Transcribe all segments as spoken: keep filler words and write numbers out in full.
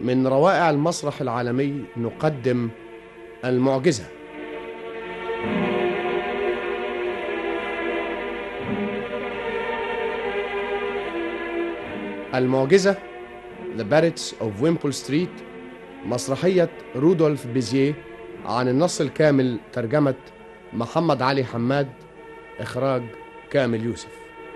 من روائع المسرح العالمي نقدم المعجزة. المعجزة The Barretts of Wimpole Street، مسرحية رودولف بيزيه، عن النص الكامل، ترجمة محمد علي حماد، إخراج كامل يوسف.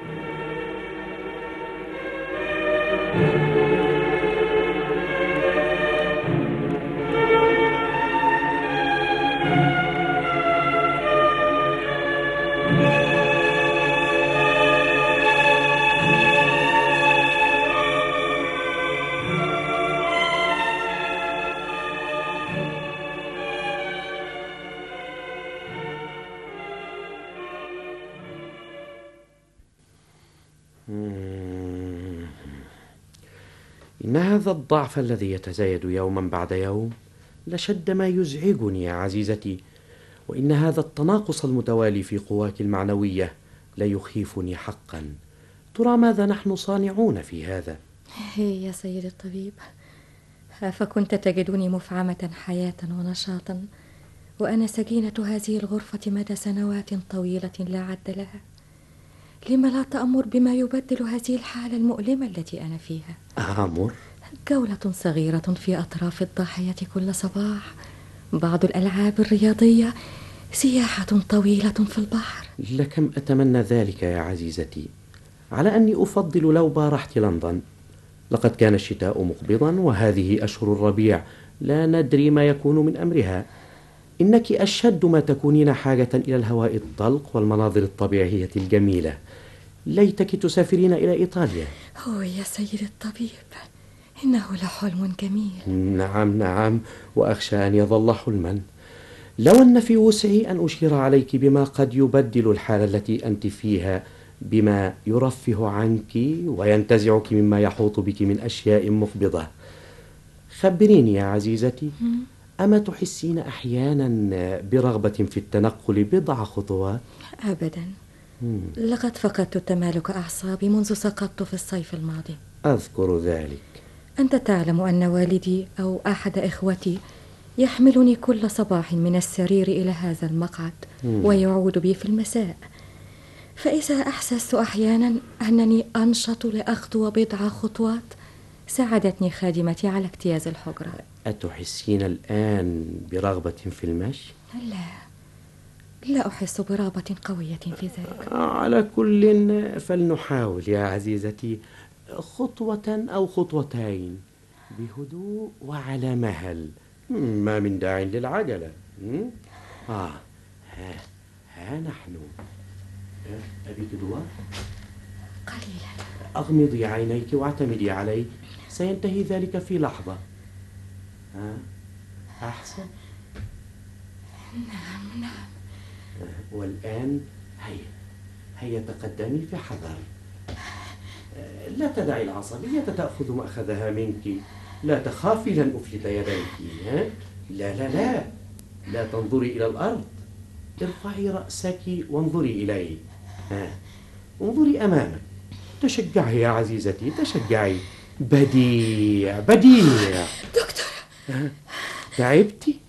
إن هذا الضعف الذي يتزايد يوما بعد يوم لشد ما يزعجني يا عزيزتي، وإن هذا التناقص المتوالي في قواك المعنوية لا يخيفني حقا. ترى ماذا نحن صانعون في هذا؟ هي يا سيد الطبيب، فكنت تجدني مفعمة حياة ونشاطا، وأنا سكينة هذه الغرفة مدى سنوات طويلة لا عد لها. لما لا تأمر بما يبدل هذه الحالة المؤلمة التي أنا فيها؟ أمر؟ جولة صغيرة في أطراف الضاحية كل صباح، بعض الألعاب الرياضية، سياحة طويلة في البحر. لكم أتمنى ذلك يا عزيزتي، على أني أفضل لو بارحت لندن. لقد كان الشتاء مقبضا وهذه أشهر الربيع لا ندري ما يكون من أمرها. إنك أشد ما تكونين حاجة إلى الهواء الطلق والمناظر الطبيعية الجميلة. ليتك تسافرين إلى إيطاليا. هو يا سيد الطبيب، إنه لحلم جميل. نعم نعم، وأخشى أن يظل حلما. لو أن في وسعي أن أشير عليك بما قد يبدل الحالة التي أنت فيها، بما يرفه عنك وينتزعك مما يحوط بك من أشياء مقبضة. خبريني يا عزيزتي، أما تحسين أحيانا برغبة في التنقل بضع خطوات؟ أبدا، لقد فقدت تمالك أعصابي منذ سقطت في الصيف الماضي. أذكر ذلك. أنت تعلم أن والدي أو أحد إخوتي يحملني كل صباح من السرير إلى هذا المقعد مم. ويعود بي في المساء. فإذا أحسست أحيانا أنني أنشط لأخطو بضع خطوات، ساعدتني خادمتي على اجتياز الحجرة. أتحسين الآن برغبة في المشي؟ لا، لا أحس برغبة قوية في ذلك. على كل فلنحاول يا عزيزتي، خطوة أو خطوتين بهدوء وعلى مهل. ما من داع للعجلة. آه ها, ها نحن. أبيك دواء؟ قليلا. أغمضي عينيك واعتمدي علي، سينتهي ذلك في لحظة. ها أحسن؟ نعم نعم. والآن هيا هيا تقدمي في حذر. لا تدعي العصبية تأخذ مأخذها منك. لا تخافي، لن أفلت يديك. ها؟ لا لا لا لا تنظري إلى الأرض. ارفعي رأسك وانظري إلي. ها؟ انظري أمامك. تشجعي يا عزيزتي، تشجعي. بديع بديع. دكتور، ها؟ تعبتي؟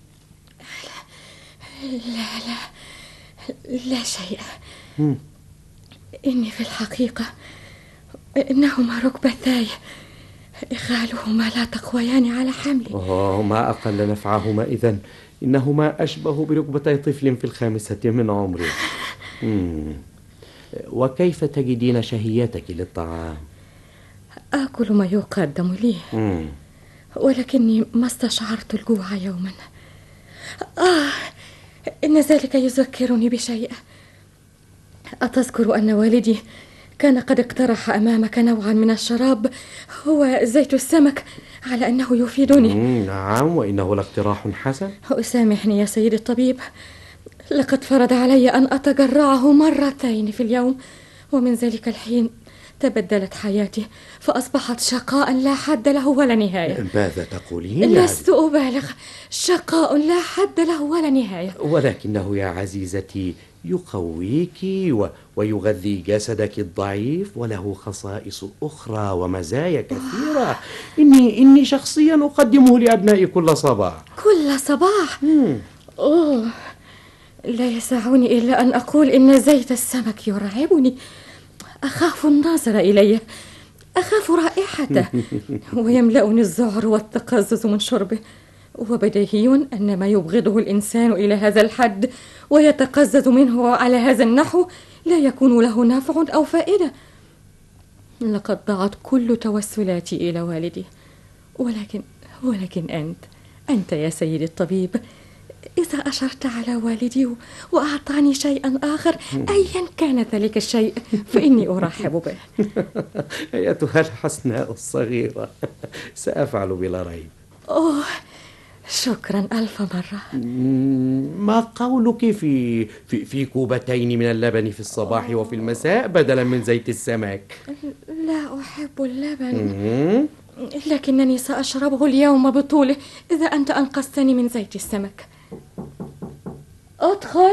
لا لا لا شيء. م. إني في الحقيقة إنهما ركبتاي إخالهما لا تقويان على حملي. أوه، ما أقل نفعهما إذن. إنهما أشبه بركبتي طفل في الخامسة من عمره. مم. وكيف تجدين شهيتك للطعام؟ آكل ما يقدم لي. مم. ولكني ما استشعرت الجوع يوما. آه إن ذلك يذكرني بشيء. أتذكر أن والدي كان قد اقترح أمامك نوعا من الشراب، هو زيت السمك، على أنه يفيدني. نعم، وإنه لاقتراح حسن. سامحني يا سيد الطبيب، لقد فرض علي أن أتجرعه مرتين في اليوم، ومن ذلك الحين تبدلت حياتي، فأصبحت شقاء لا حد له ولا نهاية. ماذا تقولين؟ لست أبالغ، شقاء لا حد له ولا نهاية. ولكنه يا عزيزتي يقويك و... ويغذي جسدك الضعيف، وله خصائص أخرى ومزايا كثيرة. إني إني شخصيا أقدمه لأبنائي كل صباح. كل صباح؟ مم. أوه، لا يسعني إلا أن أقول إن زيت السمك يرعبني. أخاف النظر إليه، أخاف رائحته، ويملأني الذعر والتقزز من شربه. وبديهي أن ما يبغضه الإنسان إلى هذا الحد ويتقزز منه على هذا النحو لا يكون له نفع أو فائدة. لقد ضاعت كل توسلاتي إلى والدي، ولكن ولكن أنت أنت يا سيدي الطبيب، إذا أشرت على والدي وأعطاني شيئا آخر أيا كان ذلك الشيء فإني أرحب به. أيتها الحسناء الصغيرة، سأفعل بلا ريب. أوه، شكرا ألف مرة. ما قولك في في في كوبتين من اللبن في الصباح وفي المساء بدلا من زيت السمك؟ لا أحب اللبن، لكنني سأشربه اليوم بطوله إذا أنت أنقذتني من زيت السمك. أدخل.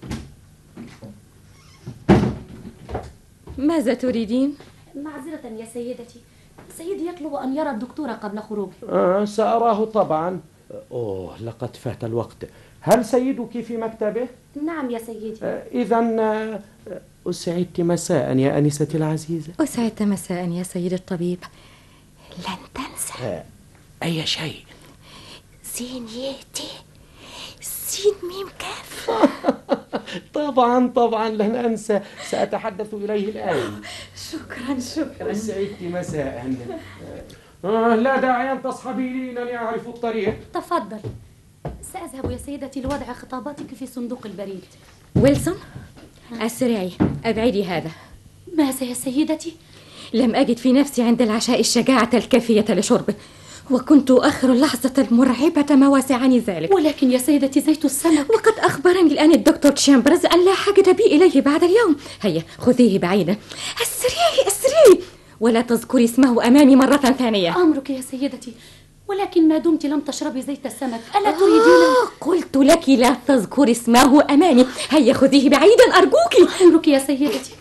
ماذا تريدين؟ معذرة يا سيدتي، سيدي يطلب أن يرى الدكتور قبل خروجه. آه سأراه طبعا. أوه، لقد فات الوقت. هل سيدك في مكتبه؟ نعم يا سيدي. آه إذن آه أسعدت مساء يا أنستي العزيزة. أسعدت مساء يا سيد الطبيب. لن تنسى آه أي شيء. سين ياتي سين ميم كاف. طبعا طبعا لن أنسى، سأتحدث إليه الآن. شكرا شكرا. أسعدت مساء. آه لا داعي أن تصحبي لي، إنني أعرف الطريق. تفضل. سأذهب يا سيدتي لوضع خطاباتك في صندوق البريد. ويلسون، أسرعي، أبعدي هذا. ماذا يا سيدتي؟ لم أجد في نفسي عند العشاء الشجاعة الكافية لشربه، وكنت آخر اللحظة المرعبة ما واسعني ذلك. ولكن يا سيدتي زيت السمك. وقد أخبرني الآن الدكتور تشامبرز أن لا حاجة بي إليه بعد اليوم. هيا خذيه بعيدا. أسرعي أسرعي، ولا تذكري اسمه أمامي مرة ثانية. أمرك يا سيدتي، ولكن ما دمت لم تشربي زيت السمك ألا تريدين؟ آه قلت لك لا تذكري اسمه أمامي. هيا خذيه بعيدا أرجوك. أمرك يا سيدتي.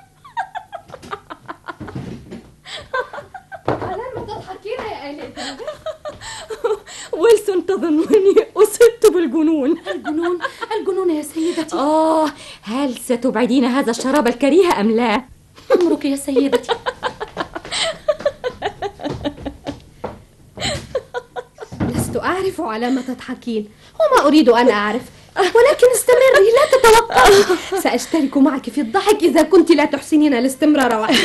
لما تضحكين يا آلة ويلسون، تظنني أصبت بالجنون. الجنون؟ الجنون يا سيدتي. آه، هل ستبعدين هذا الشراب الكريه أم لا؟ أمرك يا سيدتي. لست أعرف على ما تضحكين، وما أريد أن أعرف، ولكن استمري لا تتوقفي. سأشترك معك في الضحك إذا كنت لا تحسنين الاستمرار وحدك.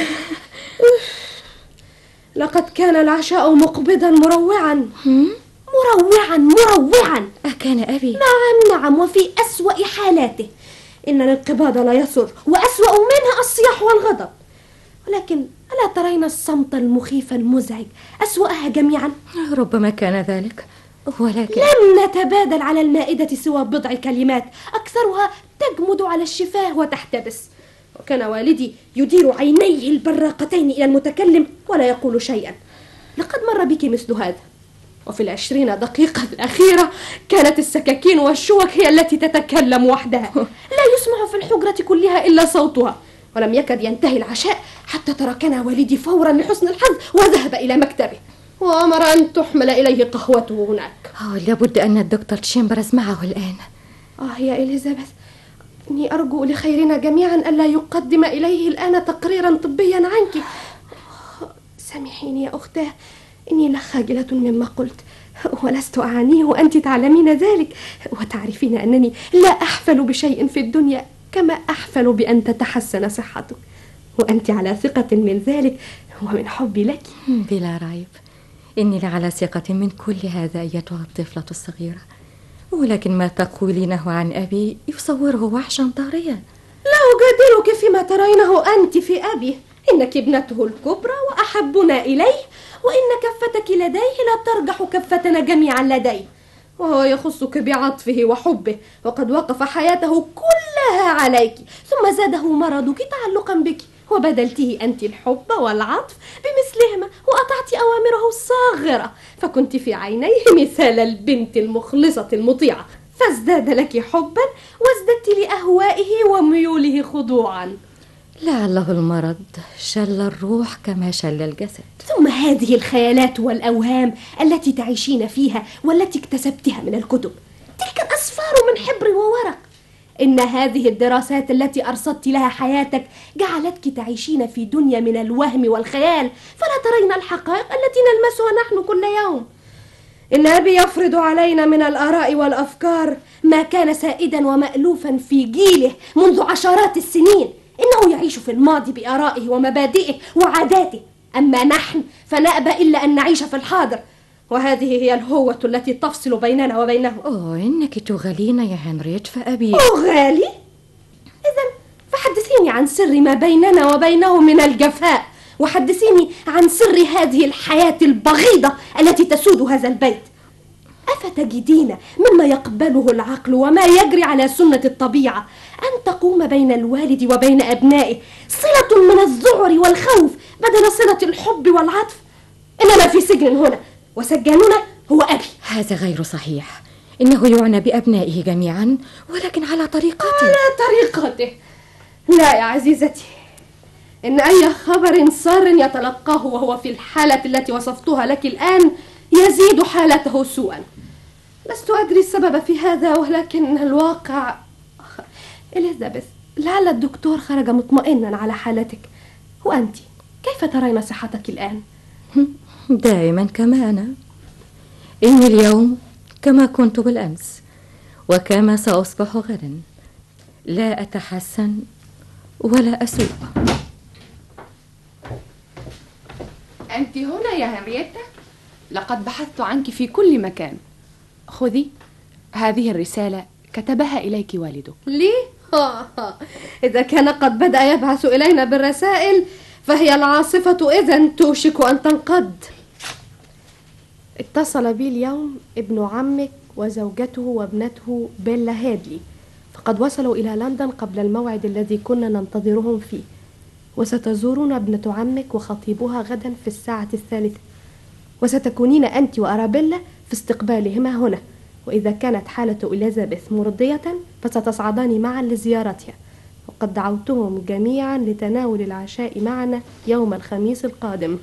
لقد كان العشاء مقبضا مروعا. مروعا مروعا. أكان أبي؟ نعم نعم، وفي أسوأ حالاته. إن الانقباض لا يسر، وأسوأ منها الصياح والغضب. ولكن ألا ترين الصمت المخيف المزعج أسوأها جميعا؟ ربما كان ذلك، ولكن لم نتبادل على المائدة سوى بضع كلمات أكثرها تجمد على الشفاه وتحتبس. وكان والدي يدير عينيه البراقتين إلى المتكلم ولا يقول شيئا. لقد مر بك مثل هذا. وفي العشرين دقيقة الأخيرة كانت السكاكين والشوك هي التي تتكلم وحدها، لا يسمع في الحجرة كلها إلا صوتها. ولم يكد ينتهي العشاء حتى تركنا والدي فورا لحسن الحظ وذهب إلى مكتبه، وأمر أن تحمل إليه قهوته هناك. أوه، لابد أن الدكتور تشامبرز معه الآن. آه يا إليزابيث، إني أرجو لخيرنا جميعا ألا يقدم إليه الآن تقريرا طبيا عنك. سامحيني يا أختاه، إني لخجلة مما قلت، ولست أعنيه وأنت تعلمين ذلك، وتعرفين أنني لا أحفل بشيء في الدنيا كما أحفل بأن تتحسن صحتك، وأنت على ثقة من ذلك ومن حبي لك. بلا ريب، إني لعلى ثقة من كل هذا أيتها الطفلة الصغيرة، ولكن ما تقولينه عن أبي يصوره وحشا طاريا. لا أجادلك فيما ترينه أنت في أبي، إنك ابنته الكبرى وأحبنا إليه، وإن كفتك لديه لا ترجح كفتنا جميعا لديه، وهو يخصك بعطفه وحبه، وقد وقف حياته كلها عليك، ثم زاده مرضك تعلقا بك، وبدلته أنت الحب والعطف بمثلهما، وأطعت أوامره الصاغرة، فكنت في عينيه مثال البنت المخلصة المطيعة. فازداد لك حبا وازددت لأهوائه وميوله خضوعا. لعله المرض شل الروح كما شل الجسد. ثم هذه الخيالات والأوهام التي تعيشين فيها والتي اكتسبتها من الكتب، تلك الأسفار من حبر وورق. إن هذه الدراسات التي أرصدت لها حياتك جعلتك تعيشين في دنيا من الوهم والخيال، فلا ترين الحقائق التي نلمسها نحن كل يوم. إن أبي يفرض علينا من الآراء والأفكار ما كان سائدا ومألوفا في جيله منذ عشرات السنين. إنه يعيش في الماضي بآرائه ومبادئه وعاداته، أما نحن فنأبى إلا أن نعيش في الحاضر، وهذه هي الهوة التي تفصل بيننا وبينه. أوه، إنك تغالين يا هنريت فأبي. أغالي؟ إذن فحدثيني عن سر ما بيننا وبينه من الجفاء، وحدثيني عن سر هذه الحياة البغيضة التي تسود هذا البيت. أفتجدين مما يقبله العقل وما يجري على سنة الطبيعة أن تقوم بين الوالد وبين أبنائه صلة من الذعر والخوف بدل صلة الحب والعطف؟ إننا في سجن هنا، وسجاننا هو أبي. هذا غير صحيح. إنه يعنى بأبنائه جميعا، ولكن على طريقته. على طريقته؟ لا يا عزيزتي، إن أي خبر سار يتلقاه وهو في الحالة التي وصفتها لك الآن يزيد حالته سوءا. لست أدري السبب في هذا، ولكن الواقع. إليزابيث، لعل الدكتور خرج مطمئنا على حالتك، وأنت كيف ترين صحتك الآن؟ دائما كما أنا. إني اليوم كما كنت بالأمس، وكما سأصبح غدا. لا أتحسن ولا أسوء. أنت هنا يا هنريتا؟ لقد بحثت عنك في كل مكان. خذي هذه الرسالة، كتبها إليك والدك. لي؟ إذا كان قد بدأ يبعث إلينا بالرسائل فهي العاصفة إذن توشك أن تنقض. اتصل بي اليوم ابن عمك وزوجته وابنته بيلا هادلي، فقد وصلوا إلى لندن قبل الموعد الذي كنا ننتظرهم فيه، وستزورون ابنة عمك وخطيبها غدا في الساعة الثالثة، وستكونين أنت وأرابيلا في استقبالهما هنا، وإذا كانت حالة إليزابيث مرضية فستصعدان معا لزيارتها، وقد دعوتهم جميعا لتناول العشاء معنا يوم الخميس القادم.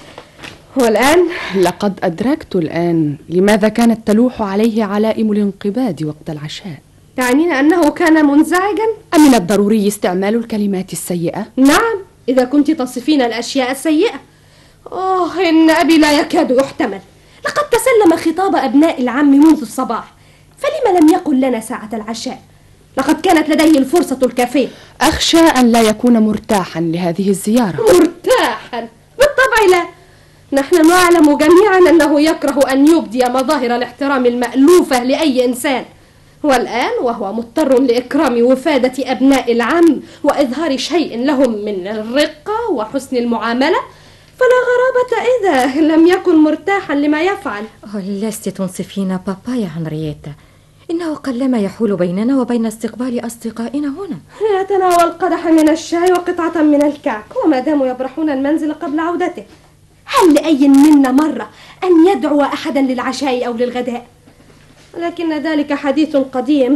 والآن لقد أدركت الآن لماذا كانت تلوح عليه علائم الانقباض وقت العشاء. تعنين أنه كان منزعجا؟ أم من الضروري استعمال الكلمات السيئة؟ نعم، إذا كنت تصفين الأشياء السيئة. أوه، إن أبي لا يكاد يحتمل. لقد تسلم خطاب أبناء العم منذ الصباح، فلما لم يقل لنا ساعة العشاء؟ لقد كانت لديه الفرصة الكافية. أخشى أن لا يكون مرتاحا لهذه الزيارة. مرتاحا؟ بالطبع لا. نحن نعلم جميعا أنه يكره أن يبدي مظاهر الاحترام المألوفة لأي إنسان، والآن وهو مضطر لإكرام وفادة أبناء العم وإظهار شيء لهم من الرقة وحسن المعاملة، فلا غرابة إذا لم يكن مرتاحا لما يفعل. لست تنصفين بابا يا هنريتا، إنه قلما يحول بيننا وبين استقبال أصدقائنا هنا. يتناول قدحا من الشاي وقطعة من الكعك، وما داموا يبرحون المنزل قبل عودته. هل لأي منا مرة أن يدعو أحدا للعشاء أو للغداء؟ لكن ذلك حديث قديم.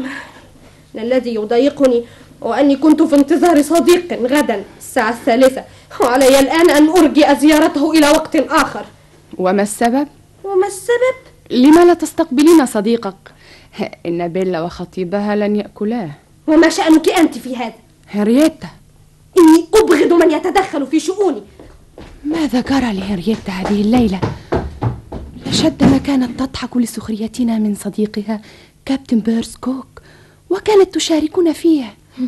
الذي يضايقني وأني كنت في انتظار صديق غدا الساعة الثالثة، وعلي الآن أن أرجئ زيارته إلى وقت آخر. وما السبب؟ وما السبب؟ لما لا تستقبلين صديقك؟ إن بيلا وخطيبها لن يأكلاه. وما شأنك أنت في هذا؟ هنريتا، إني أبغض من يتدخل في شؤوني. ماذا جرى لهنريتا هذه الليلة؟ لشد ما كانت تضحك لسخريتنا من صديقها كابتن بيرسكوك، وكانت تشاركنا فيه.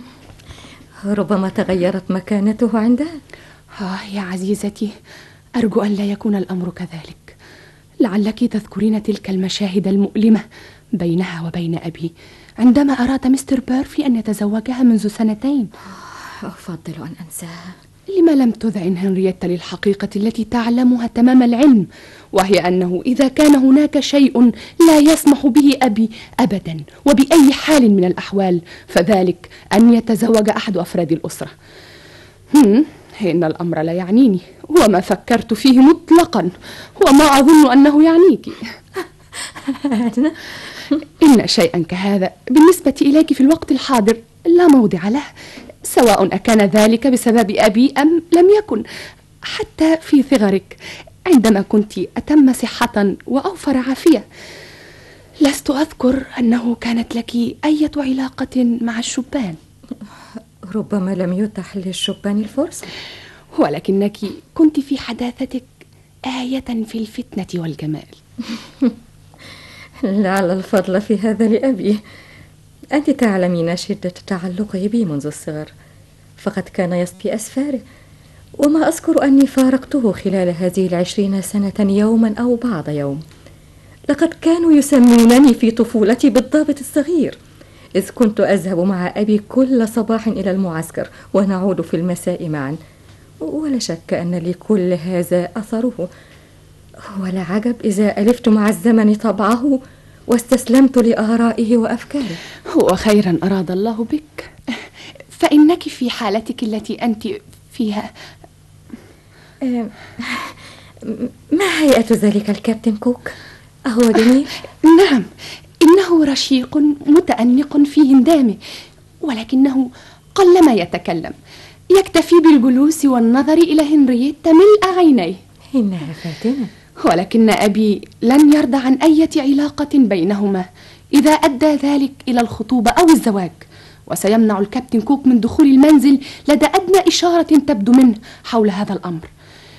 ربما تغيرت مكانته عندها. آه يا عزيزتي، أرجو أن لا يكون الأمر كذلك. لعلك تذكرين تلك المشاهد المؤلمة بينها وبين أبي عندما أراد مستر بيرفي أن يتزوجها منذ سنتين. أفضل أن أنساها. لما لم تذعن هنريتا للحقيقة التي تعلمها تمام العلم، وهي أنه إذا كان هناك شيء لا يسمح به أبي أبدا وبأي حال من الأحوال فذلك أن يتزوج أحد أفراد الأسرة. هم إن الأمر لا يعنيني، وما فكرت فيه مطلقا، وما أظن أنه يعنيك. أنا إن شيئا كهذا بالنسبة إليك في الوقت الحاضر لا موضع له، سواء أكان ذلك بسبب أبي أم لم يكن. حتى في صغرك عندما كنت أتم صحة وأوفر عافية لست أذكر أنه كانت لك أي علاقة مع الشبان. ربما لم يتح للشبان الفرصة، ولكنك كنت في حداثتك آية في الفتنة والجمال. لعل الفضل في هذا لأبي. أنت تعلمين شدة تعلقه بي منذ الصغر، فقد كان يسقي أسفاره، وما أذكر أني فارقته خلال هذه العشرين سنة يوما أو بعض يوم. لقد كانوا يسمونني في طفولتي بالضابط الصغير، إذ كنت أذهب مع أبي كل صباح إلى المعسكر ونعود في المساء معا، ولا شك أن لكل هذا أثره. ولا عجب إذا ألفت مع الزمن طبعه واستسلمت لآرائه وأفكاره. هو خيرا أراد الله بك، فإنك في حالتك التي أنت فيها. ما هيئة ذلك الكابتن كوك؟ أهو جميل؟ نعم، إنه رشيق متأنق في هندامه، ولكنه قلما يتكلم، يكتفي بالجلوس والنظر إلى هنرييتا ملء عينيه. إنها فاتنة. ولكن أبي لن يرضى عن أي علاقة بينهما إذا أدى ذلك إلى الخطوبة أو الزواج، وسيمنع الكابتن كوك من دخول المنزل لدى أدنى إشارة تبدو منه حول هذا الأمر.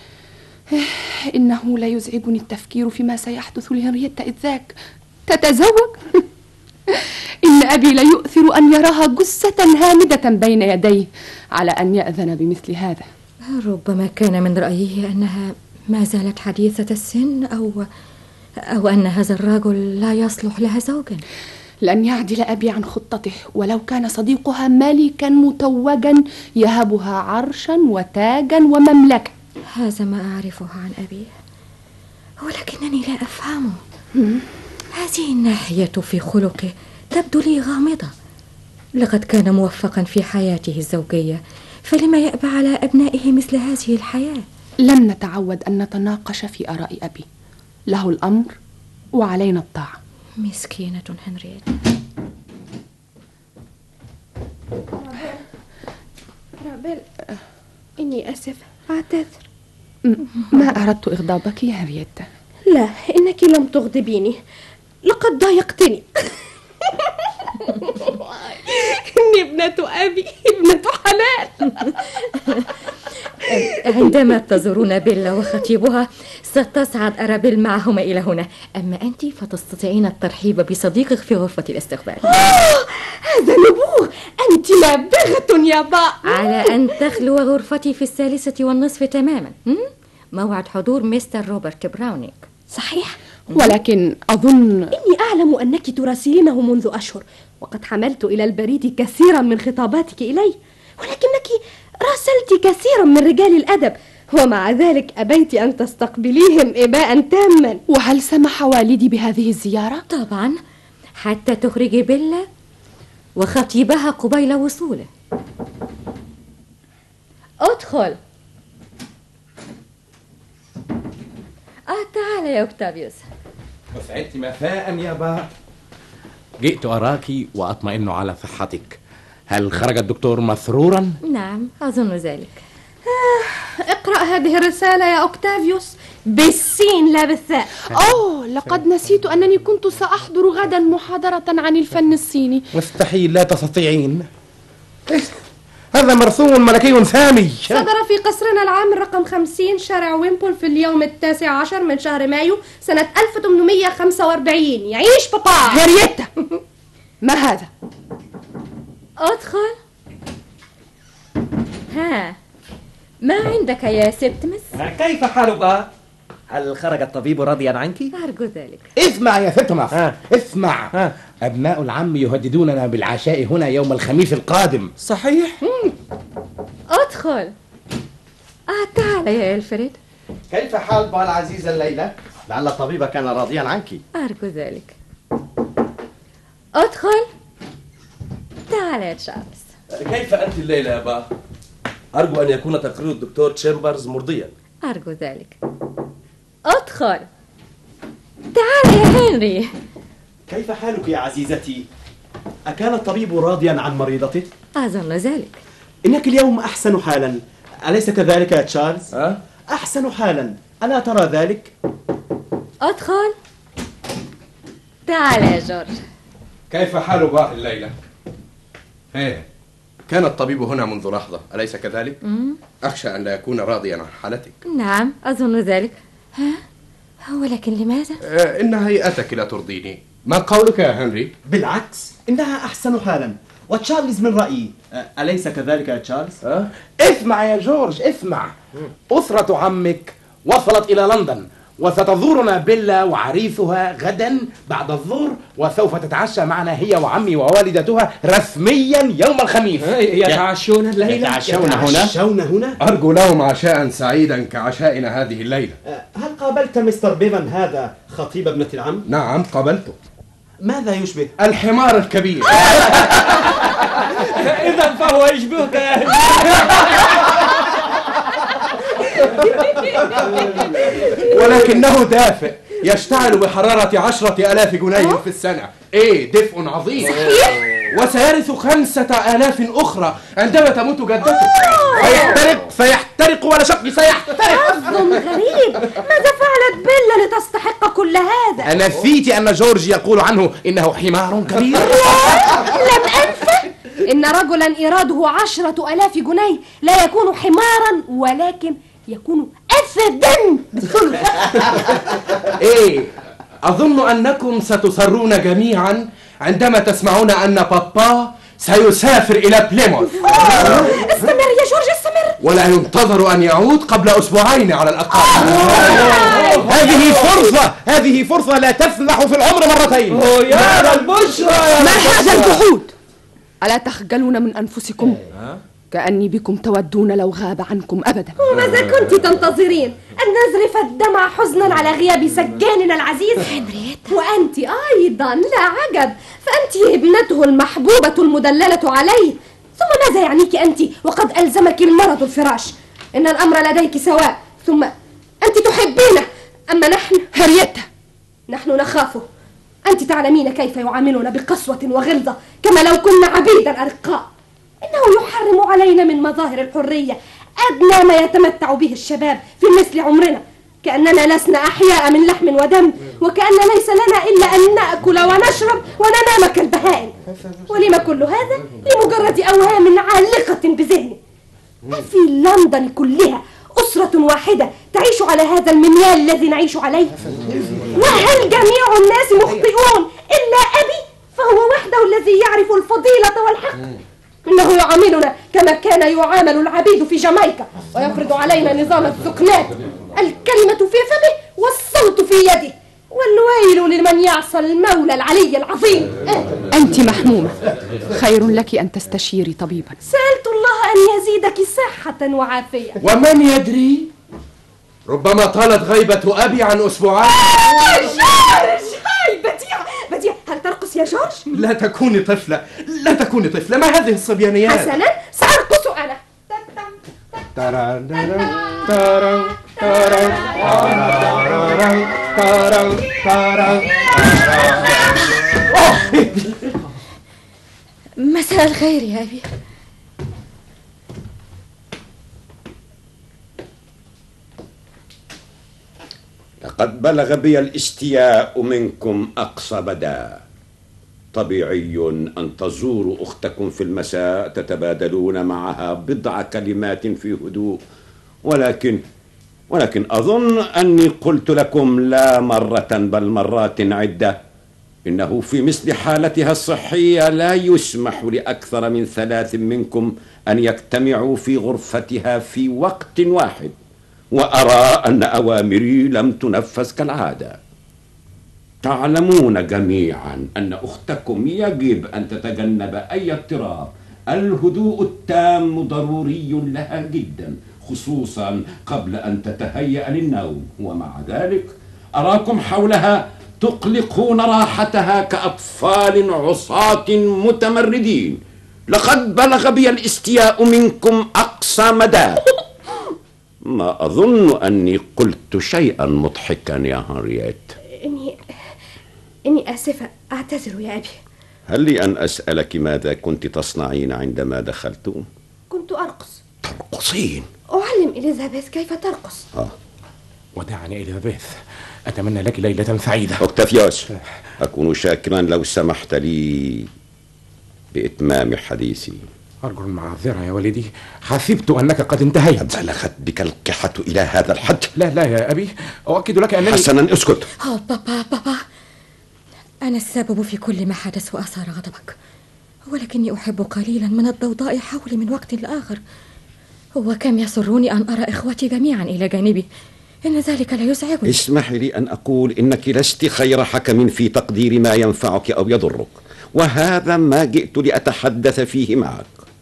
إنه لا يزعجني التفكير فيما سيحدث لهنرييتا إذ ذاك تتزوج. إن أبي لا يؤثر أن يراها جثة هامدة بين يديه على أن يأذن بمثل هذا. ربما كان من رأيه أنها ما زالت حديثة السن، أو أو أن هذا الرجل لا يصلح لها زوجا. لن يعدل أبي عن خطته ولو كان صديقها ملكا متوجا يهبها عرشا وتاجا ومملكة. هذا ما أعرفه عن أبي، ولكنني لا أفهمه. هذه الناحية في خلقه تبدو لي غامضة. لقد كان موفقا في حياته الزوجية، فلما يأبى على أبنائه مثل هذه الحياة؟ لم نتعود أن نتناقش في آراء أبي، له الأمر وعلينا الطاعة. مسكينة هنرييتا. رابيل، إني أسف، أعتذر. ما أردت إغضابك يا هنرييتا. لا، إنك لم تغضبيني، لقد ضايقتني. إني ابنة أبي، ابنة حلال. عندما تزورون بيلا وخطيبها ستصعد أرابيل معهما إلى هنا، أما أنت فتستطيعين الترحيب بصديقك في غرفة الاستقبال. هذا نبوغ، أنت نابغة يا با. على أن تخلو غرفتي في الثالثة والنصف تماما، موعد حضور مستر روبرت براونينغ. صحيح، ولكن أظن إني أعلم أنك تراسلينه منذ أشهر، وقد حملت إلى البريد كثيرا من خطاباتك إليه، ولكنك راسلت كثيرا من رجال الأدب، ومع ذلك أبيت أن تستقبليهم إباء تاما. وهل سمح والدي بهذه الزيارة؟ طبعا، حتى تخرجي بيلا وخطيبها قبيل وصوله. ادخل. آه تعال يا أوكتافيوس. أسعدت مساء يا با. جئت أراك وأطمئن على صحتك. هل خرج الدكتور مسرورا؟ نعم، أظن ذلك. آه، اقرأ هذه الرسالة يا أوكتافيوس، بالسين لا بالثاء. أوه، لقد نسيت أنني كنت سأحضر غدا محاضرة عن الفن الصيني. مستحيل، لا تستطيعين. هذا مرسوم ملكي سامي. صدر في قصرنا العام الرقم خمسين شارع ويمبل في اليوم التاسع عشر من شهر مايو سنة ألف وثمانمائة وخمسة وأربعين. يعيش بابا. هنرييتا، ما هذا؟ ادخل. ها، ما عندك يا سبتمس؟ كيف حالك؟ هل خرج الطبيب راضيا عنك؟ أرجو ذلك. اسمع يا سبتمس، آه. اسمع. آه. أبناء العم يهددوننا بالعشاء هنا يوم الخميس القادم. صحيح؟ ادخل. آه تعال يا ألفريد. كيف حال با العزيزة الليلة؟ لعل الطبيب كان راضيا عنك. أرجو ذلك. ادخل. تعال يا تشارلز. كيف أنت الليلة يا با؟ أرجو أن يكون تقرير الدكتور تشامبرز مرضيا. أرجو ذلك. ادخل. تعال يا هنري. كيف حالك يا عزيزتي؟ أكان الطبيب راضيا عن مريضته؟ أظن ذلك. إنك اليوم أحسن حالا، أليس كذلك يا تشارلز؟ أه؟ أحسن حالا، ألا ترى ذلك؟ ادخل. تعال يا جورج. كيف حال باه الليلة؟ ايه كان الطبيب هنا منذ لحظة، أليس كذلك؟ مم. أخشى أن لا يكون راضيا عن حالتك. نعم أظن ذلك. ها؟ ولكن لماذا؟ آه إن هيئتك لا ترضيني. ما قولك يا هنري؟ بالعكس، إنها أحسن حالا، وتشارلز من رأيي، أليس كذلك يا تشارلز؟ أه؟ اسمع يا جورج، اسمع. أسرة عمك وصلت إلى لندن وستزورنا بيلا وعريسها غدا بعد الظهر، وسوف تتعشى معنا هي وعمي ووالدتها رسميا يوم الخميس. يتعشون الليلة؟ يتعشون هنا؟ يتعشون هنا؟ أرجو لهم عشاء سعيدا كعشائنا هذه الليلة. هل قابلت مستر بيفن هذا خطيب ابنة العم؟ نعم قابلته. ماذا يشبه؟ الحمار الكبير. إذا فهو يشبهك يا أهل. ولكنه دافئ، يشتعل بحرارة عشرة آلاف جنيه في السنة. ايه دفء عظيم. وسيرث خمسة آلاف أخرى عندما تموت جدته. فيحترق فيحترق ولا شك سيحترق. حظ غريب، ماذا فعلت بيلا لتستحق كل هذا؟ أنسيت أن جورج يقول عنه إنه حمار كبير؟ لم أنسى. إن رجلا إيراده عشرة آلاف جنيه لا يكون حمارا، ولكن يكون أسدا بالثلث. ايه أظن أنكم ستسرون جميعا عندما تسمعون أن بابا سيسافر إلى بليموث. استمر يا جورج استمر. ولا ينتظر أن يعود قبل أسبوعين على الأقل. هذه فرصة، هذه فرصة لا تفلح في العمر مرتين. يا البشرى. ما هذا الجحود؟ ألا تخجلون من أنفسكم؟ كأني بكم تودون لو غاب عنكم أبدا. وماذا كنت تنتظرين؟ أن نزرف الدمع حزنا على غياب سجاننا العزيز هنريت؟ وأنت أيضا لا عجب، فأنت ابنته المحبوبة المدللة عليه. ثم ماذا يعنيك أنت وقد ألزمك المرض الفراش؟ إن الأمر لديك سواء. ثم أنت تحبينه، أما نحن هريتا نحن نخافه. أنت تعلمين كيف يعاملنا بقسوة وغلظة كما لو كنا عبيدا أرقاء. إنه يحرم علينا من مظاهر الحرية أدنى ما يتمتع به الشباب في مثل عمرنا، كأننا لسنا أحياء من لحم ودم، وكأن ليس لنا إلا أن نأكل ونشرب وننام كالبهائم. ولما كل هذا؟ لمجرد أوهام عالقة بذهني. هل في لندن كلها أسرة واحدة تعيش على هذا المنيال الذي نعيش عليه؟ وهل جميع الناس مخطئون إلا أبي؟ فهو وحده الذي يعرف الفضيلة والحق. إنه يعاملنا كما كان يعامل العبيد في جامايكا، ويفرض علينا نظام السكنات، الكلمة في فمه والصوت في يده. والويل لمن يعصى المولى العلي العظيم. أنت محمومة، خير لك أن تستشيري طبيبا. سألت الله أن يزيدك صحة وعافية. ومن يدري، ربما طالت غيبة أبي عن أسبوعين. جورج، هاي بديع بديع، هل ترقص يا جورج؟ لا تكوني طفلة، لا تكوني طفلة، ما هذه الصبيانيات؟ حسنا، سأرقص أنا. مساء الخير يا أبي. لقد بلغ بي الاشتياء منكم أقصى مدى. طبيعي أن تزوروا أختكم في المساء تتبادلون معها بضع كلمات في هدوء، ولكن ولكن أظن أني قلت لكم لا مرة بل مرات عدة إنه في مثل حالتها الصحية لا يسمح لأكثر من ثلاث منكم أن يجتمعوا في غرفتها في وقت واحد، وأرى أن أوامري لم تنفذ كالعادة. تعلمون جميعا أن أختكم يجب أن تتجنب أي اضطراب. الهدوء التام ضروري لها جدا، خصوصا قبل أن تتهيأ للنوم، ومع ذلك أراكم حولها تقلقون راحتها كأطفال عصاة متمردين. لقد بلغ بي الاستياء منكم أقصى مدى. ما أظن أني قلت شيئا مضحكا يا هنريت. إني إني آسفة، أعتذر يا أبي. هل لي أن أسألك ماذا كنت تصنعين عندما دخلت؟ كنت أرقص. ترقصين؟ أعلم إليزابيث كيف ترقص. آه. ودعني إليزابيث، أتمنى لك ليلة سعيدة. أوكتافيوس، أكون شاكرا لو سمحت لي بإتمام حديثي. أرجو المعذرة يا ولدي، حسبت أنك قد انتهيت. بلغت بك القحة إلى هذا الحد؟ لا لا يا أبي، أؤكد لك أنني... حسنا اسكت. أوه بابا بابا، أنا السبب في كل ما حدث وأثار غضبك، ولكني أحب قليلا من الضوضاء حولي من وقت لآخر، وكم يسرني أن أرى إخوتي جميعا إلى جانبي، إن ذلك لا يزعجني. اسمحي لي أن أقول إنك لست خير حكم في تقدير ما ينفعك أو يضرك، وهذا ما جئت لأتحدث فيه معك.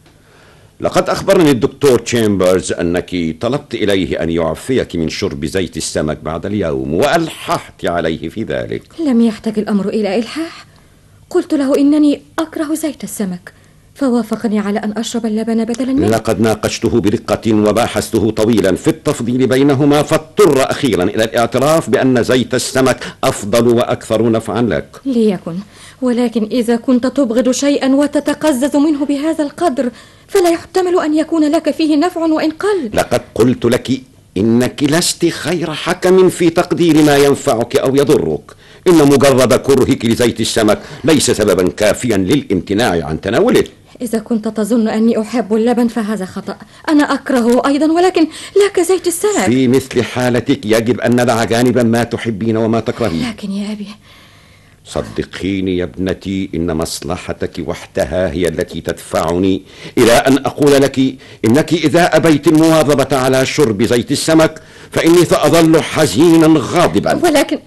لقد أخبرني الدكتور تشامبرز أنك طلبت إليه أن يعفيك من شرب زيت السمك بعد اليوم، وألححت عليه في ذلك. لم يحتج الأمر إلى إلحاح، قلت له إنني أكره زيت السمك، فوافقني على أن أشرب اللبن بدلا منه. لقد ناقشته برقة وباحثته طويلا في التفضيل بينهما، فاضطر أخيرا إلى الاعتراف بأن زيت السمك أفضل وأكثر نفعا لك. ليكن، ولكن إذا كنت تبغض شيئا وتتقزز منه بهذا القدر فلا يحتمل أن يكون لك فيه نفع وإن قل. لقد قلت لك إنك لست خير حكم في تقدير ما ينفعك أو يضرك. إن مجرد كرهك لزيت السمك ليس سببا كافيا للامتناع عن تناوله. إذا كنت تظن أني أحب اللبن فهذا خطأ، أنا أكرهه أيضا ولكن لا كزيت السمك. في مثل حالتك يجب أن ندع جانبا ما تحبين وما تكرهين. لكن يا أبي، صدقيني يا ابنتي، إن مصلحتك وحدها هي التي تدفعني إلى أن أقول لك إنك إذا أبيت المواظبة على شرب زيت السمك فإني سأظل حزينا غاضبا. ولكن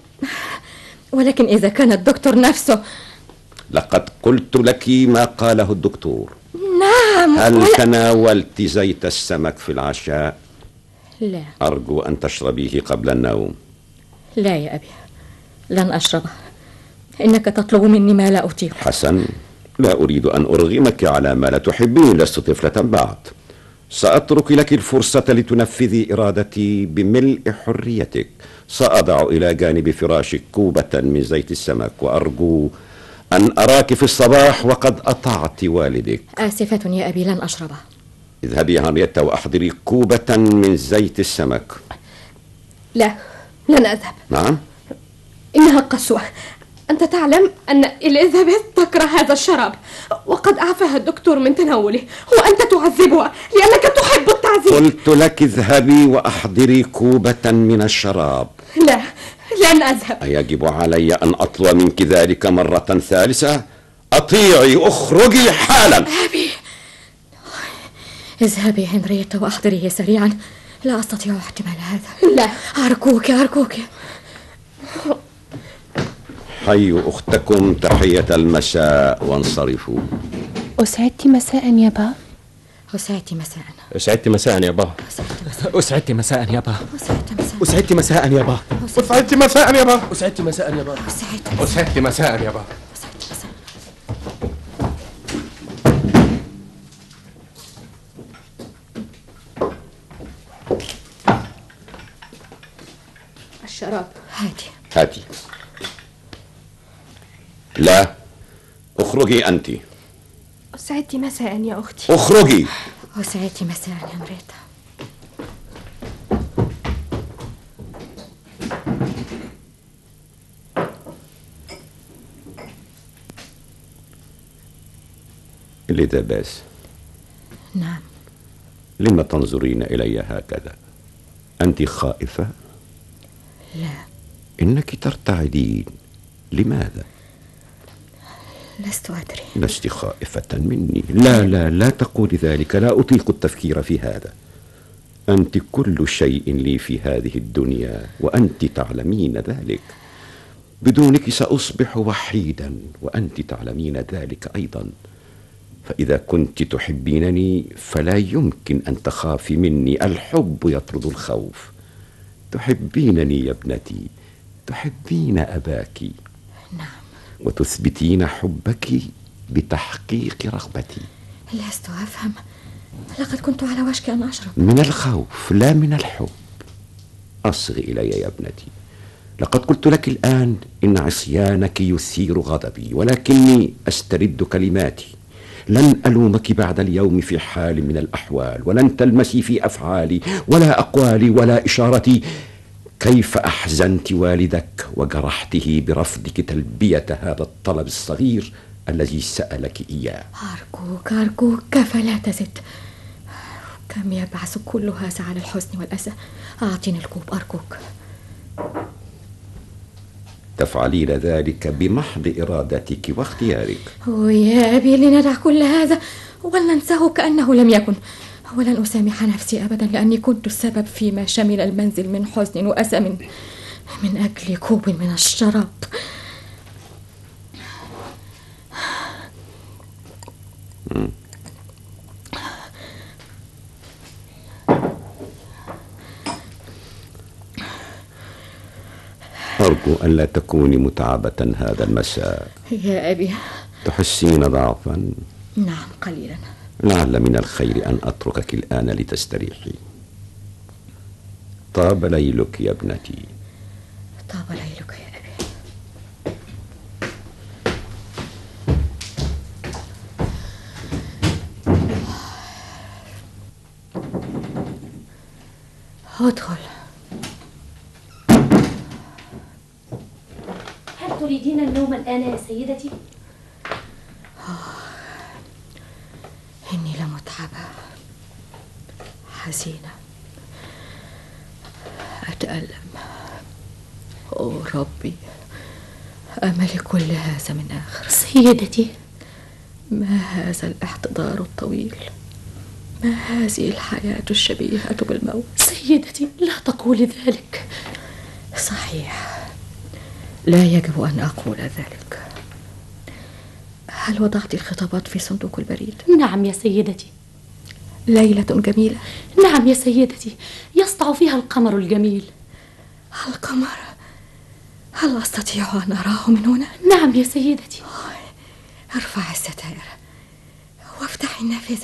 ولكن إذا كان الدكتور نفسه... لقد قلت لك ما قاله الدكتور. نعم. هل ولا... تناولت زيت السمك في العشاء؟ لا. أرجو أن تشربيه قبل النوم. لا يا أبي، لن أشربه، إنك تطلب مني ما لا أطيق. حسن، لا أريد أن أرغمك على ما لا تحبين، لست طفلة بعد. سأترك لك الفرصة لتنفذي إرادتي بملء حريتك. سأضع إلى جانب فراشك كوبة من زيت السمك، وأرجو أن أراك في الصباح وقد أطعت والدك. آسفة يا أبي، لن أشربه. اذهبي يا هنريتا وأحضري كوبة من زيت السمك. لا، لن أذهب. نعم؟ إنها قسوة. أنت تعلم أن إليزابيث تكره هذا الشراب، وقد أعفاها الدكتور من تناوله، وأنت تعذبها لأنك تحب التعذيب. قلت لك اذهبي وأحضري كوبة من الشراب. لا، لن أذهب. أيجب علي أن أطلب منك ذلك مرة ثالثة؟ أطيعي، أخرجي حالا. أبي، اذهبي هنريتا وأحضريه سريعا، لا أستطيع احتمال هذا. لا، أرجوك أرجوك. حيوا أختكم تحية المساء وانصرفوا. أسعدت مساء يا با. أسعدت مساء. أسعدت مساء يا با. أسعدت مساء يا با. أسعدت مساء يا با. أسعدت مساء يا با. أسعدت مساء يا با. أسعدت مساء يا با. الشراب. هاتي هاتي. لا، اخرجي أنت. أسعدت مساء يا أختي. اخرجي. أسعدت مساء يا هنريتا. إليزابيث. نعم. لما تنظرين إلي هكذا؟ أنت خائفة؟ لا. إنك ترتعدين، لماذا؟ لست أدري. لست خائفة مني. لا لا لا تقولي ذلك، لا أطيق التفكير في هذا. أنت كل شيء لي في هذه الدنيا، وأنت تعلمين ذلك. بدونك سأصبح وحيدا، وأنت تعلمين ذلك أيضا. فإذا كنت تحبينني فلا يمكن أن تخافي مني، الحب يطرد الخوف. تحبينني يا ابنتي، تحبين أباك. نعم. وتثبتين حبك بتحقيق رغبتي. لست أفهم، لقد كنت على وشك أن أشرب. من الخوف لا من الحب. أصغي إلي يا ابنتي، لقد قلت لك الآن إن عصيانك يثير غضبي، ولكني أسترد كلماتي. لن ألومك بعد اليوم في حال من الأحوال، ولن تلمسي في أفعالي ولا أقوالي ولا إشارتي كيف أحزنت والدك وجرحته برفضك تلبية هذا الطلب الصغير الذي سألك إياه. أرجوك أرجوك فلا تزد. كم يبعث كل هذا على الحزن والأسى. أعطيني الكوب أرجوك. تفعلين ذلك بمحض إرادتك واختيارك. ويا أبي لندع كل هذا ولننساه كأنه لم يكن، ولن أسامح نفسي أبدا لأني كنت السبب فيما شمل المنزل من حزن وأسى من, من أجل كوب من الشراب. أرجو أن لا تكوني متعبة هذا المساء. يا أبي تحسين ضعفا؟ نعم قليلا. لعل من الخير أن أتركك الآن لتستريحي. طاب ليلك يا ابنتي. طاب ليلك يا أبي. ادخل. هل تريدين النوم الآن يا سيدتي؟ إني لمتعبة حزينة أتألم. أوه ربي، أمل كل هذا من آخر. سيدتي، ما هذا الاحتضار الطويل؟ ما هذه الحياة الشبيهة بالموت؟ سيدتي لا تقولي ذلك. صحيح، لا يجب أن أقول ذلك. هل وضعت الخطابات في صندوق البريد؟ نعم يا سيدتي. ليلة جميلة. نعم يا سيدتي، يسطع فيها القمر الجميل. القمر؟ هل أستطيع أن أراه من هنا؟ نعم يا سيدتي. ارفع الستائر وافتحي النافذة.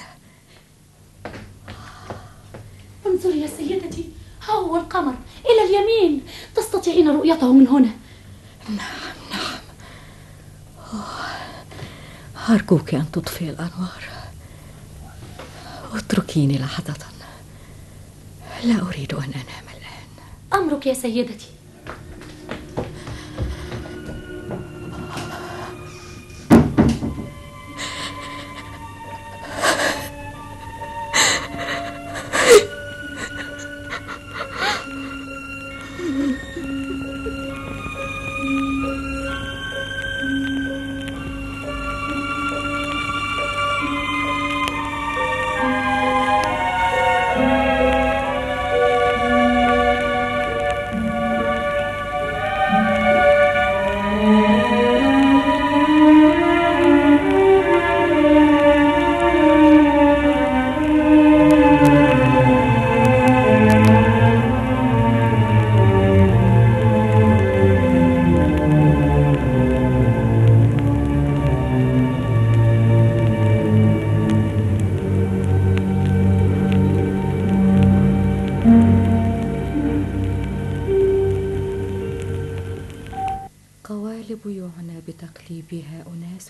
انظري يا سيدتي، ها هو القمر إلى اليمين، تستطيعين رؤيته من هنا. نعم نعم. أرجوك أن تطفئي الأنوار. اتركيني لحظة، لا أريد أن أنام الآن. أمرك يا سيدتي. قوالب يعنى بتقليبها أناس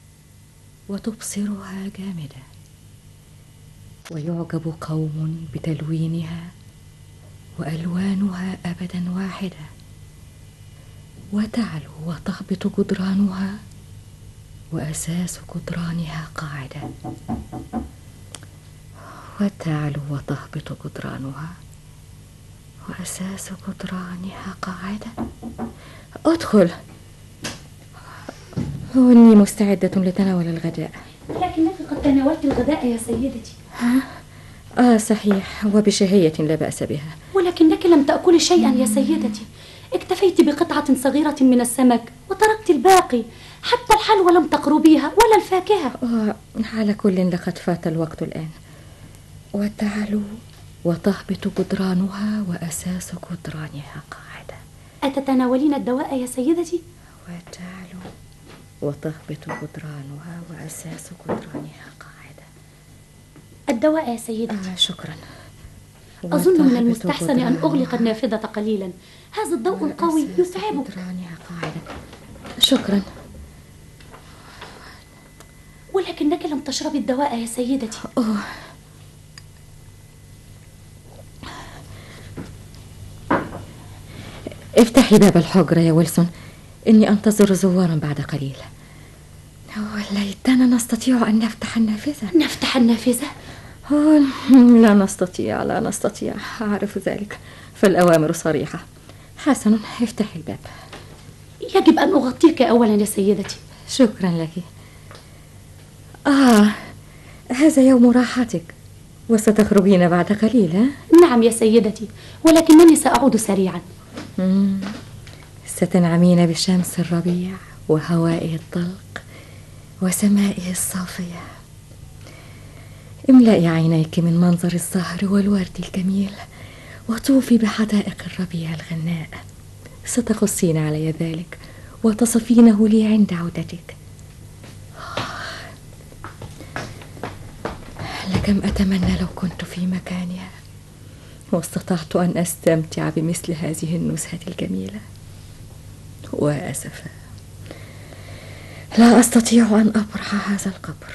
وتبصرها جامدة، ويعجب قوم بتلوينها وألوانها أبدا واحدة، وتعلو وتهبط جدرانها وأساس جدرانها قاعدة، وتعلو وتهبط جدرانها وأساس جدرانها قاعدة. أدخل، وإني مستعدة لتناول الغداء. لكنك قد تناولت الغداء يا سيدتي. ها؟ آه صحيح، وبشهية لا بأس بها. ولكنك لم تأكلي شيئا يا سيدتي، اكتفيت بقطعة صغيرة من السمك وتركت الباقي، حتى الحلوى لم تقربيها ولا الفاكهة. آه على كل لقد فات الوقت الآن. وتعلو وتهبط جدرانها وأساس جدرانها قاعدة. أتتناولين الدواء يا سيدتي؟ وتعلو وتهبط جدرانها وأساس جدرانها قاعدة. الدواء يا سيدتي. آه شكرا. أظن من المستحسن أن أغلق النافذة قليلا، هذا الضوء القوي يتعبك. شكرا. ولكنك لم تشربي الدواء يا سيدتي. أوه. افتحي باب الحجرة يا ويلسون، إني أنتظر زوارا بعد قليل. وليتنا نستطيع أن نفتح النافذة. نفتح النافذة؟ لا نستطيع لا نستطيع، أعرف ذلك، فالأوامر صريحة. حسنا، افتحي الباب. يجب أن أغطيك أولا يا سيدتي. شكرا لك. آه، هذا يوم راحتك وستخرجين بعد قليل. ها؟ نعم يا سيدتي، ولكنني سأعود سريعا. مم. ستنعمين بشمس الربيع وهوائه الطلق وسمائه الصافية. املئي عينيك من منظر الزهر والورد الجميل، وطوفي بحدائق الربيع الغناء. ستقصين علي ذلك وتصفينه لي عند عودتك. لكم أتمنى لو كنت في مكانها واستطعت أن أستمتع بمثل هذه النزهة الجميلة. وأسفا، لا أستطيع أن أبرح هذا القبر.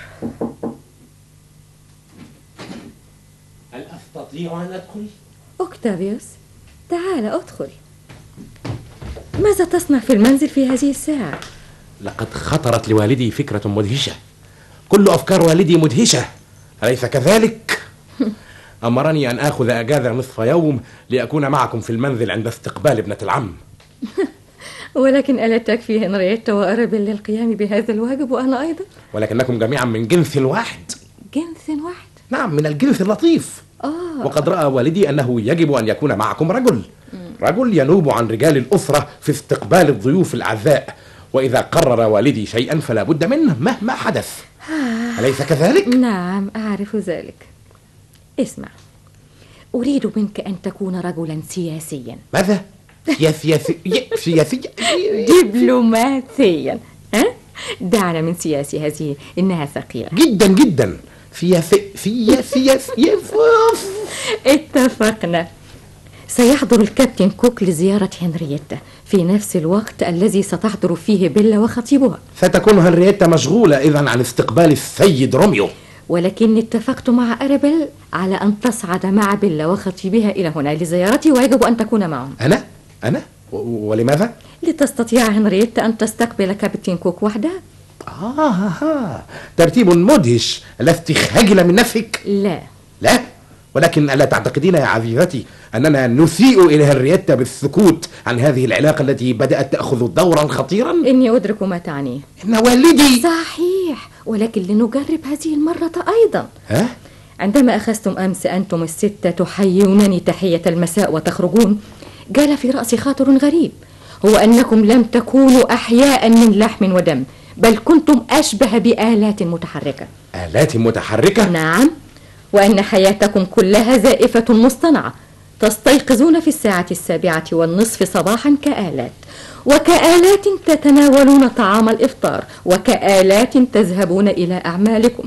هل أستطيع أن أدخل؟ أوكتافيوس، تعال أدخل. ماذا تصنع في المنزل في هذه الساعة؟ لقد خطرت لوالدي فكرة مدهشة. كل أفكار والدي مدهشة، أليس كذلك؟ أمرني أن آخذ أجازة نصف يوم لأكون معكم في المنزل عند استقبال ابنة العم. ولكن ألا تكفي هنريتا وأرابيل للقيام بهذا الواجب وأنا أيضا؟ ولكنكم جميعا من جنس واحد. جنس واحد؟ نعم، من الجنس اللطيف. آه. وقد رأى والدي أنه يجب أن يكون معكم رجل رجل ينوب عن رجال الأسرة في استقبال الضيوف الأعزاء، وإذا قرر والدي شيئا فلا بد منه مهما حدث. أليس كذلك؟ نعم، أعرف ذلك. اسمع، أريد منك أن تكون رجلا سياسيا. ماذا؟ سياسي سياسي دبلوماسيا. ها؟ دعنا من سياسي، هذه إنها ثقيلة جدا جدا. سياسي سياسي اتفقنا. سيحضر الكابتن كوك لزيارة هنريتا في نفس الوقت الذي ستحضر فيه بيلا وخطيبها. ستكون هنريتا مشغولة إذن عن استقبال السيد روميو. ولكني اتفقت مع أرابيل على أن تصعد مع بيلا وخطيبها إلى هنا لزيارتي، ويجب أن تكون معهم. أنا؟ أنا؟ ولماذا؟ لتستطيع هنريتا أن تستقبل كابتن كوك وحدها. آه, آه ترتيب مدهش. لست خجلة من نفسك؟ لا لا؟ ولكن ألا تعتقدين يا عزيزتي أننا نسيء إلى هنريتا بالسكوت عن هذه العلاقة التي بدأت تأخذ دورا خطيرا؟ إني أدرك ما تعنيه. إن والدي صحيح، ولكن لنجرب هذه المرة أيضا. ها؟ عندما أخذتم أمس أنتم الستة تحيونني تحية المساء وتخرجون، جال في رأسي خاطر غريب، هو أنكم لم تكونوا أحياء من لحم ودم، بل كنتم أشبه بآلات متحركة. آلات متحركة؟ نعم، وأن حياتكم كلها زائفة مصطنعة. تستيقظون في الساعة السابعة والنصف صباحا كآلات، وكآلات تتناولون طعام الإفطار، وكآلات تذهبون إلى أعمالكم،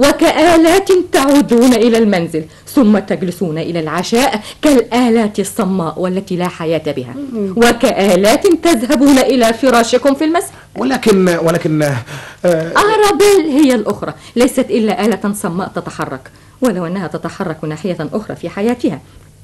وكآلات تعودون إلى المنزل، ثم تجلسون إلى العشاء كالآلات الصماء والتي لا حياة بها، وكآلات تذهبون إلى فراشكم في المساء. ولكن ولكن آه أرابيل هي الأخرى، ليست إلا آلة صماء تتحرك، ولو أنها تتحرك ناحية أخرى في حياتها.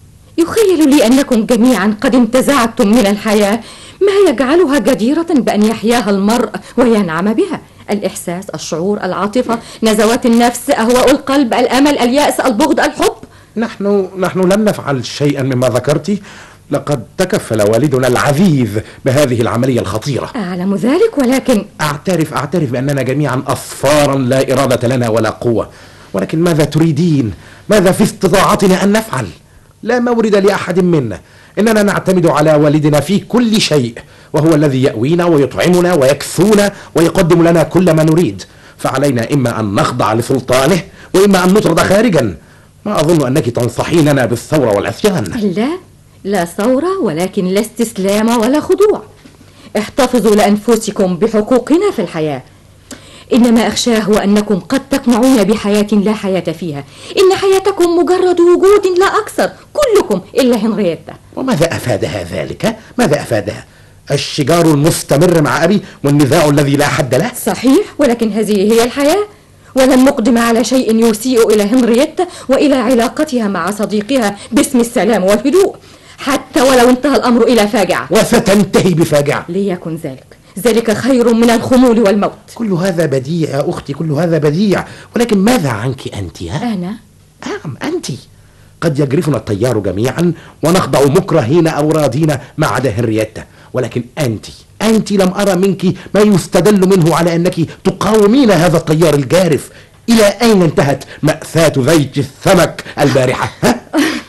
يخيل لي أنكم جميعا قد انتزعتم من الحياة ما يجعلها جديرة بأن يحياها المرء وينعم بها: الإحساس، الشعور، العاطفة، نزوات النفس، أهواء القلب، الأمل، اليأس، البغض، الحب. نحن نحن لم نفعل شيئا مما ذكرت. لقد تكفل والدنا العزيز بهذه العملية الخطيرة. أعلم ذلك، ولكن أعترف أعترف بأننا جميعا أصفارا لا إرادة لنا ولا قوة. ولكن ماذا تريدين؟ ماذا في استطاعتنا أن نفعل؟ لا مورد لأحد منا. إننا نعتمد على والدنا في كل شيء، وهو الذي يأوينا ويطعمنا ويكسونا ويقدم لنا كل ما نريد. فعلينا إما أن نخضع لسلطانه وإما أن نطرد خارجا. ما أظن أنك تنصحيننا بالثورة والعصيان. لا لا ثورة، ولكن لا استسلام ولا خضوع. احتفظوا لأنفسكم بحقوقنا في الحياة. إنما أخشاه أنكم قد تقنعون بحياة لا حياة فيها. إن حياتكم مجرد وجود لا أكثر، كلكم إلا هنريتا. وماذا أفادها ذلك؟ ماذا أفادها؟ الشجار المستمر مع أبي والنزاع الذي لا حد له. صحيح، ولكن هذه هي الحياة، ولن نقدم على شيء يسيء إلى هنريتا وإلى علاقتها مع صديقها باسم السلام والهدوء، حتى ولو انتهى الأمر إلى فاجعة. وستنتهي بفاجعة. ليكن ذلك، ذلك خير من الخمول والموت. كل هذا بديع يا أختي، كل هذا بديع، ولكن ماذا عنك أنت؟ ها؟ أنا؟ نعم أنت. قد يجرفنا الطيار جميعا ونخضع مكرهين أو راضين ما عدا هنريتا، ولكن أنت أنت لم أرى منك ما يستدل منه على أنك تقاومين هذا الطيار الجارف. إلى أين انتهت مأساة زيت السمك البارحة؟ ها؟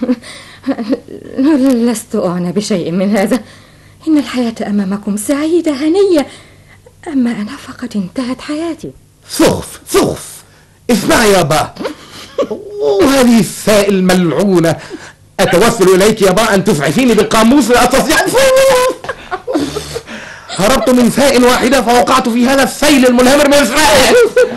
لست أعنى بشيء من هذا. إن الحياة أمامكم سعيدة هنية، أما أنا فقد انتهت حياتي. ثغف ثغف. اسمعي يا با، وهذه السائل الملعونة، أتوسل إليك يا با أن تسعفيني بالقاموس لأستطيع. هربت من سائل واحدة فوقعت في هذا السيل المنهمر من إسرائيل.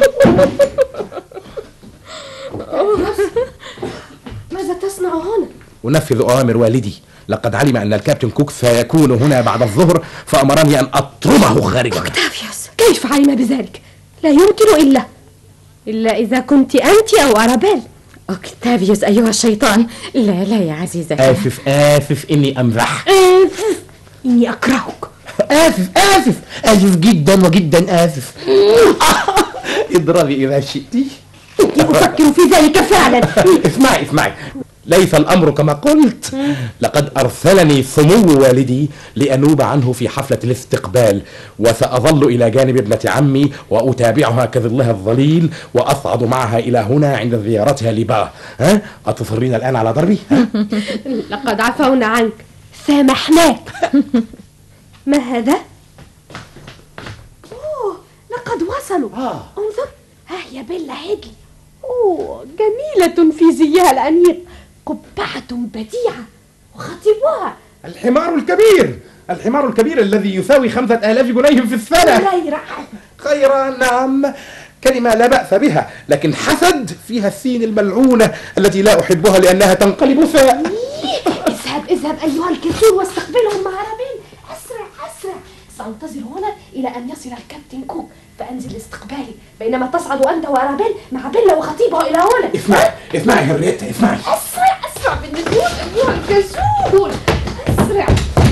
ماذا تصنع هنا؟ أنفذ أوامر والدي. لقد علم أن الكابتن كوك سيكون هنا بعد الظهر، فأمرني أن أطرمه خارجا. أوكتافيوس، كيف فعلنا بذلك؟ لا يمكن إلا إلا إذا كنت أنت أو أرابيل. أوكتافيوس أيها الشيطان، لا لا يا عزيزتي. آسف آسف إني أمزح. آسف إني أكرهك. آسف آسف آسف جدا وجدا آسف. اضربي إذا شئت. إني أفكر في ذلك فعلا. اسمعي اسمعي، ليس الأمر كما قلت. لقد أرسلني سمو والدي لأنوب عنه في حفلة الاستقبال، وسأظل إلى جانب ابنة عمي وأتابعها كظلها الظليل، وأصعد معها إلى هنا عند زيارتها لباه. ها؟ أتصرين الآن على ضربي؟ ها؟ لقد عفونا عنك، سامحناك. ما هذا؟ أوه، لقد وصلوا. آه. انظر، ها هي بيلا هيدلي. أوه، جميلة في زيها الأنيق، قبعة بديعة وخطيبها الحمار الكبير، الحمار الكبير الذي يساوي خمسة آلاف جنيه في السنة. خير خير نعم، كلمة لا بأس بها، لكن حسد فيها السين الملعونة التي لا أحبها لأنها تنقلب ساء. اذهب اذهب أيها الكثير واستقبلهم مع رابيل. أسرع أسرع، سأنتظر هنا إلى أن يصل الكابتن كوك فأنزل استقبالي، بينما تصعد أنت وأرابيل مع بيلا وخطيبها إلى هنا. اسمعي اسمعي هنريتا، اسمعي. أسرع أسرع بالنزول أيها الكسول، أسرع.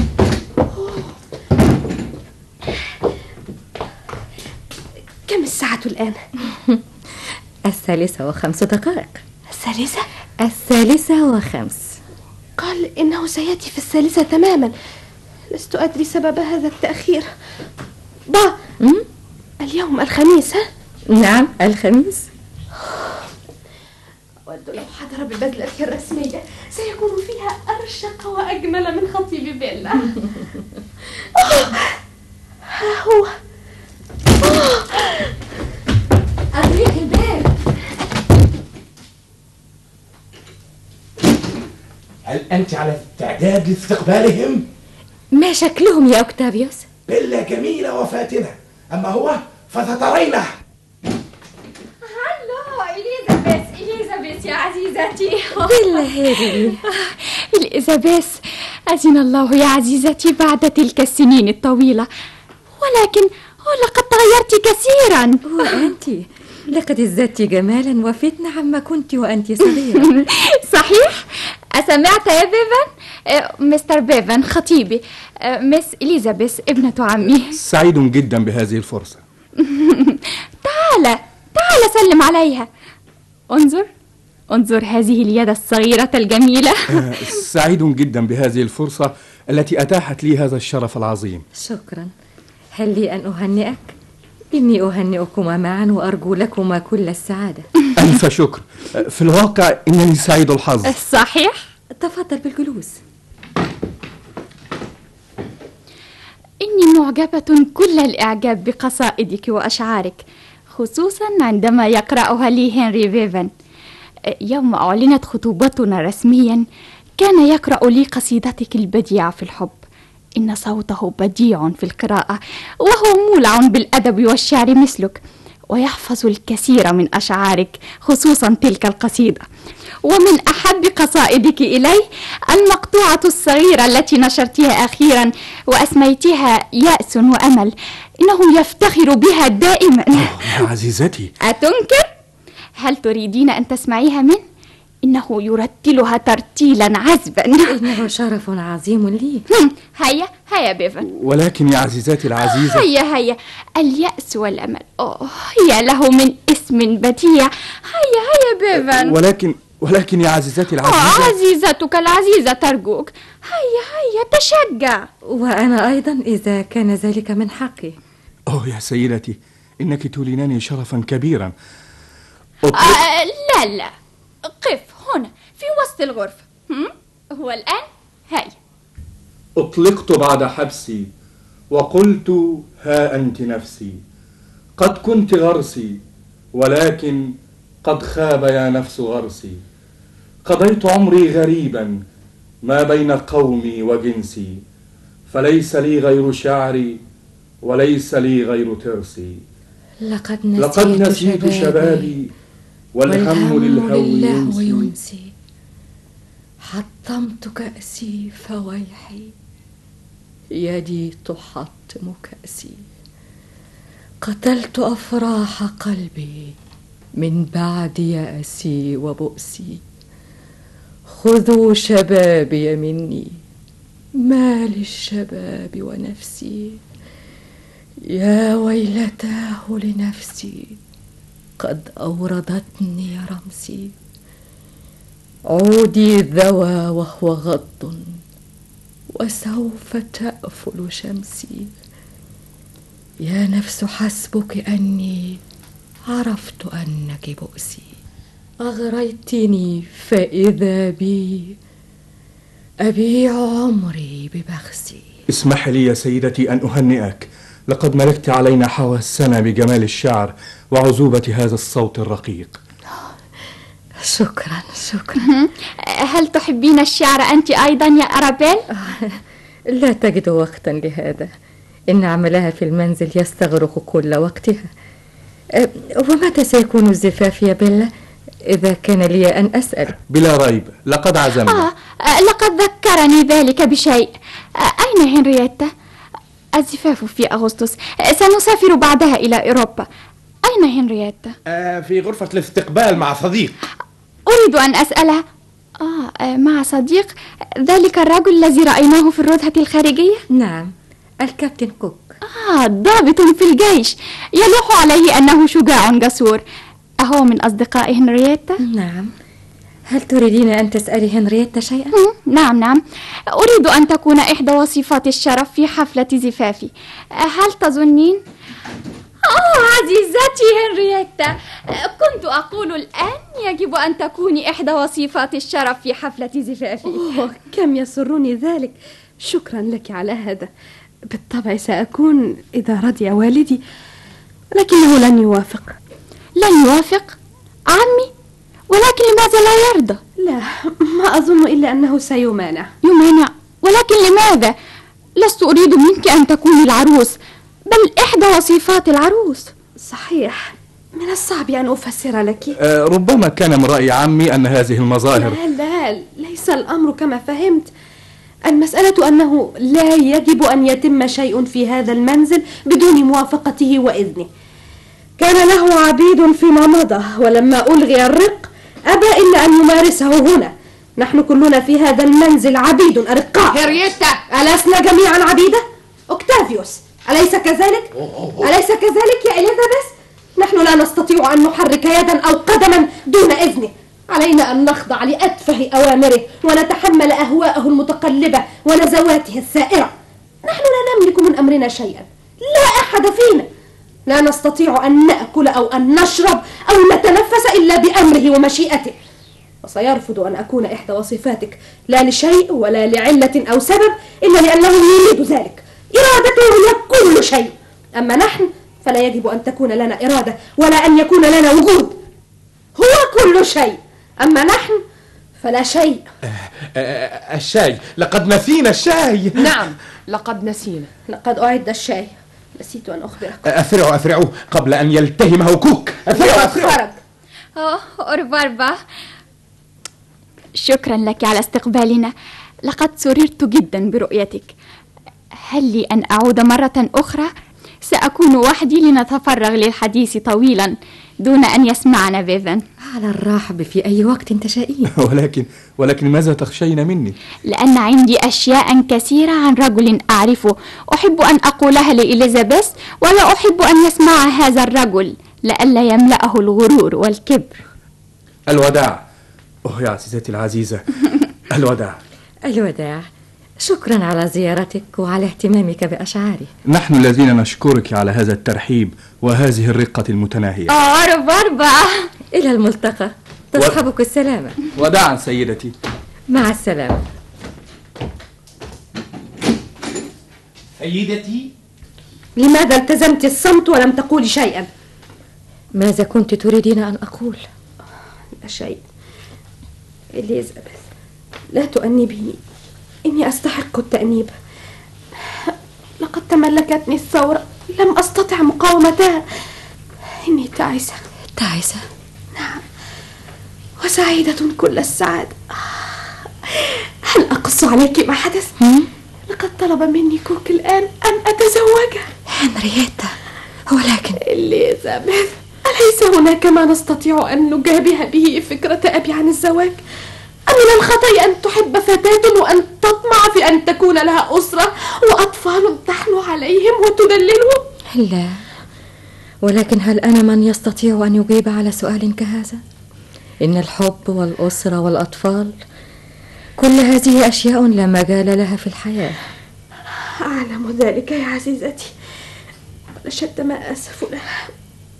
كم الساعة الآن؟ الثالثة وخمس دقائق. الثالثة؟ الثالثة وخمس. قال إنه سيأتي في الثالثة تماما. لست أدري سبب هذا التأخير. با م? اليوم الخميس. ها؟ نعم الخميس. أود لو حضر ببذلته الرسمية، سيكون فيها أرشق وأجمل من خطيب بيلا. ها هو. أغلق الباب. هل أنت على استعداد لاستقبالهم؟ ما شكلهم يا أوكتافيوس؟ بيلا جميلة وفاتنة، أما هو فسترينه. هلو إليزابيث، إليزابيث يا عزيزتي. بيلا هذه. إليزابيث، أذن الله يا عزيزتي بعد تلك السنين الطويلة، ولكن لقد تغيرت كثيرا. وأنت لقد ازددت جمالا وفتنة عما كنت وأنت صغيرة. صحيح؟ أسمعت يا بيفن؟ مستر بيفن خطيبي، مس إليزابيث ابنة عمي. سعيد جدا بهذه الفرصة. تعال تعال سلم عليها. انظر انظر هذه اليد الصغيرة الجميلة. سعيد جدا بهذه الفرصة التي أتاحت لي هذا الشرف العظيم. شكرا. هل لي أن أهنئك؟ إني أهنئكما معا وأرجو لكما كل السعادة. ألف شكر، في الواقع إنني سعيد الحظ. صحيح؟ تفضل بالجلوس. إني معجبة كل الإعجاب بقصائدك وأشعارك، خصوصا عندما يقرأها لي هنري بيفن. يوم أعلنت خطوبتنا رسميا كان يقرأ لي قصيدتك البديعة في الحب. إن صوته بديع في القراءة، وهو مولع بالأدب والشعر مثلك، ويحفظ الكثير من أشعارك، خصوصا تلك القصيدة. ومن أحب قصائدك إلي المقطوعة الصغيرة التي نشرتها أخيرا وأسميتها يأس وأمل، إنه يفتخر بها دائما. يا عزيزتي، أتنكر؟ هل تريدين أن تسمعيها منه؟ إنه يرتلها ترتيلا عذبا. إنه شرف عظيم لي. هيا هيا بيفن. ولكن يا عزيزتي العزيزة، هيا هيا اليأس والأمل. أوه يا له من اسم بديع. هيا هيا بيفن. ولكن ولكن يا عزيزتي العزيزة. آه عزيزتك العزيزة ترجوك. هيا هيا تشجع. وأنا أيضا إذا كان ذلك من حقي. أوه يا سيدتي، إنك تولينني شرفا كبيرا. آه لا لا، قف هنا في وسط الغرفة. هم؟ والآن هيا. أطلقت بعد حبسي وقلت ها أنت نفسي، قد كنت غرسي ولكن قد خاب يا نفس غرسي. قضيت عمري غريبا ما بين قومي وجنسي، فليس لي غير شعري وليس لي غير ترسي. لقد نسيت, لقد نسيت شبابي, شبابي والهم للهو ينسي. حطمت كأسي فويحي، يدي تحطم كأسي. قتلت أفراح قلبي من بعد يأسي وبؤسي. خذوا شبابي مني، ما للشباب ونفسي. يا ويلتاه لنفسي، قد أوردتني رمسي. عودي ذوى وهو غض، وسوف تأفل شمسي. يا نفس حسبك أني عرفت أنك بؤسي. أغريتني فإذا بي أبيع عمري ببخسي. اسمح لي يا سيدتي أن أهنئك، لقد ملكت علينا حواسنا بجمال الشعر وعذوبة هذا الصوت الرقيق. شكرا شكرا. هل تحبين الشعر أنت أيضا يا أرابيل؟ لا تجد وقتا لهذا، إن عملها في المنزل يستغرق كل وقتها. ومتى سيكون الزفاف يا بيلا؟ إذا كان لي أن أسأل. بلا ريب لقد عزمنا. آه لقد ذكرني ذلك بشيء. آه أين هنرييتا؟ الزفاف في أغسطس، سنسافر بعدها إلى أوروبا. أين هنرييتا؟ آه في غرفة الاستقبال مع صديق. أريد أن أسألها. آه, آه مع صديق؟ ذلك الرجل الذي رأيناه في الردهة الخارجية؟ نعم، الكابتن كوك. آه ضابط في الجيش، يلوح عليه أنه شجاع جسور. أهو من أصدقاء هنرييتا؟ نعم. هل تريدين أن تسألي هنرييتا شيئا؟ نعم نعم، أريد أن تكون إحدى وصفات الشرف في حفلة زفافي. هل تظنين؟ أوه عزيزتي هنرييتا، كنت أقول الآن يجب أن تكوني إحدى وصفات الشرف في حفلة زفافي. أوه كم يسرني ذلك. شكرا لك على هذا. بالطبع سأكون إذا رضي والدي، لكنه لن يوافق. لن يوافق؟ عمي؟ ولكن لماذا لا يرضى؟ لا، ما أظن إلا أنه سيمانع. يمانع؟ ولكن لماذا؟ لست أريد منك أن تكوني العروس، بل إحدى وصفات العروس. صحيح، من الصعب أن أفسر لك. أه ربما كان من رأي عمي أن هذه المظاهر. لا لا، ليس الأمر كما فهمت. المسألة أنه لا يجب أن يتم شيء في هذا المنزل بدون موافقته وإذنه. كان له عبيد فيما مضى، ولما ألغي الرق أبى إلا أن يمارسه هنا. نحن كلنا في هذا المنزل عبيد أرقاء. هنرييتا، ألسنا جميعا عبيدة؟ أوكتافيوس، أليس كذلك؟ أليس كذلك يا إليزابيث؟ نحن لا نستطيع أن نحرك يدا أو قدما دون إذنه. علينا أن نخضع لأتفه أوامره ونتحمل أهواءه المتقلبة ونزواته السائرة. نحن لا نملك من أمرنا شيئا، لا أحد فينا. لا نستطيع أن نأكل أو أن نشرب أو نتنفس إلا بأمره ومشيئته. وسيرفض أن أكون إحدى وصفاتك، لا لشيء ولا لعلة أو سبب، إلا لأنه يريد ذلك. إرادته هي كل شيء. أما نحن فلا يجب أن تكون لنا إرادة ولا أن يكون لنا وجود. هو كل شيء، أما نحن فلا شيء. الشاي، لقد نسينا الشاي. نعم لقد نسينا. لقد أعد الشاي، نسيت أن أخبرك. أسرعوا أسرعوا قبل أن يلتهمه كوك. أسرعوا أسرعوا. خرج. أوه أورفاربا، شكرا لك على استقبالنا، لقد سررت جدا برؤيتك. هل لي أن أعود مرة أخرى؟ سأكون وحدي لنتفرغ للحديث طويلا دون أن يسمعنا فيفن. على الرحب في أي وقت تشائين. ولكن ولكن ماذا تخشين مني؟ لأن عندي أشياء كثيرة عن رجل أعرفه أحب أن أقولها لإليزابيث، ولا أحب أن يسمع هذا الرجل لئلا يملأه الغرور والكبر. الوداع. أوه يا عزيزتي العزيزة. الوداع. الوداع. شكرا على زيارتك وعلى اهتمامك بأشعاري. نحن الذين نشكرك على هذا الترحيب وهذه الرقة المتناهية. أورفاربا، إلى الملتقى، تصحبك السلامة. وداعا سيدتي. مع السلامة. سيدتي، لماذا التزمت الصمت ولم تقولي شيئا؟ ماذا كنت تريدين أن أقول؟ لا شيء. إليزابيث، لا تؤنبيني، إني أستحق التأنيب. لقد تملكتني الثورة، لم أستطع مقاومتها. إني تعيسة. تعيسة؟ نعم، وسعيدة كل السعادة. هل أقص عليك ما حدث؟ لقد طلب مني كوك الآن أن أتزوجه. هنرييتا، ولكن إليزابيث، أليس هناك ما نستطيع أن نجابه به فكرة أبي عن الزواج؟ أمن الخطأ أن تحب فتاة وأن تطمع في أن تكون لها أسرة وأطفال تحنو عليهم وتدللهم؟ لا، ولكن هل أنا من يستطيع أن يجيب على سؤال كهذا؟ إن الحب والأسرة والأطفال كل هذه أشياء لا مجال لها في الحياة. أعلم ذلك يا عزيزتي، ولشد ما أسف لها،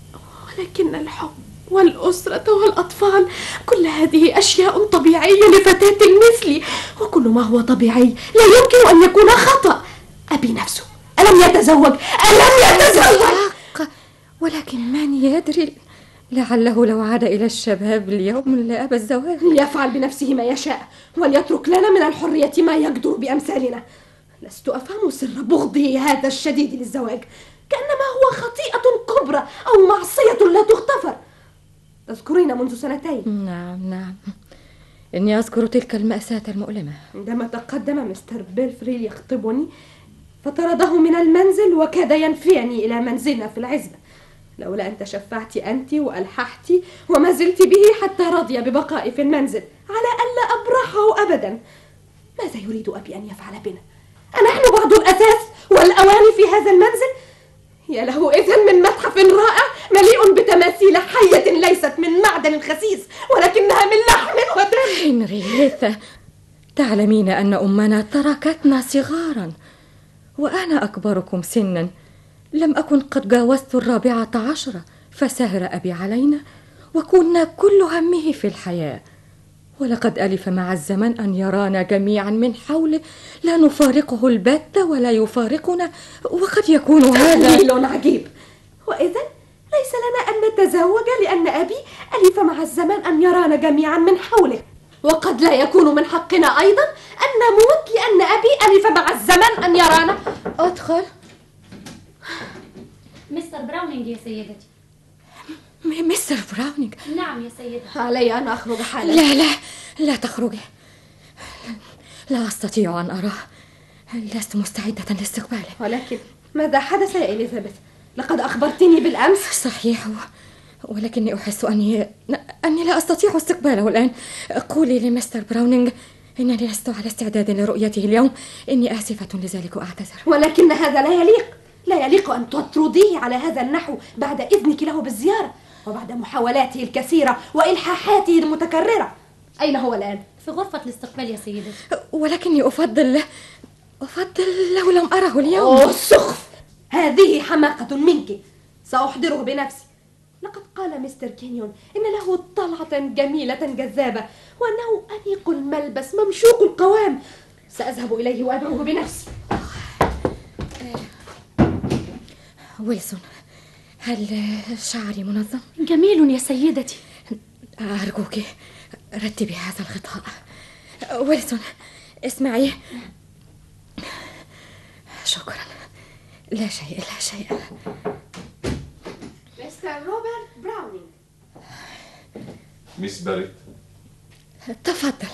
ولكن الحب والأسرة والأطفال كل هذه أشياء طبيعية لفتاة مثلي، وكل ما هو طبيعي لا يمكن أن يكون خطأ. أبي نفسه ألم يتزوج؟ ألم يتزوج؟ ولكن من يدري، لعله لو عاد إلى الشباب اليوم لأبى الزواج. يفعل بنفسه ما يشاء، وليترك لنا من الحرية ما يقدر بأمثالنا. لست أفهم سر بغضه هذا الشديد للزواج، كأنما هو خطيئة كبرى أو معصية لا تغتفر. تذكرين منذ سنتين؟ نعم نعم، إني أذكر تلك المأساة المؤلمة. عندما تقدم مستر بيلفري يخطبني فطرده من المنزل وكاد ينفعني إلى منزلنا في العزبة، لولا أن تشفعت أنت وألححت وما زلت به حتى رضي ببقائي في المنزل على ألا أبرحه أبدا. ماذا يريد أبي أن يفعل بنا؟ أنحن بعض الأثاث والأواني في هذا المنزل؟ يا له إذن من متحف رائع مليء بتماثيل حية ليست من معدن خسيس ولكنها من لحم ودم. هنرييتا، تعلمين أن أمنا تركتنا صغارا، وأنا أكبركم سنا. لم أكن قد جاوزت الرابعة عشرة فسهر أبي علينا، وكنا كل همه في الحياة. ولقد ألف مع الزمن أن يرانا جميعا من حوله لا نفارقه البتة ولا يفارقنا، وقد يكون هذا دليل عجيب. وإذن ليس لنا أن نتزوج لأن أبي ألف مع الزمن أن يرانا جميعا من حوله، وقد لا يكون من حقنا أيضا أن نموت لأن أبي ألف مع الزمن أن يرانا. أدخل. مستر براونينج يا سيدتي. مستر براونينج؟ نعم يا سيدتي. علي أن أخرج حالا. لا لا لا تخرجي، لا أستطيع أن أراه، لست مستعدة لاستقباله. ولكن ماذا حدث يا إليزابيث؟ لقد أخبرتني بالأمس. صحيح، ولكني أحس أني أني لا أستطيع استقباله الآن. قولي لمستر براونينج إنني لست على استعداد لرؤيته اليوم. إني آسفة لذلك وأعتذر. ولكن هذا لا يليق، لا يليق أن تطرديه على هذا النحو بعد إذنك له بالزيارة وبعد محاولاته الكثيرة وإلحاحاته المتكررة. أين هو الآن؟ في غرفة الاستقبال يا سيدتي. ولكني أفضل أفضل لو لم أره اليوم. أوه سخف، هذه حماقة منك. سأحضره بنفسي. لقد قال مستر كينيون إن له طلعة جميلة جذابة وأنه أنيق الملبس ممشوق القوام. سأذهب إليه وأدعوه بنفسي. ويلسون، هل شعري منظم؟ جميل يا سيدتي. أرجوك رتبي هذا الغطاء. ويلسون اسمعي. شكرا، لا شيء لا شيء. مستر روبرت براونينغ. ميس باريت. تفضل.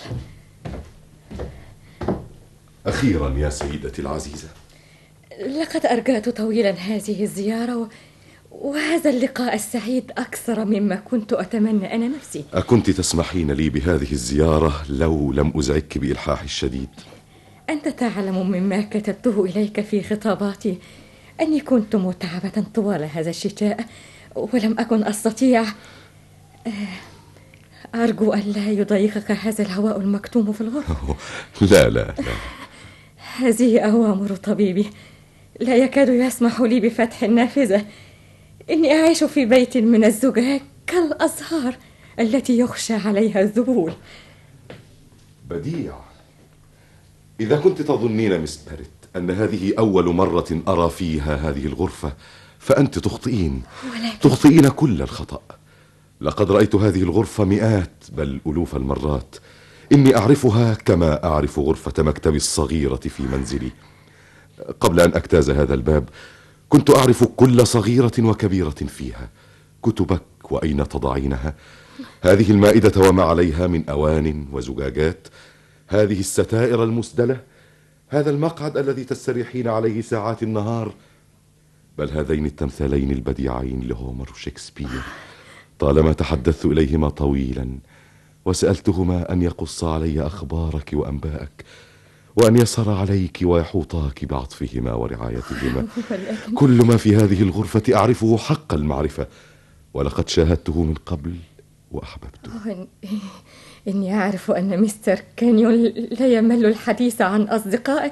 أخيرا يا سيدتي العزيزة. لقد أرجعت طويلا هذه الزيارة و... وهذا اللقاء السعيد أكثر مما كنت أتمنى أنا نفسي. أكنت تسمحين لي بهذه الزيارة لو لم أزعجك بإلحاح الشديد؟ أنت تعلم مما كتبته إليك في خطاباتي أني كنت متعبة طوال هذا الشتاء ولم أكن أستطيع. أرجو أن لا يضايقك هذا الهواء المكتوم في الغرفة. لا لا لا، هذه أوامر طبيبي، لا يكاد يسمح لي بفتح النافذة. إني أعيش في بيت من الزجاج كالأزهار التي يخشى عليها الذبول. بديع. إذا كنت تظنين مس باريت أن هذه أول مرة أرى فيها هذه الغرفة فأنت تخطئين. ولكن... تخطئين كل الخطأ. لقد رأيت هذه الغرفة مئات بل ألوف المرات. إني أعرفها كما أعرف غرفة مكتبي الصغيرة في منزلي. قبل أن أجتاز هذا الباب كنت أعرف كل صغيرة وكبيرة فيها، كتبك وأين تضعينها، هذه المائدة وما عليها من أوان وزجاجات، هذه الستائر المسدلة، هذا المقعد الذي تستريحين عليه ساعات النهار، بل هذين التمثالين البديعين لهومر وشكسبير. طالما تحدثت إليهما طويلا وسألتهما أن يقص علي أخبارك وأنباءك وأن يسهر عليك ويحوطاك بعطفهما ورعايتهما. كل ما في هذه الغرفة أعرفه حق المعرفة، ولقد شاهدته من قبل وأحببته. إني أعرف أن مستر كانيون لا يمل الحديث عن أصدقائه،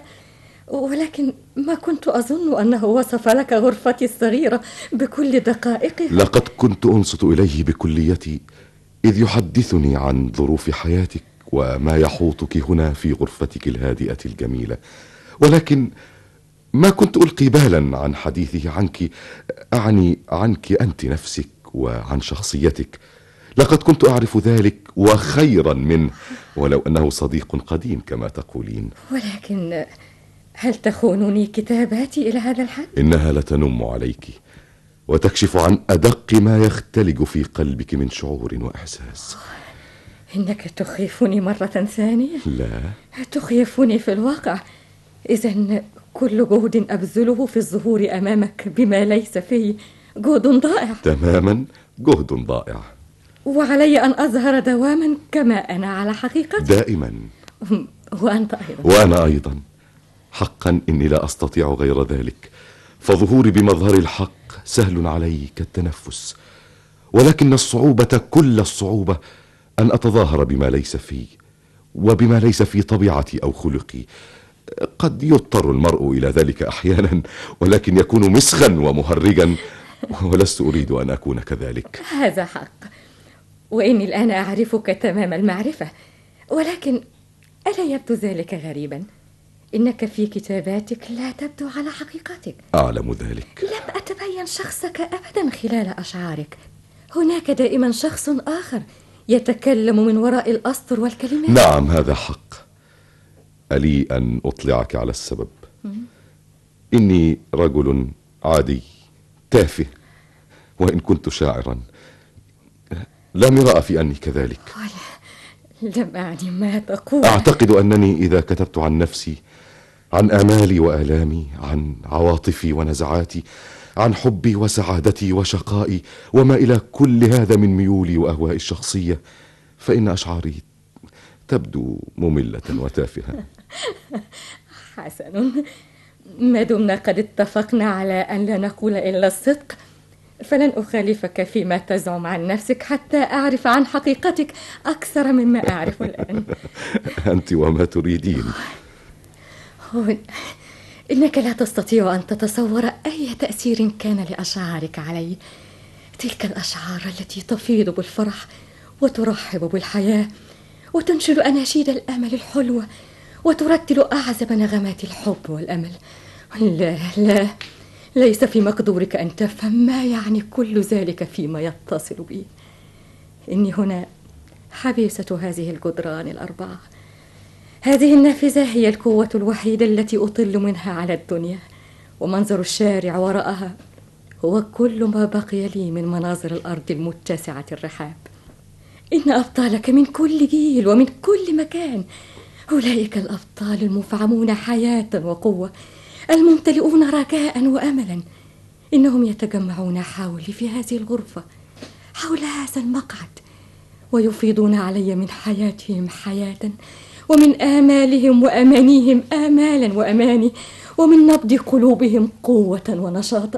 ولكن ما كنت أظن أنه وصف لك غرفتي الصغيرة بكل دقائقها. لقد كنت أنصت إليه بكليتي إذ يحدثني عن ظروف حياتك وما يحوطك هنا في غرفتك الهادئة الجميلة، ولكن ما كنت ألقي بالا عن حديثه عنك، أعني عنك أنت نفسك وعن شخصيتك. لقد كنت أعرف ذلك وخيرا منه، ولو أنه صديق قديم كما تقولين. ولكن هل تخونني كتاباتي إلى هذا الحد؟ إنها لتنم عليك وتكشف عن أدق ما يختلج في قلبك من شعور وإحساس. إنك تخيفني مرة ثانية؟ لا، تخيفني في الواقع. إذن كل جهد أبذله في الظهور أمامك بما ليس فيه جهد ضائع. تماما، جهد ضائع. وعلي أن أظهر دواما كما أنا على حقيقتي. دائما. وأنت أيضا. وأنا أيضا. حقا إني لا أستطيع غير ذلك، فظهوري بمظهر الحق سهل علي كالتنفس، ولكن الصعوبة كل الصعوبة أن أتظاهر بما ليس في وبما ليس في طبيعتي أو خلقي. قد يضطر المرء إلى ذلك أحيانا، ولكن يكون مسخا ومهرجا، ولست أريد أن أكون كذلك. هذا حق، وإني الآن أعرفك تمام المعرفة، ولكن ألا يبدو ذلك غريبا؟ إنك في كتاباتك لا تبدو على حقيقتك. أعلم ذلك. لم أتبين شخصك أبدا خلال أشعارك. هناك دائما شخص آخر يتكلم من وراء الأسطر والكلمات. نعم، هذا حق. ألي أن أطلعك على السبب؟ إني رجل عادي تافه، وإن كنت شاعرا لا مراء في أني كذلك. لم أعني ما تقول. أعتقد أنني إذا كتبت عن نفسي، عن آمالي وآلامي، عن عواطفي ونزعاتي، عن حبي وسعادتي وشقائي وما إلى كل هذا من ميولي وأهوائي الشخصية، فإن أشعاري تبدو مملة وتافهة. حسن، ما دمنا قد اتفقنا على أن لا نقول إلا الصدق، فلن أخالفك فيما تزعم عن نفسك حتى أعرف عن حقيقتك أكثر مما أعرف الآن. أنت وما تريدين. إنك لا تستطيع أن تتصور أي تأثير كان لأشعارك علي. تلك الأشعار التي تفيض بالفرح وترحب بالحياة وتنشد أناشيد الأمل الحلوة وترتل أعزب نغمات الحب والأمل. لا لا، ليس في مقدورك أن تفهم ما يعني كل ذلك فيما يتصل بي. إني هنا حبيسة هذه الجدران الأربعة. هذه النافذة هي القوة الوحيدة التي أطل منها على الدنيا، ومنظر الشارع وراءها هو كل ما بقي لي من مناظر الأرض المتسعة الرحاب. إن أبطالك من كل جيل ومن كل مكان، أولئك الأبطال المفعمون حياة وقوة، الممتلئون رجاء وأملا، إنهم يتجمعون حولي في هذه الغرفة حول هذا المقعد، ويفيضون علي من حياتهم حياة، ومن آمالهم وأمانيهم آمالا وأماني، ومن نبض قلوبهم قوة ونشاطا.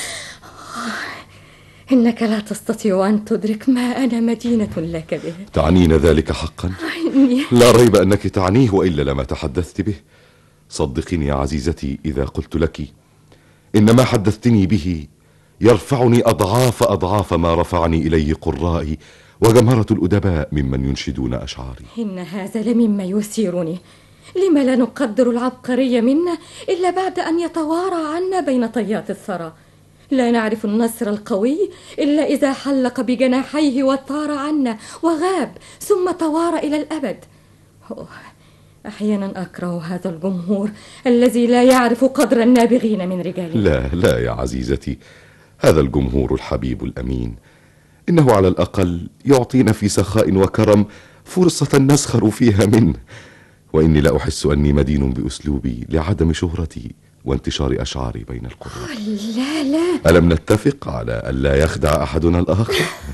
إنك لا تستطيع أن تدرك ما أنا مدينة لك به. تعنين ذلك حقا؟ إني لا ريب أنك تعنيه، وإلا لما تحدثت به. صدقيني يا عزيزتي إذا قلت لك إن ما حدثتني به يرفعني أضعاف أضعاف ما رفعني إليه قرائي وجمهرة الأدباء ممن ينشدون أشعاري. إن هذا لمما يثيرني. لما لا نقدر العبقري منا إلا بعد أن يتوارى عنا بين طيات الثرى؟ لا نعرف النصر القوي إلا إذا حلق بجناحيه وطار عنا وغاب ثم توارى إلى الأبد. أوه. أحيانا أكره هذا الجمهور الذي لا يعرف قدر النابغين من رجاله. لا لا يا عزيزتي، هذا الجمهور الحبيب الأمين إنه على الأقل يعطينا في سخاء وكرم فرصة نسخر فيها منه، وإني لا أحس أني مدين بأسلوبي لعدم شهرتي وانتشار أشعاري بين القراء. لا لا، ألم نتفق على ألا يخدع أحدنا الآخر؟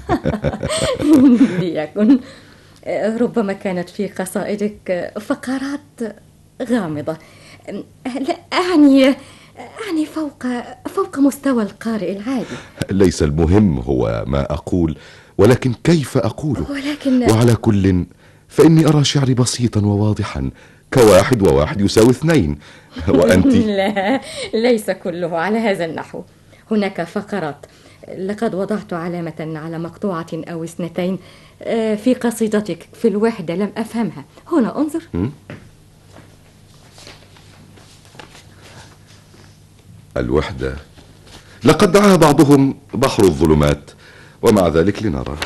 ليكن. ربما كانت في قصائدك فقرات غامضة، لا أعني أعني فوق فوق مستوى القارئ العادي. ليس المهم هو ما أقول، ولكن كيف أقوله. ولكن وعلى كل فإني أرى شعري بسيطا وواضحا كواحد وواحد يساوي اثنين. وأنت؟ لا، ليس كله على هذا النحو. هناك فقرات لقد وضعت علامة على مقطوعة أو اثنتين في قصيدتك في الوحدة لم أفهمها. هنا انظر. الوحدة لقد دعاها بعضهم بحر الظلمات، ومع ذلك لنرى.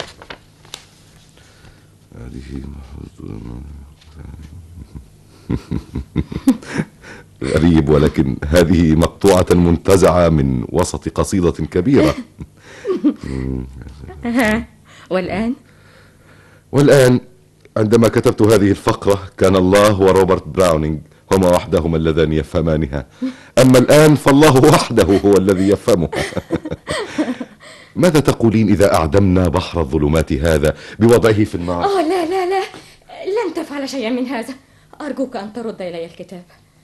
هذه غريب، ولكن هذه مقطوعة منتزعة من وسط قصيدة كبيرة. والآن؟ والآن عندما كتبت هذه الفقرة كان الله وروبرت براونينغ هما وحدهما اللذان يفهمانها، أما الآن فالله وحده هو الذي يفهمها. ماذا تقولين إذا أعدمنا بحر الظلمات هذا بوضعه في النار؟ آه لا لا لا، لن تفعل شيئا من هذا. أرجوك أن ترد إلي الكتاب.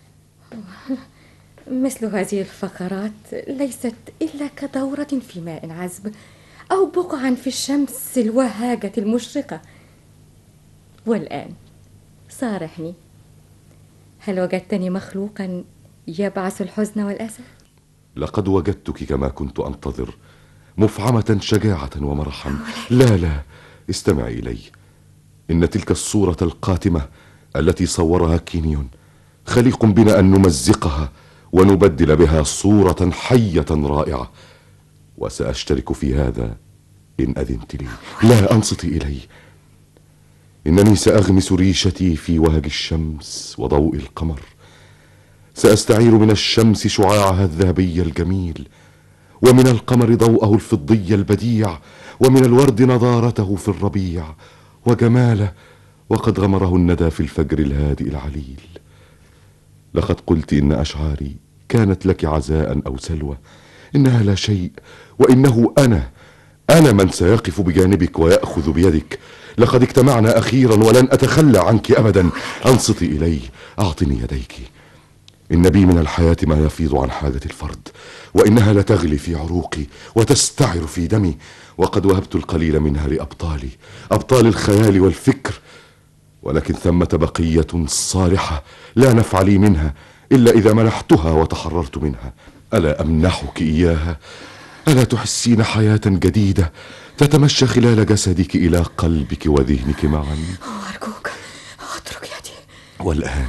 مثل هذه الفقرات ليست إلا كدورة في ماء عذب أو بقعا في الشمس الوهاجة المشرقة. والآن صارحني، هل وجدتني مخلوقا يبعث الحزن والأسى؟ لقد وجدتك كما كنت أنتظر، مفعمة شجاعة ومرحا. لا لا، استمعي إلي. إن تلك الصورة القاتمة التي صورها كينيون خليق بنا أن نمزقها ونبدل بها صورة حية رائعة، وسأشترك في هذا إن أذنت لي. لا، أنصتي إلي. إنني سأغمس ريشتي في وهج الشمس وضوء القمر، سأستعير من الشمس شعاعها الذهبي الجميل، ومن القمر ضوءه الفضي البديع، ومن الورد نضارته في الربيع وجماله وقد غمره الندى في الفجر الهادئ العليل. لقد قلت إن أشعاري كانت لك عزاء أو سلوى، إنها لا شيء، وإنه أنا أنا من سيقف بجانبك ويأخذ بيدك. لقد اجتمعنا أخيرا ولن أتخلى عنك أبدا. أنصتي إلي، أعطني يديك. إن بي من الحياة ما يفيض عن حاجة الفرد، وإنها لتغلي في عروقي وتستعر في دمي، وقد وهبت القليل منها لأبطالي، أبطال الخيال والفكر، ولكن ثمة بقية صالحة لا نفع لي منها إلا إذا منحتها وتحررت منها. ألا أمنحك إياها؟ ألا تحسين حياة جديدة تتمشى خلال جسدك إلى قلبك وذهنك معا؟ أرجوك اترك يدي. والآن؟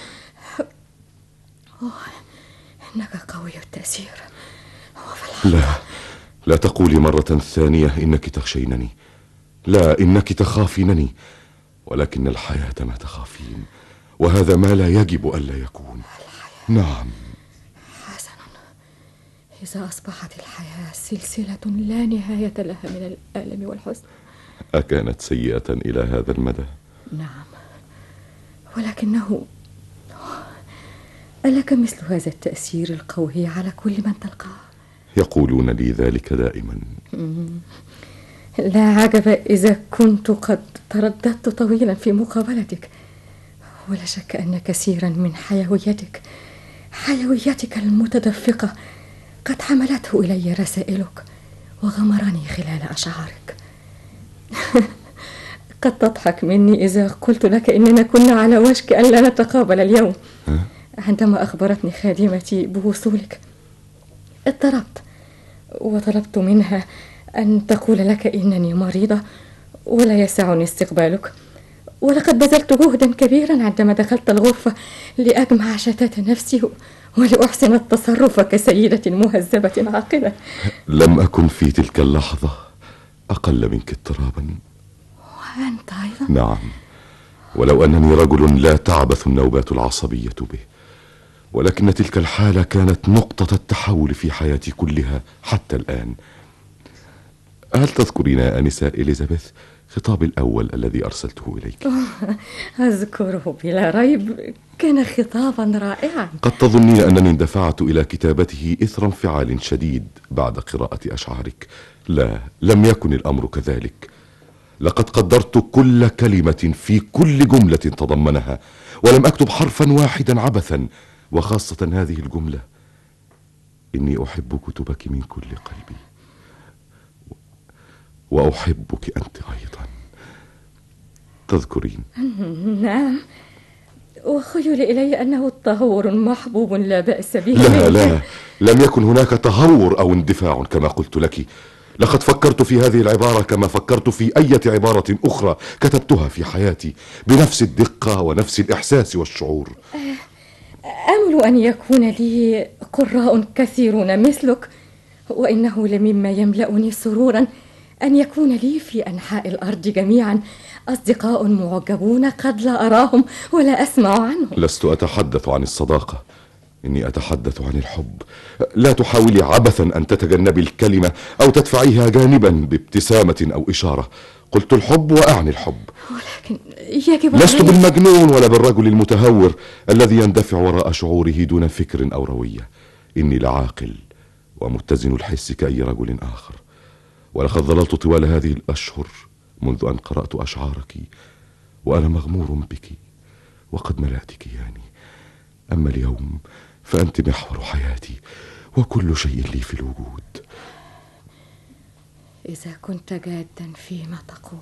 أوه، إنك قوي التأثير. لا لا تقولي مرة ثانية إنك تخشينني. لا، إنك تخافينني، ولكن الحياة ما تخافين، وهذا ما لا يجب ألا يكون. نعم. حسنا، إذا أصبحت الحياة سلسلة لا نهاية لها من الألم والحزن. أكانت سيئة إلى هذا المدى؟ نعم، ولكنه ألك مثل هذا التأثير القوي على كل من تلقاه؟ يقولون لي ذلك دائما. لا عجب إذا كنت قد ترددت طويلا في مقابلتك، ولا شك أن كثيرا من حيويتك حيويتك المتدفقة قد حملته إلي رسائلك وغمرني خلال أشعارك. قد تضحك مني إذا قلت لك إننا كنا على وشك أن لا نتقابل اليوم. عندما أخبرتني خادمتي بوصولك اضطربت وطلبت منها أن تقول لك إنني مريضة ولا يسعني استقبالك، ولقد بذلت جهدا كبيرا عندما دخلت الغرفة لأجمع شتات نفسي ولأحسن التصرف كسيدة مهذبة عاقلة. لم أكن في تلك اللحظة أقل منك اضطرابا. وأنت أيضا؟ نعم، ولو أنني رجل لا تعبث النوبات العصبية به، ولكن تلك الحالة كانت نقطة التحول في حياتي كلها حتى الآن. هل تذكرين يا آنسة إليزابيث خطابي الأول الذي أرسلته إليك؟ أذكره بلا ريب، كان خطابا رائعا. قد تظنين أنني اندفعت إلى كتابته إثر انفعال شديد بعد قراءة أشعارك. لا، لم يكن الأمر كذلك. لقد قدرت كل كلمة في كل جملة تضمنها، ولم أكتب حرفا واحدا عبثا، وخاصة هذه الجملة: إني أحب كتبك من كل قلبي وأحبك أنت أيضا. تذكرين؟ نعم، وخيل إلي أنه تهور محبوب لا بأس به. لا لا، لم يكن هناك تهور أو اندفاع كما قلت لك. لقد فكرت في هذه العبارة كما فكرت في أي عبارة أخرى كتبتها في حياتي، بنفس الدقة ونفس الإحساس والشعور. أمل أن يكون لي قراء كثيرون مثلك، وإنه لمما يملأني سرورا أن يكون لي في أنحاء الأرض جميعا أصدقاء معجبون قد لا أراهم ولا أسمع عنهم. لست أتحدث عن الصداقة، إني أتحدث عن الحب. لا تحاولي عبثا أن تتجنبي الكلمة أو تدفعيها جانبا بابتسامة أو إشارة. قلت الحب وأعني الحب، ولكن يجب لست بالمجنون ولا بالرجل المتهور الذي يندفع وراء شعوره دون فكر أو روية. إني لعاقل ومتزن الحس كأي رجل آخر، ولقد ظللت طوال هذه الأشهر منذ أن قرأت أشعارك وأنا مغمور بك وقد ملأتك يعني. أما اليوم فأنت محور حياتي وكل شيء لي في الوجود. إذا كنت جادا فيما تقول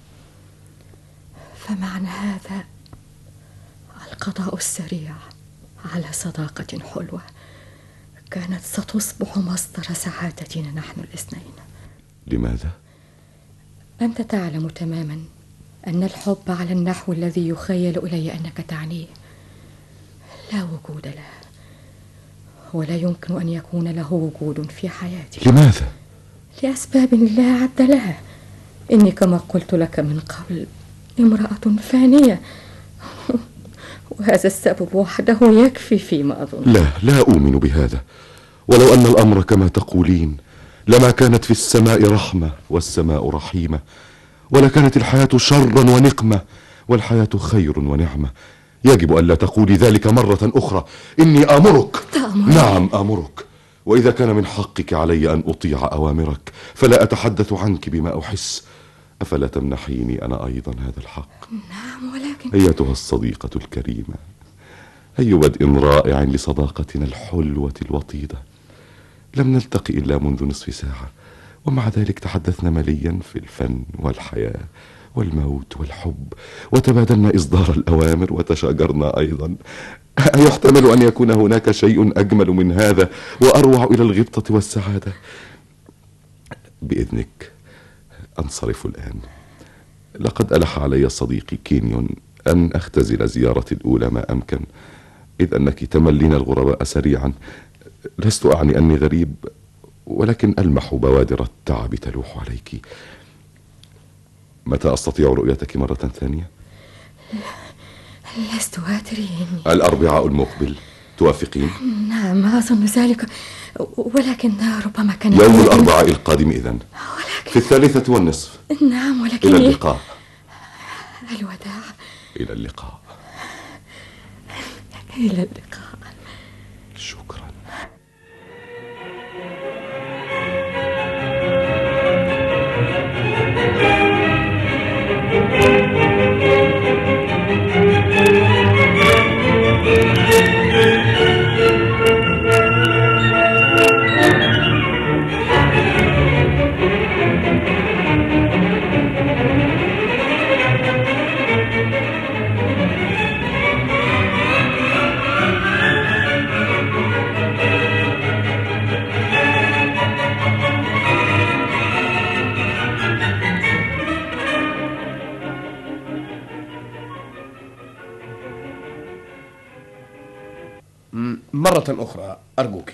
فمعنى هذا القضاء السريع على صداقة حلوة كانت ستصبح مصدر سعادتنا نحن الاثنين. لماذا؟ أنت تعلم تماما أن الحب على النحو الذي يخيل إلي أنك تعنيه لا وجود له، ولا يمكن أن يكون له وجود في حياتي. لماذا؟ لأسباب لا عد لها. إني كما قلت لك من قبل امرأة فانية، وهذا السبب وحده يكفي فيما أظن. لا لا أؤمن بهذا. ولو أن الأمر كما تقولين لما كانت في السماء رحمة والسماء رحيمة، ولا كانت الحياة شرا ونقمة والحياة خير ونعمة. يجب أن لا تقولي ذلك مرة أخرى. إني آمرك. تأمرني؟ نعم آمرك. وإذا كان من حقك علي أن أطيع أوامرك فلا أتحدث عنك بما أحس. أفلا تمنحيني أنا أيضا هذا الحق؟ نعم، ولكن أيتها الصديقة الكريمة، أي بدء رائع لصداقتنا الحلوة الوطيدة. لم نلتقي إلا منذ نصف ساعة، ومع ذلك تحدثنا مليا في الفن والحياة والموت والحب، وتبادلنا إصدار الأوامر وتشاجرنا أيضا. أيحتمل أن يكون هناك شيء أجمل من هذا وأروع إلى الغبطة والسعادة؟ بإذنك أنصرف الآن. لقد ألح علي صديقي كينيون أن أختزل زيارتي الأولى ما أمكن، إذ أنك تملين الغرباء سريعا. لست أعني أني غريب، ولكن ألمح بوادر التعب تلوح عليك. متى أستطيع رؤيتك مرة ثانية؟ لست أدري. الأربعاء المقبل توافقين؟ نعم أظن ذلك، ولكن ربما كان يوم الأربعاء القادم إذن في الثالثة والنصف. نعم ولكن إلى اللقاء. الوداع. إلى اللقاء. إلى اللقاء. شكرا. مرة أخرى أرجوك.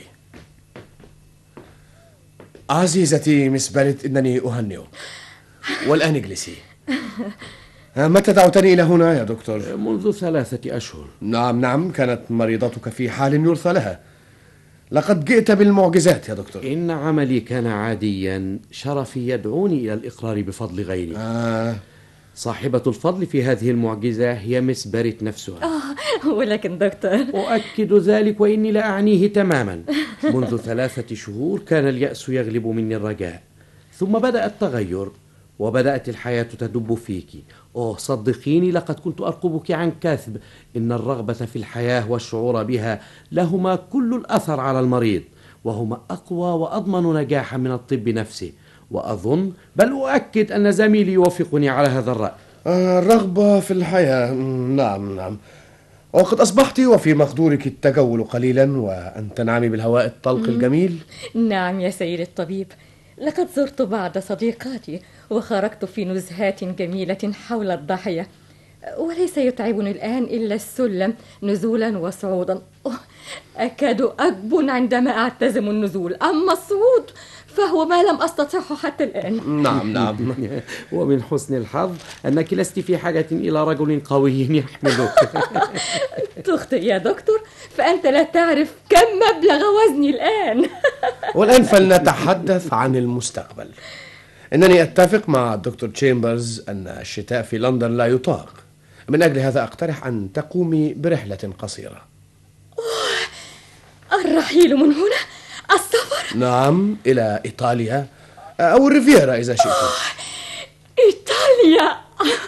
عزيزتي مس باريت، إنني أهنئك. والآن اجلسي. متى دعوتني إلى هنا يا دكتور؟ منذ ثلاثة أشهر. نعم نعم، كانت مريضتك في حال يرثى لها. لقد جئت بالمعجزات يا دكتور. إن عملي كان عاديا، شرفي يدعوني إلى الإقرار بفضل غيري. آه. صاحبة الفضل في هذه المعجزة هي مس باريت نفسها. آه ولكن دكتور، أؤكد ذلك وإني لا أعنيه تماما. منذ ثلاثة شهور كان اليأس يغلب مني الرجاء، ثم بدأ التغير وبدأت الحياة تدب فيك. أوه صدقيني، لقد كنت أرقبك عن كثب. إن الرغبة في الحياة والشعور بها لهما كل الأثر على المريض، وهما أقوى وأضمن نجاحا من الطب نفسه. وأظن بل أؤكد أن زميلي يوافقني على هذا الرأي. آه الرغبة في الحياة، نعم نعم. وقد أصبحت وفي مقدورك التجول قليلا وأن تنعمي بالهواء الطلق الجميل. نعم يا سيد الطبيب، لقد زرت بعض صديقاتي وخرجت في نزهات جميلة حول الضاحية، وليس يتعبني الآن إلا السلم نزولا وصعودا. أكاد أجبن عندما أعتزم النزول، أما الصعود فهو ما لم أستطعه حتى الآن. نعم نعم. ومن حسن الحظ أنك لست في حاجة إلى رجل قوي يحملك. تخطئ يا دكتور، فأنت لا تعرف كم مبلغ وزني الآن. والآن فلنتحدث عن المستقبل. إنني أتفق مع الدكتور تشامبرز أن الشتاء في لندن لا يطاق. من أجل هذا أقترح أن تقومي برحلة قصيرة. الرحيل من هنا؟ السفر؟ نعم، إلى إيطاليا أو الريفيرا إذا شئت. إيطاليا؟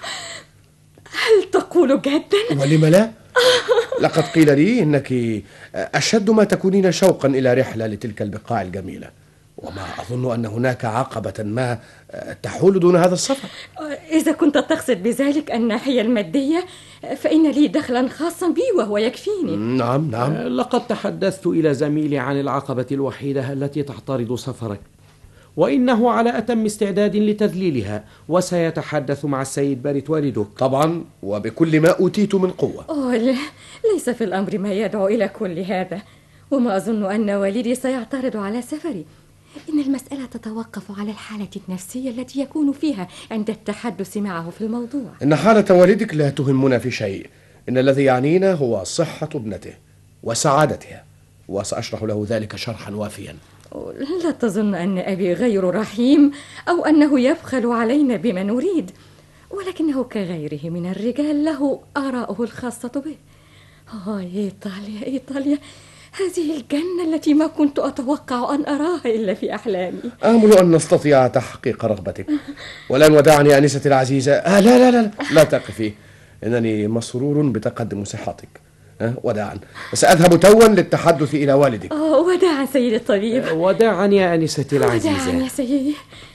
هل تقول جدا؟ ولم لا؟ لقد قيل لي إنك أشد ما تكونين شوقا إلى رحلة لتلك البقاع الجميلة، وما أظن أن هناك عقبة ما تحول دون هذا السفر. إذا كنت تقصد بذلك الناحية المادية فإن لي دخلا خاصا بي وهو يكفيني. نعم نعم. لقد تحدثت إلى زميلي عن العقبة الوحيدة التي تعترض سفرك، وإنه على أتم استعداد لتذليلها، وسيتحدث مع السيد باريت والدك. طبعا، وبكل ما أوتيت من قوة. أوه، ليس في الأمر ما يدعو إلى كل هذا، وما أظن أن والدي سيعترض على سفري. إن المسألة تتوقف على الحالة النفسية التي يكون فيها عند التحدث معه في الموضوع. إن حالة والدك لا تهمنا في شيء، إن الذي يعنينا هو صحة ابنته وسعادتها، وسأشرح له ذلك شرحا وافيا. لا تظن أن أبي غير رحيم أو أنه يبخل علينا بما نريد، ولكنه كغيره من الرجال له آراؤه الخاصة به. آه إيطاليا إيطاليا، هذه الجنة التي ما كنت أتوقع أن أراها إلا في أحلامي. آمل أن نستطيع تحقيق رغبتك. والآن ودعني أنستي العزيزة. آه لا لا لا لا تقفي، إنني مسرور بتقدم صحتك. أه وداعا، سأذهب توا للتحدث إلى والدك. آه وداعا سيد الطبيب. وداعا يا أنستي العزيزة. وداعا يا سيدي.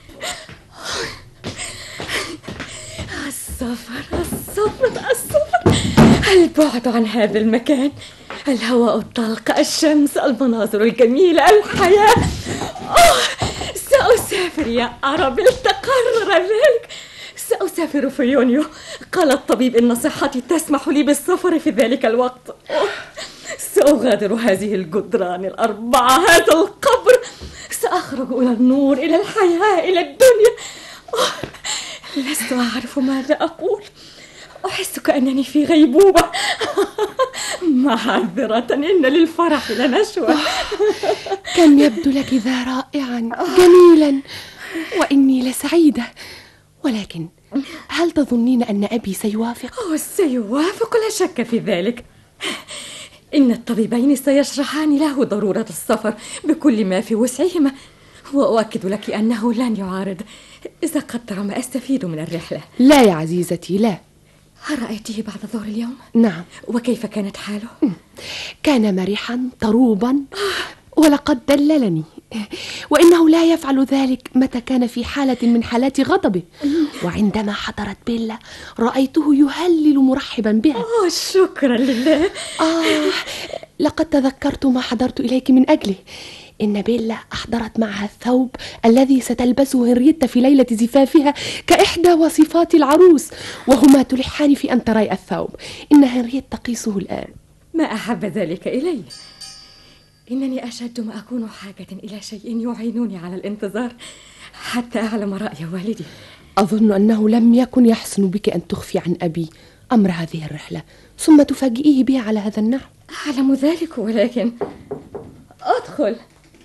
السفر السفر السفر، البعد عن هذا المكان، الهواء الطلق، الشمس، المناظر الجميلة، الحياة. أوه، سأسافر يا أرابيل، تقرر ذلك. سأسافر في يونيو. قال الطبيب إن صحتي تسمح لي بالسفر في ذلك الوقت. أوه، سأغادر هذه الجدران الأربعة، هذا القبر. سأخرج إلى النور، إلى الحياة، إلى الدنيا. أوه، لست أعرف ماذا أقول. أحس كأنني في غيبوبة. معذرة، إن للفرح لنشوة. كم يبدو لك ذا رائعا جميلا، وإني لسعيدة، ولكن هل تظنين أن أبي سيوافق؟ أوه سيوافق، لا شك في ذلك. إن الطبيبين سيشرحان له ضرورة السفر بكل ما في وسعهما، وأؤكد لك أنه لن يعارض إذا قدر ما أستفيد من الرحلة. لا يا عزيزتي، لا. هل رأيته بعد ظهر اليوم؟ نعم. وكيف كانت حاله؟ كان مرحا طروبا، ولقد دللني، وإنه لا يفعل ذلك متى كان في حالة من حالات غضبه. وعندما حضرت بيلا رأيته يهلل مرحبا بها. أوه شكرا لله. آه لقد تذكرت ما حضرت إليك من أجله. إن بيلا أحضرت معها الثوب الذي ستلبسه هنريتا في ليلة زفافها كإحدى وصفات العروس، وهما تلحان في أن تري الثوب. إن هنريتا تقيسه الآن. ما أحب ذلك إلي. إنني أشد ما أكون حاجة إلى شيء يعينني على الانتظار حتى أعلم رأي والدي. أظن أنه لم يكن يحسن بك أن تخفي عن أبي أمر هذه الرحلة ثم تفاجئيه بها على هذا النحو. أعلم ذلك، ولكن أدخل.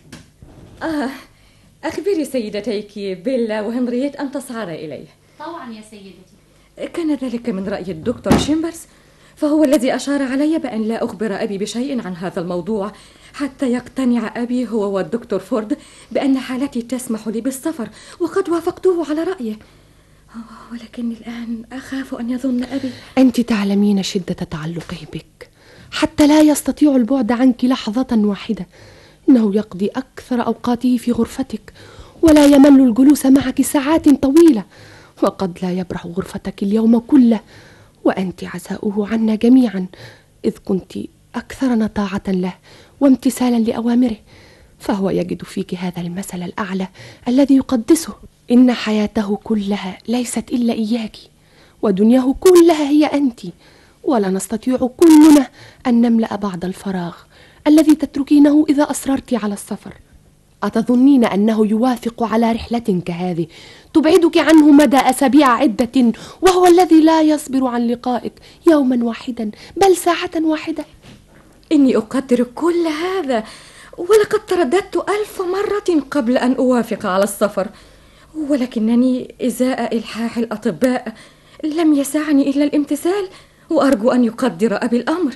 آه أخبري سيدتيك بيلا وهنريت أن تصعدا إليه. طبعا يا سيدتي. كان ذلك من رأي الدكتور شيمبرز، فهو الذي أشار علي بأن لا أخبر أبي بشيء عن هذا الموضوع حتى يقتنع أبي هو والدكتور فورد بأن حالتي تسمح لي بالسفر، وقد وافقته على رأيه. ولكني الآن أخاف أن يظن أبي. أنت تعلمين شدة تعلقه بك حتى لا يستطيع البعد عنك لحظة واحدة. إنه يقضي أكثر أوقاته في غرفتك، ولا يمل الجلوس معك ساعات طويلة، وقد لا يبرح غرفتك اليوم كله، وأنت عزاؤه عنا جميعا، إذ كنت أكثرنا طاعة له وامتثالا لأوامره، فهو يجد فيك هذا المثل الأعلى الذي يقدسه. إن حياته كلها ليست إلا إياك، ودنياه كلها هي أنت، ولا نستطيع كلنا أن نملأ بعض الفراغ الذي تتركينه إذا أصررت على السفر. أتظنين أنه يوافق على رحلة كهذه تبعدك عنه مدى أسابيع عدة، وهو الذي لا يصبر عن لقائك يوما واحدا بل ساعة واحدة؟ إني أقدر كل هذا، ولقد ترددت ألف مرة قبل أن أوافق على السفر، ولكنني إزاء إلحاح الأطباء لم يسعني إلا الامتثال، وأرجو أن يقدر أبي الأمر.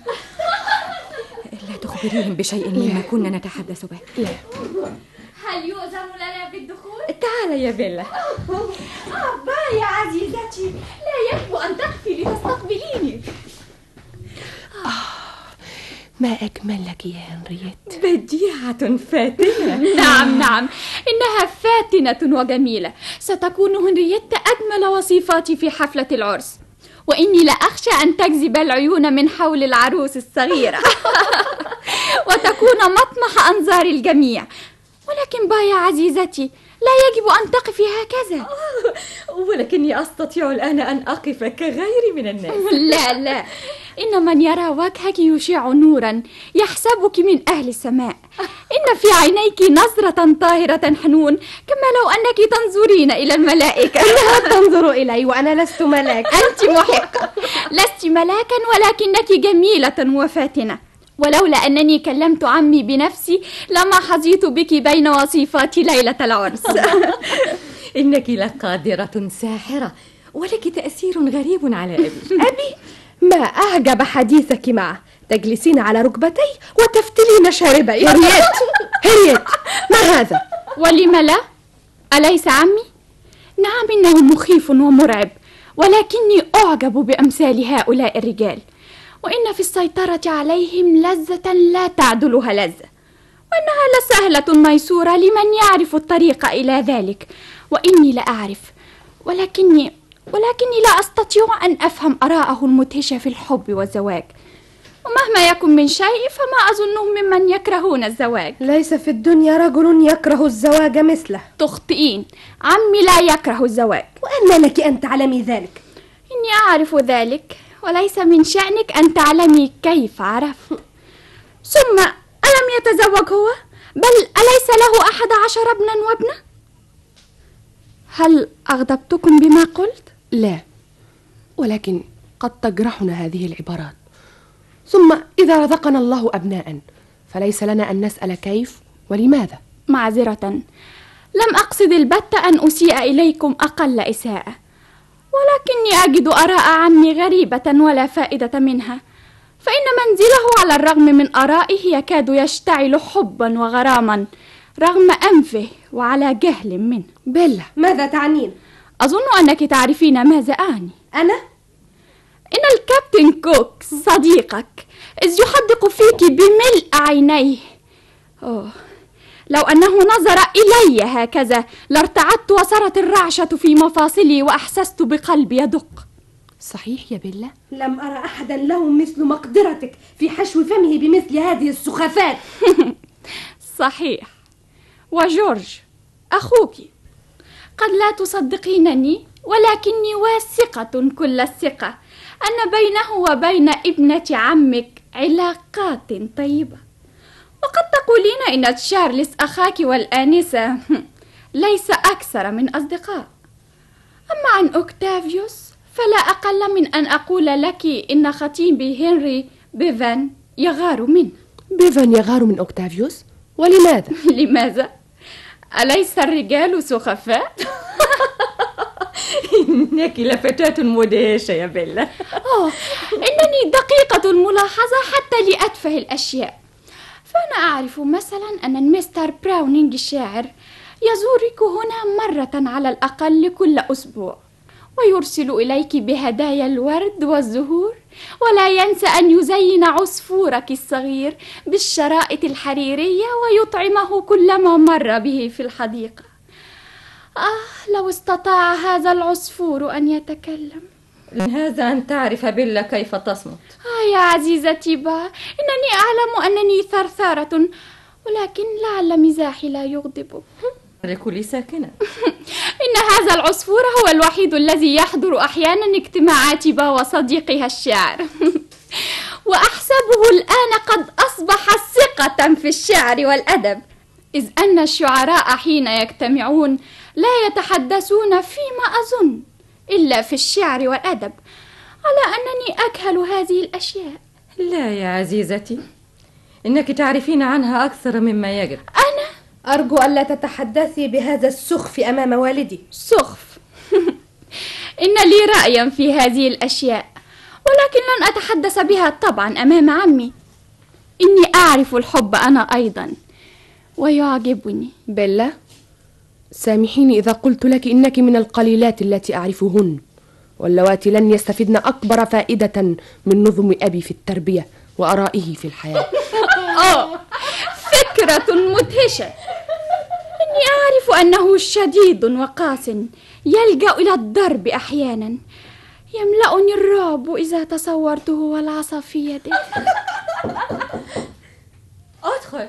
لا تخبريهم بشيء مما كنا نتحدث به. لا. هل يؤذن لنا بالدخول؟ تعالي يا بيلا. أبا يا عزيزتي، لا يجب أن تخفي لتستقبليني. آه ما أجملك يا هنريت. بديعة فاتنة. نعم نعم، إنها فاتنة وجميلة. ستكون هنريت أجمل وصفاتي في حفلة العرس، وإني لا أخشى أن تجذب العيون من حول العروس الصغيرة وتكون مطمح أنظار الجميع. ولكن با يا عزيزتي، لا يجب أن تقفي هكذا. ولكني أستطيع الآن أن أقف كغيري من الناس. لا لا، إن من يرى وجهك يشع نورا يحسبك من أهل السماء. إن في عينيك نظرة طاهرة حنون، كما لو أنك تنظرين إلى الملائكة. إنها تنظر إلي وأنا لست ملاك. أنت محقة، لست ملاكا، ولكنك جميلة وفاتنة. ولولا أنني كلمت عمي بنفسي لما حظيت بك بين وصفات ليلة العرس. إنك لقادرة ساحرة، ولك تأثير غريب على أبي. أبي؟ ما أعجب حديثك معه، تجلسين على ركبتي وتفتلين شاربي. هريت هريت ما هذا؟ ولم لا؟ أليس عمي؟ نعم إنه مخيف ومرعب، ولكني أعجب بأمثال هؤلاء الرجال، وإن في السيطرة عليهم لذة لا تعدلها لذة، وإنها لسهلة ميسورة لمن يعرف الطريق إلى ذلك. وإني لا أعرف، ولكني ولكني لا أستطيع أن أفهم آراءه المدهشة في الحب والزواج، ومهما يكن من شيء فما أظنهم ممن يكرهون الزواج. ليس في الدنيا رجل يكره الزواج مثله. تخطئين، عمي لا يكره الزواج. وأن لك أن تعلمي ذلك؟ إني أعرف ذلك، وليس من شأنك أن تعلمي كيف عرفت. ثم ألم يتزوج هو؟ بل أليس له أحد عشر ابنا وابنة؟ هل أغضبتكم بما قلت؟ لا، ولكن قد تجرحنا هذه العبارات، ثم إذا رزقنا الله أبناء فليس لنا أن نسأل كيف ولماذا؟ معذرة، لم أقصد البتة أن أسيء إليكم أقل إساءة، ولكني أجد آراء عمي غريبة ولا فائدة منها، فإن منزله على الرغم من آرائه يكاد يشتعل حبا وغراما رغم أنفه وعلى جهل منه. بيلا، ماذا تعنين؟ أظن أنك تعرفين ماذا أعني. أنا؟ إن الكابتن كوك صديقك إذ يحدق فيك بملء عينيه. أوه، لو أنه نظر إلي هكذا لارتعدت وصارت الرعشة في مفاصلي وأحسست بقلبي يدق. صحيح يا بيلا؟ لم أرى أحدا له مثل مقدرتك في حشو فمه بمثل هذه السخافات. صحيح. وجورج أخوك قد لا تصدقينني، ولكني واثقة كل الثقة أن بينه وبين ابنة عمك علاقات طيبة، وقد تقولين إن تشارلز أخاك والآنسة ليس أكثر من أصدقاء. أما عن أوكتافيوس فلا أقل من أن أقول لك إن خطيبي هنري بيفان يغار منه. بيفان يغار من أوكتافيوس؟ ولماذا؟ لماذا؟ أليس الرجال سخفاء؟ إنك لفتاة مدهشة يا بيلا. أوه، إنني دقيقة الملاحظة حتى لأتفه الأشياء. فأنا أعرف مثلا أن مستر براونينج الشاعر يزورك هنا مرة على الأقل كل أسبوع، ويرسل إليك بهدايا الورد والزهور، ولا ينسى أن يزين عصفورك الصغير بالشرائط الحريرية ويطعمه كلما مر به في الحديقة. آه، لو استطاع هذا العصفور أن يتكلم. هذا أن تعرف بيلا كيف تصمت. آه يا عزيزتي با، إنني أعلم أنني ثرثارة، ولكن لعل مزاحي لا يغضبك. لكل ساكنة. إن هذا العصفور هو الوحيد الذي يحضر أحيانا اجتماعات با وصديقها الشاعر. وأحسبه الآن قد أصبح ثقة في الشعر والأدب، إذ أن الشعراء حين يجتمعون لا يتحدثون فيما أظن إلا في الشعر والأدب، على أنني أكهل هذه الأشياء. لا يا عزيزتي، إنك تعرفين عنها أكثر مما يجب. أنا أرجو ألا تتحدثي بهذا السخف أمام والدي. سخف؟ إن لي رأيا في هذه الأشياء، ولكن لن أتحدث بها طبعا أمام عمي. إني أعرف الحب أنا أيضا ويعجبني. بيلا، سامحيني إذا قلت لك إنك من القليلات التي أعرفهن، واللواتي لن يستفدن أكبر فائدة من نظم أبي في التربية وآرائه في الحياة. أوه، فكرة مدهشة. إني أعرف أنه شديد وقاس، يلجأ إلى الضرب أحيانا. يملأني الرعب إذا تصورته والعصا في يده. أدخل.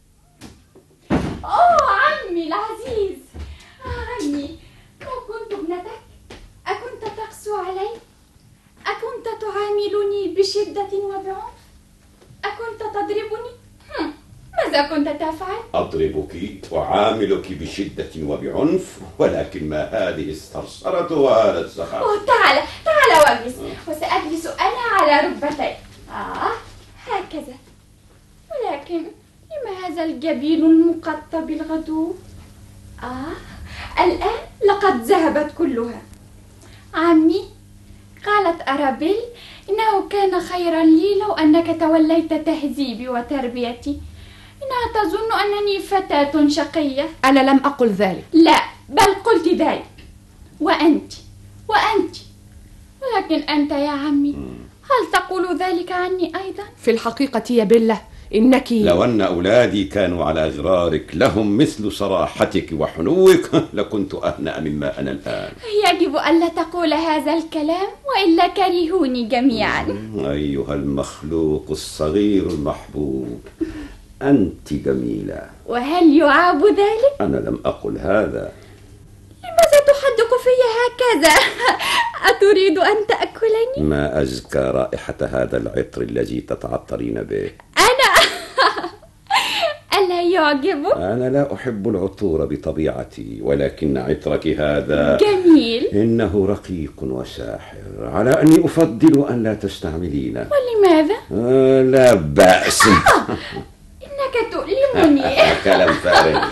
أوه عمي العزيز. عمي، لو كنت ابنتك أكنت تقسو علي؟ أكنت تعاملني بشدة وبعنف؟ أكنت تضربني؟ هم. ماذا كنت تفعل؟ أضربك وعاملك بشدة وبعنف، ولكن ما هذه الثرثرة وهذا السخاف؟ أوه، تعال تعال واجلس، وسأجلس أنا على ركبتي. آه هكذا. ولكن لما هذا الجبين المقطب الغدو؟ آه الآن لقد ذهبت كلها. عمي، قالت أرابيل إنه كان خيرا لي لو أنك توليت تهذيبي وتربيتي. إنها تظن أنني فتاة شقية. أنا لم أقل ذلك. لا، بل قلت ذلك. وأنت وأنت ولكن أنت يا عمي، هل تقول ذلك عني أيضا؟ في الحقيقة يا بيلا إنك لو أن أولادي كانوا على غرارك لهم مثل صراحتك وحنوك لكنت أهنأ مما أنا الآن. يجب ألا تقول هذا الكلام وإلا كرهوني جميعا. أيها المخلوق الصغير المحبوب، أنت جميلة. وهل يعاب ذلك؟ أنا لم أقل هذا. لماذا تحدق في هكذا؟ أتريد أن تأكلني؟ ما أزكى رائحة هذا العطر الذي تتعطرين به. أنا ألا يعجبك؟ أنا لا أحب العطور بطبيعتي، ولكن عطرك هذا جميل. إنه رقيق وساحر، على أني أفضل أن لا تستعملينه. ولماذا؟ آه لا بأس. آه إنك تؤلمني. كلام فارغ.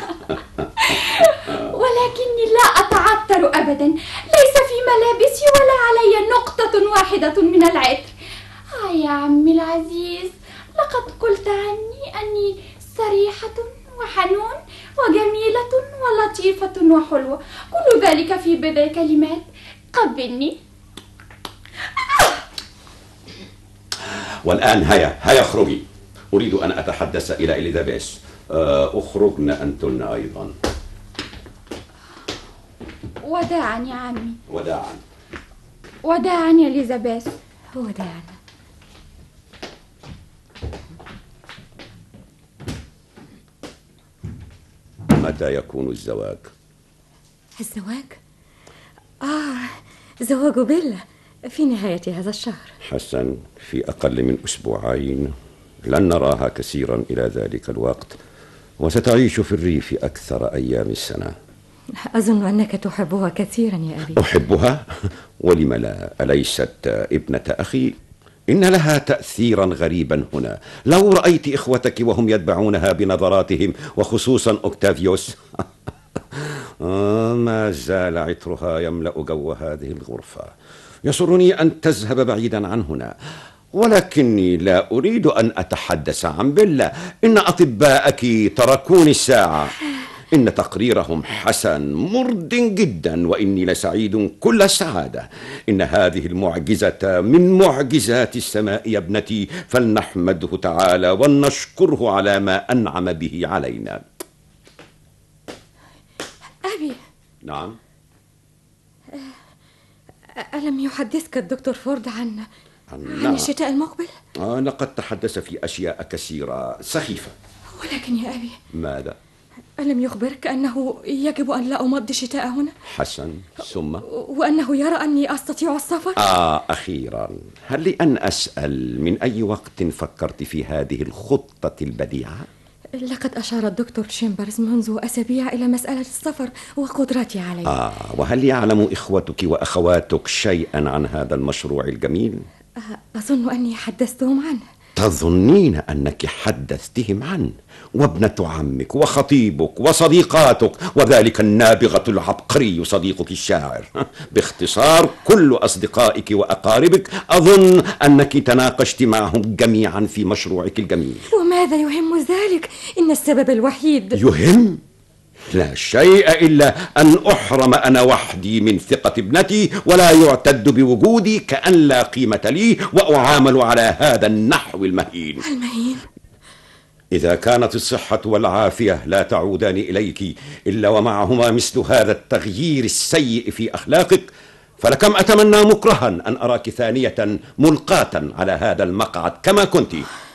ولكني لا أتعطر أبدا، ليس في ملابسي ولا علي نقطة واحدة من العطر. آه يا عمي العزيز، لقد قلت عني أني صريحة وحنون وجميلة ولطيفة وحلوة، كل ذلك في بضع كلمات. قبلني. والآن هيا هيا اخرجي، أريد أن أتحدث إلى إليزابيث. أخرجن أنتن أيضا. وداعا يا عمي. وداعا. وداعا يا إليزابيث. وداعا. متى يكون الزواج؟ الزواج؟ آه زواج بيلا في نهاية هذا الشهر. حسن، في أقل من أسبوعين لن نراها كثيرا إلى ذلك الوقت، وستعيش في الريف أكثر أيام السنة. أظن أنك تحبها كثيرا يا أبي. أحبها؟ ولم لا؟ أليست ابنة أخي؟ إن لها تأثيرا غريبا هنا. لو رأيت إخوتك وهم يتبعونها بنظراتهم، وخصوصا أوكتافيوس. آه ما زال عطرها يملأ جو هذه الغرفة. يسرني أن تذهب بعيدا عن هنا، ولكني لا أريد أن أتحدث عن بيلا. إن أطباءك تركوني الساعة. إن تقريرهم حسن مرد جدا، وإني لسعيد كل السعادة. إن هذه المعجزة من معجزات السماء يا ابنتي، فلنحمده تعالى ونشكره على ما أنعم به علينا. أبي. نعم. ألم يحدثك الدكتور فورد عن عن, عن الشتاء المقبل؟ آه لقد تحدث في أشياء كثيرة سخيفة. ولكن يا أبي، ماذا؟ ألم يخبرك أنه يجب أن لا أمضي الشتاء هنا؟ حسن، ثم؟ وأنه يرى أني أستطيع السفر؟ آه أخيرا، هل لي أن أسأل من أي وقت فكرت في هذه الخطة البديعة؟ لقد أشار الدكتور تشامبرز منذ أسابيع إلى مسألة السفر وقدرتي عليه. آه وهل يعلم إخوتك وأخواتك شيئا عن هذا المشروع الجميل؟ أظن أني حدثتهم عنه. تظنين أنك حدثتهم عنه؟ وابنة عمك وخطيبك وصديقاتك، وذلك النابغة العبقري صديقك الشاعر. باختصار كل أصدقائك وأقاربك. أظن أنك تناقشت معهم جميعا في مشروعك الجميل. وماذا يهم ذلك؟ إن السبب الوحيد يهم؟ لا شيء إلا أن أحرم أنا وحدي من ثقة ابنتي، ولا يعتد بوجودي، كأن لا قيمة لي، وأعامل على هذا النحو المهين. المهين؟ إذا كانت الصحة والعافية لا تعودان إليك إلا ومعهما مثل هذا التغيير السيء في أخلاقك، فلكم أتمنى مكرها أن أراك ثانية ملقاة على هذا المقعد كما كنت.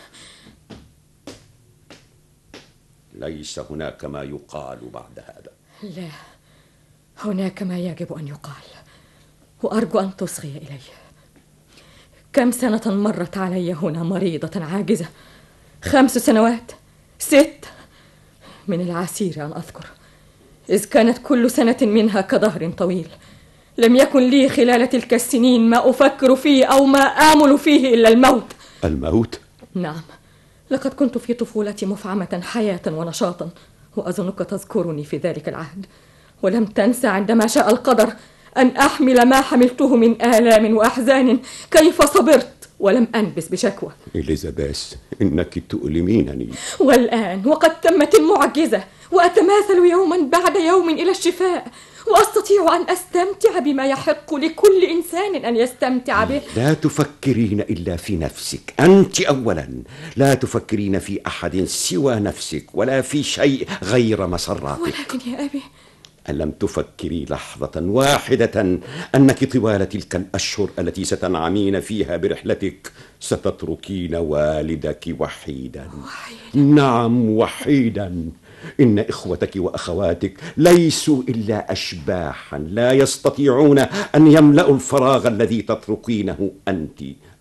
ليس هناك ما يقال بعد هذا. لا، هناك ما يجب أن يقال، وأرجو أن تصغي إليه. كم سنة مرت علي هنا مريضة عاجزة؟ خمس سنوات، ست. من العسير أن أذكر، إذ كانت كل سنة منها كدهر طويل. لم يكن لي خلال تلك السنين ما أفكر فيه أو ما آمل فيه إلا الموت. الموت؟ نعم، لقد كنت في طفولتي مفعمة حياة ونشاطا، وأظنك تذكرني في ذلك العهد، ولم تنسى عندما شاء القدر أن أحمل ما حملته من آلام وأحزان. كيف صبرت ولم أنبس بشكوى. إليزابيث، إنك تؤلمينني. والآن وقد تمت المعجزة، وأتماثل يوما بعد يوم إلى الشفاء، وأستطيع أن أستمتع بما يحق لكل إنسان أن يستمتع به. لا تفكرين إلا في نفسك أنت أولا، لا تفكرين في أحد سوى نفسك، ولا في شيء غير مسراتك. ولكن يا أبي، ألم تفكري لحظة واحدة أنك طوال تلك الأشهر التي ستنعمين فيها برحلتك ستتركين والدك وحيدا؟ وحيدا؟ نعم وحيدا. إن إخوتك وأخواتك ليسوا إلا أشباحا لا يستطيعون أن يملأوا الفراغ الذي تتركينه أنت.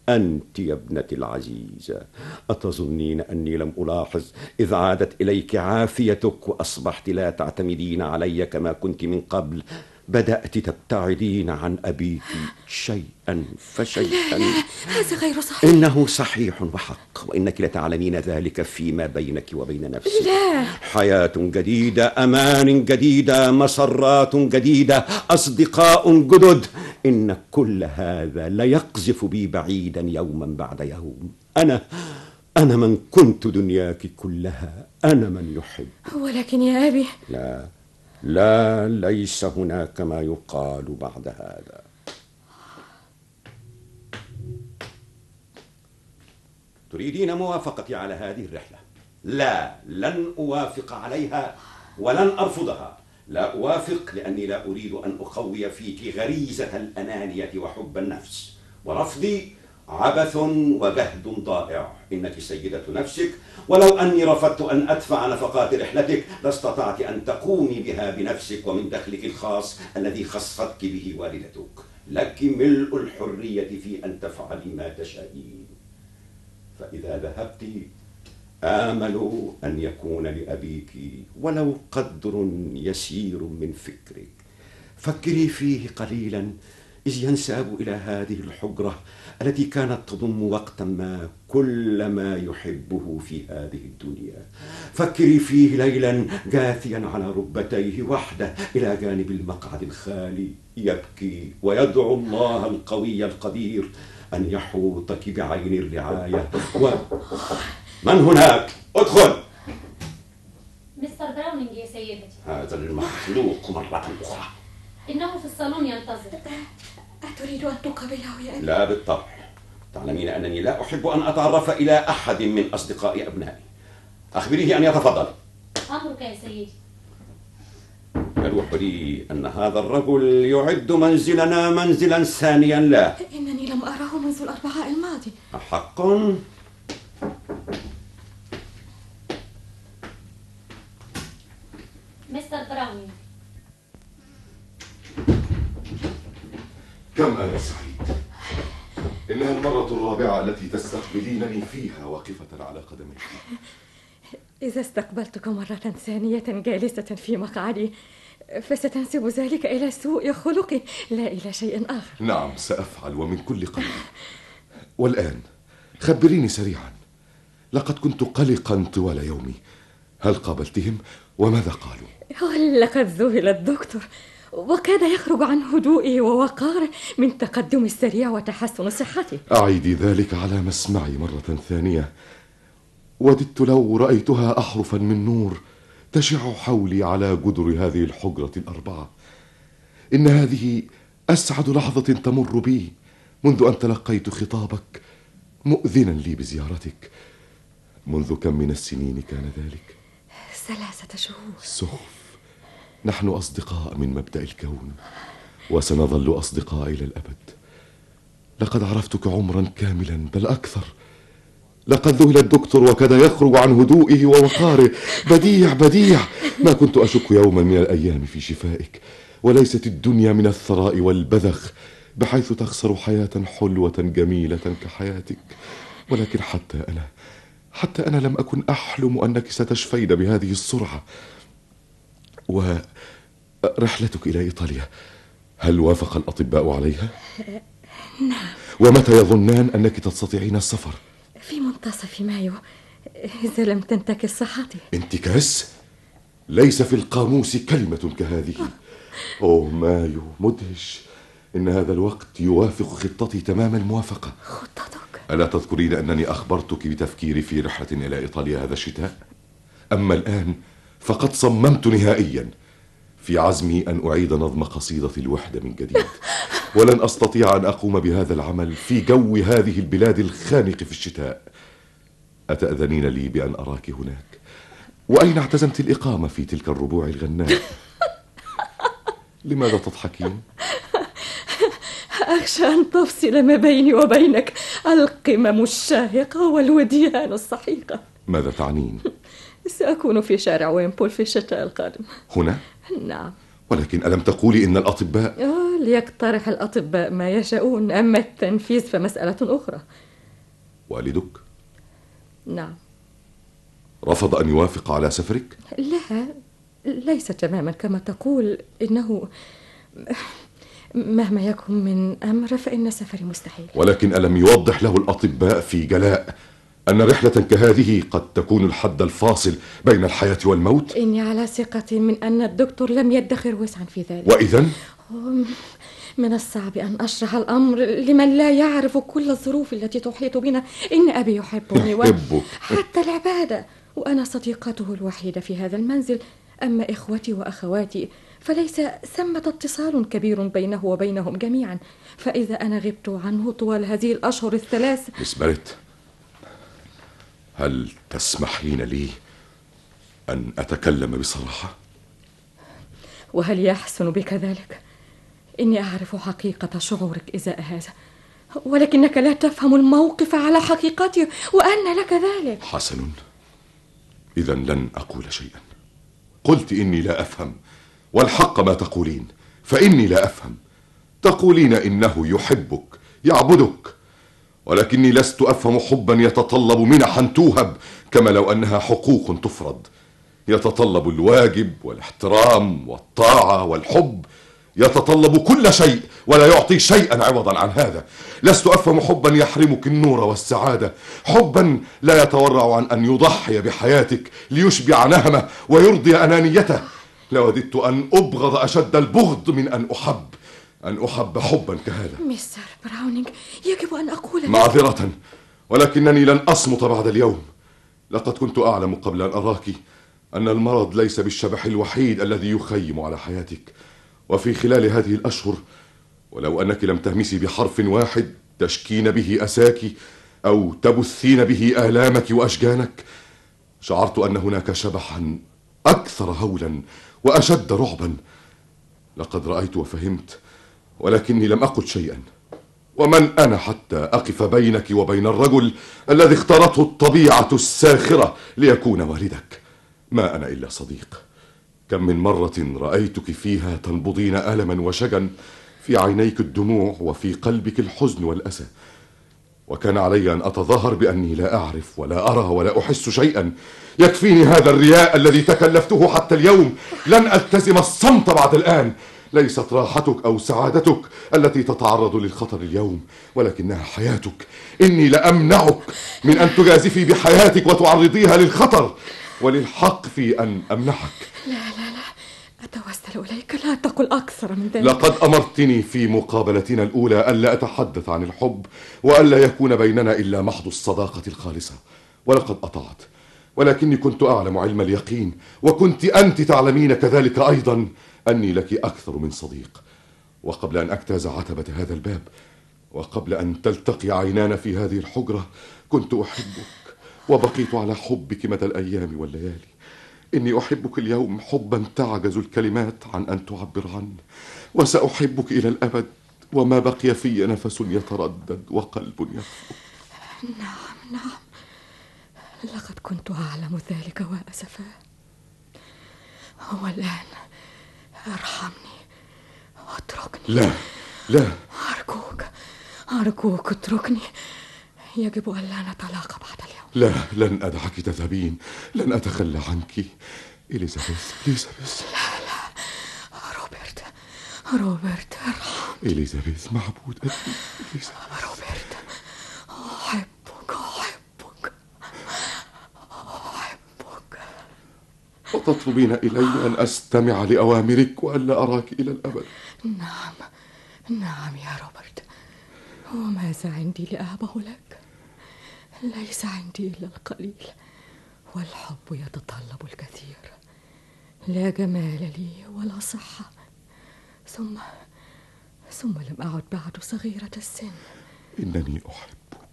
أنت يا ابنتي العزيزة، أتظنين أني لم ألاحظ إذ عادت إليك عافيتك وأصبحت لا تعتمدين علي كما كنت من قبل؟ بدأت تبتعدين عن أبيك شيئا فشيئا. لا لا، هذا غير صحيح. إنه صحيح وحق، وإنك لتعلمين ذلك فيما بينك وبين نفسك. لا. حياة جديدة، أمان جديدة، مسرات جديدة، أصدقاء جدد. إن كل هذا ليقذف بي بعيدا يوما بعد يوم. أنا أنا من كنت دنياك كلها، أنا من يحب. ولكن يا أبي، لا لا، ليس هناك ما يقال بعد هذا. تريدين موافقتي على هذه الرحلة؟ لا، لن أوافق عليها ولن أرفضها. لا أوافق لأني لا أريد أن أقوي فيك غريزة الأنانية وحب النفس، ورفضي عبث وجهد ضائع. إنك سيدة نفسك، ولو أني رفضت أن أدفع نفقات رحلتك لاستطعت أن تقومي بها بنفسك ومن دخلك الخاص الذي خصتك به والدتك. لك ملء الحرية في أن تفعلي ما تشائين. فإذا ذهبت آمل أن يكون لأبيك ولو قدر يسير من فكرك. فكري فيه قليلا إذ ينساب إلى هذه الحجرة التي كانت تضم وقتا ما كل ما يحبه في هذه الدنيا. فكري فيه ليلا جاثيا على ركبتيه وحده إلى جانب المقعد الخالي يبكي ويدعو الله القوي القدير أن يحوطك بعين الرعاية. و... من هناك؟ ادخل. مستر براونينج يا سيدتي. هذا المخلوق مرة أخرى. إنه في الصالون ينتظر. أتريد أن تقابله يا أبي؟ لا بالطبع. تعلمين أنني لا أحب أن أتعرف إلى أحد من أصدقاء أبنائي. أخبريه أن يتفضل. أمرك يا سيدي. يلوح لي أن هذا الرجل يعد منزلنا منزلا ثانيا له. إنني لم أراه منذ الأربعاء الماضي. أحق؟ مستر براونينج. كم أنا سعيد. إنها المرة الرابعة التي تستقبلينني فيها واقفة على قدميك. إذا استقبلتك مرة ثانية جالسة في مقعدي فستنسب ذلك إلى سوء خلقي لا إلى شيء آخر. نعم سأفعل ومن كل قلب. والآن خبريني سريعا، لقد كنت قلقا طوال يومي. هل قابلتهم وماذا قالوا؟ لقد ذهل الدكتور وكاد يخرج عن هدوئه ووقاره من تقدم السريع وتحسن صحته. أعيدي ذلك على مسمعي مرة ثانية. وددت لو رأيتها أحرفا من نور تشع حولي على جدر هذه الحجرة الأربعة. إن هذه أسعد لحظة تمر بي منذ أن تلقيت خطابك مؤذنا لي بزيارتك. منذ كم من السنين كان ذلك؟ ثلاثة شهور. سخف. نحن أصدقاء من مبدأ الكون وسنظل أصدقاء إلى الأبد. لقد عرفتك عمرا كاملا بل أكثر. لقد ذهل الدكتور وكاد يخرج عن هدوئه ووقاره. بديع بديع. ما كنت أشك يوما من الأيام في شفائك. وليست الدنيا من الثراء والبذخ بحيث تخسر حياة حلوة جميلة كحياتك. ولكن حتى أنا حتى أنا لم أكن أحلم أنك ستشفين بهذه السرعة. ورحلتك إلى إيطاليا هل وافق الأطباء عليها؟ نعم. ومتى يظنان أنك تستطيعين السفر؟ في منتصف مايو إذا لم تنتكس صحتي. انتكاس؟ ليس في القاموس كلمة كهذه. أوه مايو مدهش. إن هذا الوقت يوافق خطتي تمام الموافقة. خطتك؟ ألا تذكرين أنني أخبرتك بتفكيري في رحلة إلى إيطاليا هذا الشتاء؟ أما الآن فقد صممت نهائيا في عزمي أن أعيد نظم قصيدة الوحدة من جديد. ولن أستطيع أن أقوم بهذا العمل في جو هذه البلاد الخانق في الشتاء. أتأذنين لي بأن أراك هناك؟ وأين اعتزمت الإقامة في تلك الربوع الغناء؟ لماذا تضحكين؟ أخشى أن تفصل ما بيني وبينك القمم الشاهقة والوديان السحيقة. ماذا تعنين؟ سأكون في شارع ويمبول في الشتاء القادم. هنا؟ نعم. ولكن ألم تقولي إن الأطباء؟ آه ليقترح الأطباء ما يشاءون، أما التنفيذ فمسألة أخرى. والدك؟ نعم. رفض أن يوافق على سفرك؟ لا، ليس تماما كما تقول. إنه مهما يكن من أمر فإن سفري مستحيل. ولكن ألم يوضح له الأطباء في جلاء أن رحلة كهذه قد تكون الحد الفاصل بين الحياة والموت؟ إني على ثقة من أن الدكتور لم يدخر وسعا في ذلك. وإذن؟ من الصعب أن أشرح الأمر لمن لا يعرف كل الظروف التي تحيط بنا. إن أبي يحبني يحبك حتى العبادة، وأنا صديقته الوحيدة في هذا المنزل. أما إخوتي وأخواتي فليس ثمة اتصال كبير بينه وبينهم جميعا، فإذا أنا غبت عنه طوال هذه الأشهر الثلاث. مس باريت، هل تسمحين لي أن أتكلم بصراحة؟ وهل يحسن بك ذلك؟ إني أعرف حقيقة شعورك إزاء هذا، ولكنك لا تفهم الموقف على حقيقته، وأن لك ذلك. حسن، إذن لن أقول شيئا. قلت إني لا أفهم، والحق ما تقولين، فإني لا أفهم. تقولين إنه يحبك، يعبدك، ولكني لست أفهم حبا يتطلب منحا توهب كما لو أنها حقوق تفرض. يتطلب الواجب والاحترام والطاعة والحب، يتطلب كل شيء ولا يعطي شيئا عوضا عن هذا. لست أفهم حبا يحرمك النور والسعادة، حبا لا يتورع عن أن يضحي بحياتك ليشبع نهمه ويرضي أنانيته. لوددت أن أبغض أشد البغض من أن أحب، أن أحب حبا كهذا. مستر براونينغ، يجب أن أقول معذرة، ولكنني لن أصمت بعد اليوم. لقد كنت أعلم قبل أن أراك أن المرض ليس بالشبح الوحيد الذي يخيم على حياتك. وفي خلال هذه الأشهر، ولو أنك لم تهمسي بحرف واحد تشكين به أساك أو تبثين به آلامك وأشجانك، شعرت أن هناك شبحا أكثر هولا وأشد رعبا. لقد رأيت وفهمت، ولكني لم أقل شيئا. ومن أنا حتى أقف بينك وبين الرجل الذي اختارته الطبيعة الساخرة ليكون والدك؟ ما أنا إلا صديق. كم من مرة رأيتك فيها تنبضين ألما وشجا، في عينيك الدموع وفي قلبك الحزن والأسى، وكان علي أن أتظاهر بأني لا أعرف ولا أرى ولا أحس شيئا. يكفيني هذا الرياء الذي تكلفته حتى اليوم. لن ألتزم الصمت بعد الآن. ليست راحتك أو سعادتك التي تتعرض للخطر اليوم، ولكنها حياتك. إني لأمنعك من أن تجازفي بحياتك وتعرضيها للخطر، وللحق في أن أمنحك. لا لا لا، أتوسل إليك، لا تقل أكثر من ذلك. لقد أمرتني في مقابلتنا الأولى ألا أتحدث عن الحب، وألا يكون بيننا إلا محض الصداقة الخالصة، ولقد أطعت. ولكني كنت أعلم علم اليقين، وكنت أنت تعلمين كذلك أيضا، أني لك أكثر من صديق. وقبل أن أجتاز عتبة هذا الباب، وقبل أن تلتقي عينانا في هذه الحجرة، كنت أحبك، وبقيت على حبك مدى الأيام والليالي. إني أحبك اليوم حبا تعجز الكلمات عن أن تعبر عنه، وسأحبك إلى الأبد، وما بقي في نفس يتردد وقلب يخفق. نعم نعم، لقد كنت أعلم ذلك وأسفا. والآن ارحمني واتركني. لا لا، أرجوك أرجوك اتركني. يجب أن لا نتلاقى بعد اليوم. لا، لن أدعك تذهبين، لن أتخلى عنك. إليزابيث إليزابيث. لا لا، روبرت روبرت ارحمني. إليزابيث معبود أبي. إليزابيث. روبرت، أحبك أحبك أحبك. وتطلبين إلي أن أستمع لأوامرك وألا أراك إلى الأبد. نعم نعم يا روبرت، وماذا عندي لأهبه لك؟ ليس عندي إلا القليل، والحب يتطلب الكثير. لا جمال لي ولا صحة، ثم ثم لم أعد بعد صغيرة السن. إنني أحبك.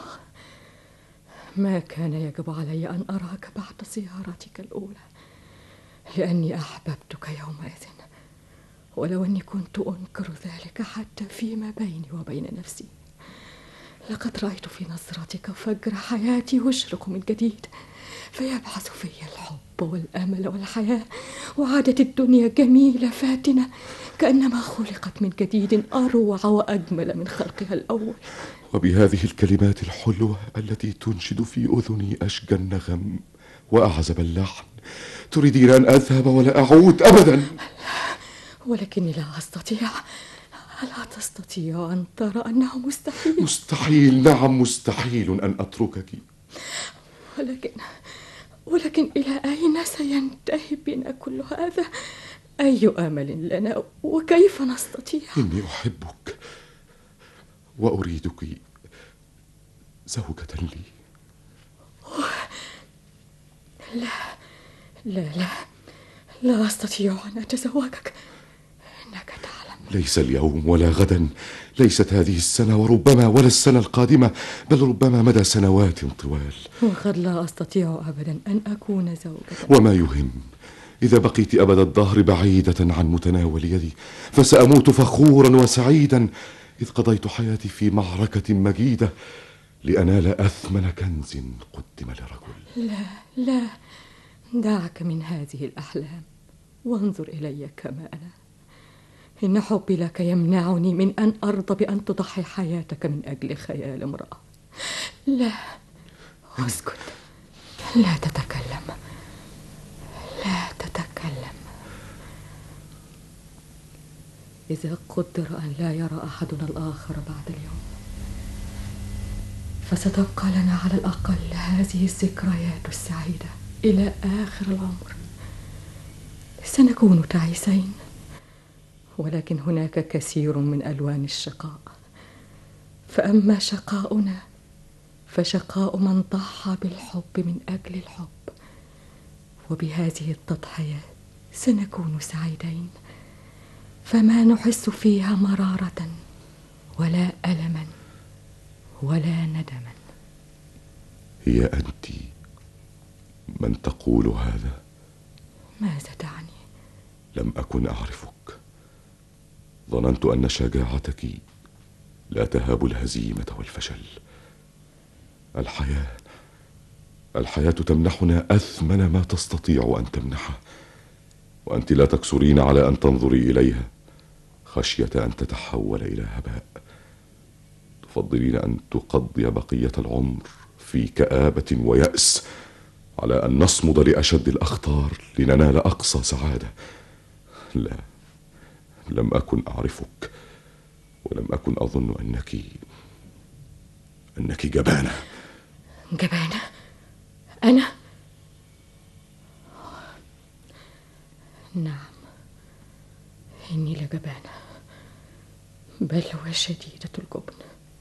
ما كان يجب علي أن أراك بعد زيارتك الأولى، لأني أحببتك يومئذ، ولو أني كنت أنكر ذلك حتى فيما بيني وبين نفسي. لقد رأيت في نظرتك فجر حياتي يشرق من جديد، فيبعث في الحب والأمل والحياة، وعادت الدنيا جميلة فاتنة كأنما خلقت من جديد، أروع وأجمل من خلقها الأول. وبهذه الكلمات الحلوة التي تنشد في أذني أشجى النغم وأعزب اللحن تريدين أن أذهب ولا أعود أبدا؟ ولكني لا أستطيع. ألا تستطيع أن ترى أنه مستحيل؟ مستحيل، نعم مستحيل أن أتركك. ولكن ولكن إلى أين سينتهي بنا كل هذا؟ أي أمل لنا وكيف نستطيع؟ إني أحبك وأريدك زوجة لي. لا لا لا لا أستطيع أن أتزوجك. إنك تعلم. ليس اليوم ولا غدا، ليست هذه السنة وربما ولا السنة القادمة، بل ربما مدى سنوات طوال. وقد لا أستطيع أبدا أن أكون زوجة. وما يهم، إذا بقيت أبد الدهر بعيدة عن متناول يدي فسأموت فخورا وسعيدا، إذ قضيت حياتي في معركة مجيدة لأنال أثمن كنز قدم لرجل. لا لا، دعك من هذه الأحلام وانظر إلي كما أنا. إن حبي لك يمنعني من أن أرضى بأن تضحي حياتك من أجل خيال امرأة. لا، اسكت، لا تتكلم، لا تتكلم. إذا قدر أن لا يرى أحدنا الآخر بعد اليوم فستبقى لنا على الأقل هذه الذكريات السعيدة إلى آخر العمر. سنكون تعيسين، ولكن هناك كثير من ألوان الشقاء. فأما شقاؤنا فشقاء من ضحى بالحب من أجل الحب، وبهذه التضحيات سنكون سعيدين، فما نحس فيها مرارة ولا ألما ولا ندما. هي أنت من تقول هذا؟ ماذا تعني؟ لم أكن أعرفك، ظننت أن شجاعتك لا تهاب الهزيمة والفشل. الحياة الحياة تمنحنا أثمن ما تستطيع أن تمنحه، وأنت لا تكسرين على أن تنظري إليها خشية أن تتحول إلى هباء. تفضلين أن تقضي بقية العمر في كآبة ويأس على أن نصمد لأشد الأخطار لننال أقصى سعادة. لا، لم أكن أعرفك، ولم أكن أظن أنك أنك جبانة. جبانة؟ أنا؟ نعم، إني لجبانة، بل وشديدة الجبن.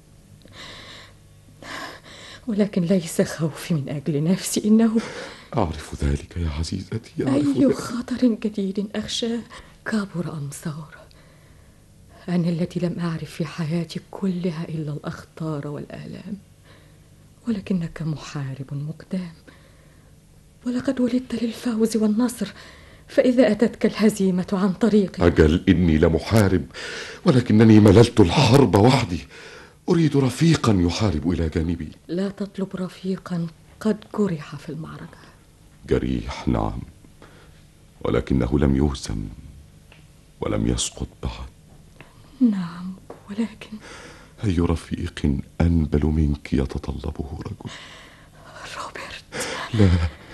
ولكن ليس خوفي من أجل نفسي، إنه أعرف ذلك يا عزيزتي، أعرف أي ذلك. خطر جديد أخشاه كبر أم صغر. أنا التي لم أعرف في حياتي كلها إلا الأخطار والآلام، ولكنك محارب مقدام، ولقد ولدت للفوز والنصر، فإذا أتتك الهزيمة عن طريقي. أجل إني لمحارب، ولكنني مللت الحرب وحدي، أريد رفيقا يحارب إلى جانبي. لا تطلب رفيقا قد جرح في المعركة. جريح نعم، ولكنه لم يهزم ولم يسقط بعد. نعم، ولكن أي رفيق أنبل منك يتطلبه رجل؟ روبرت. لا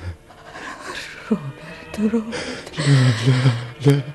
روبرت روبرت لا لا لا.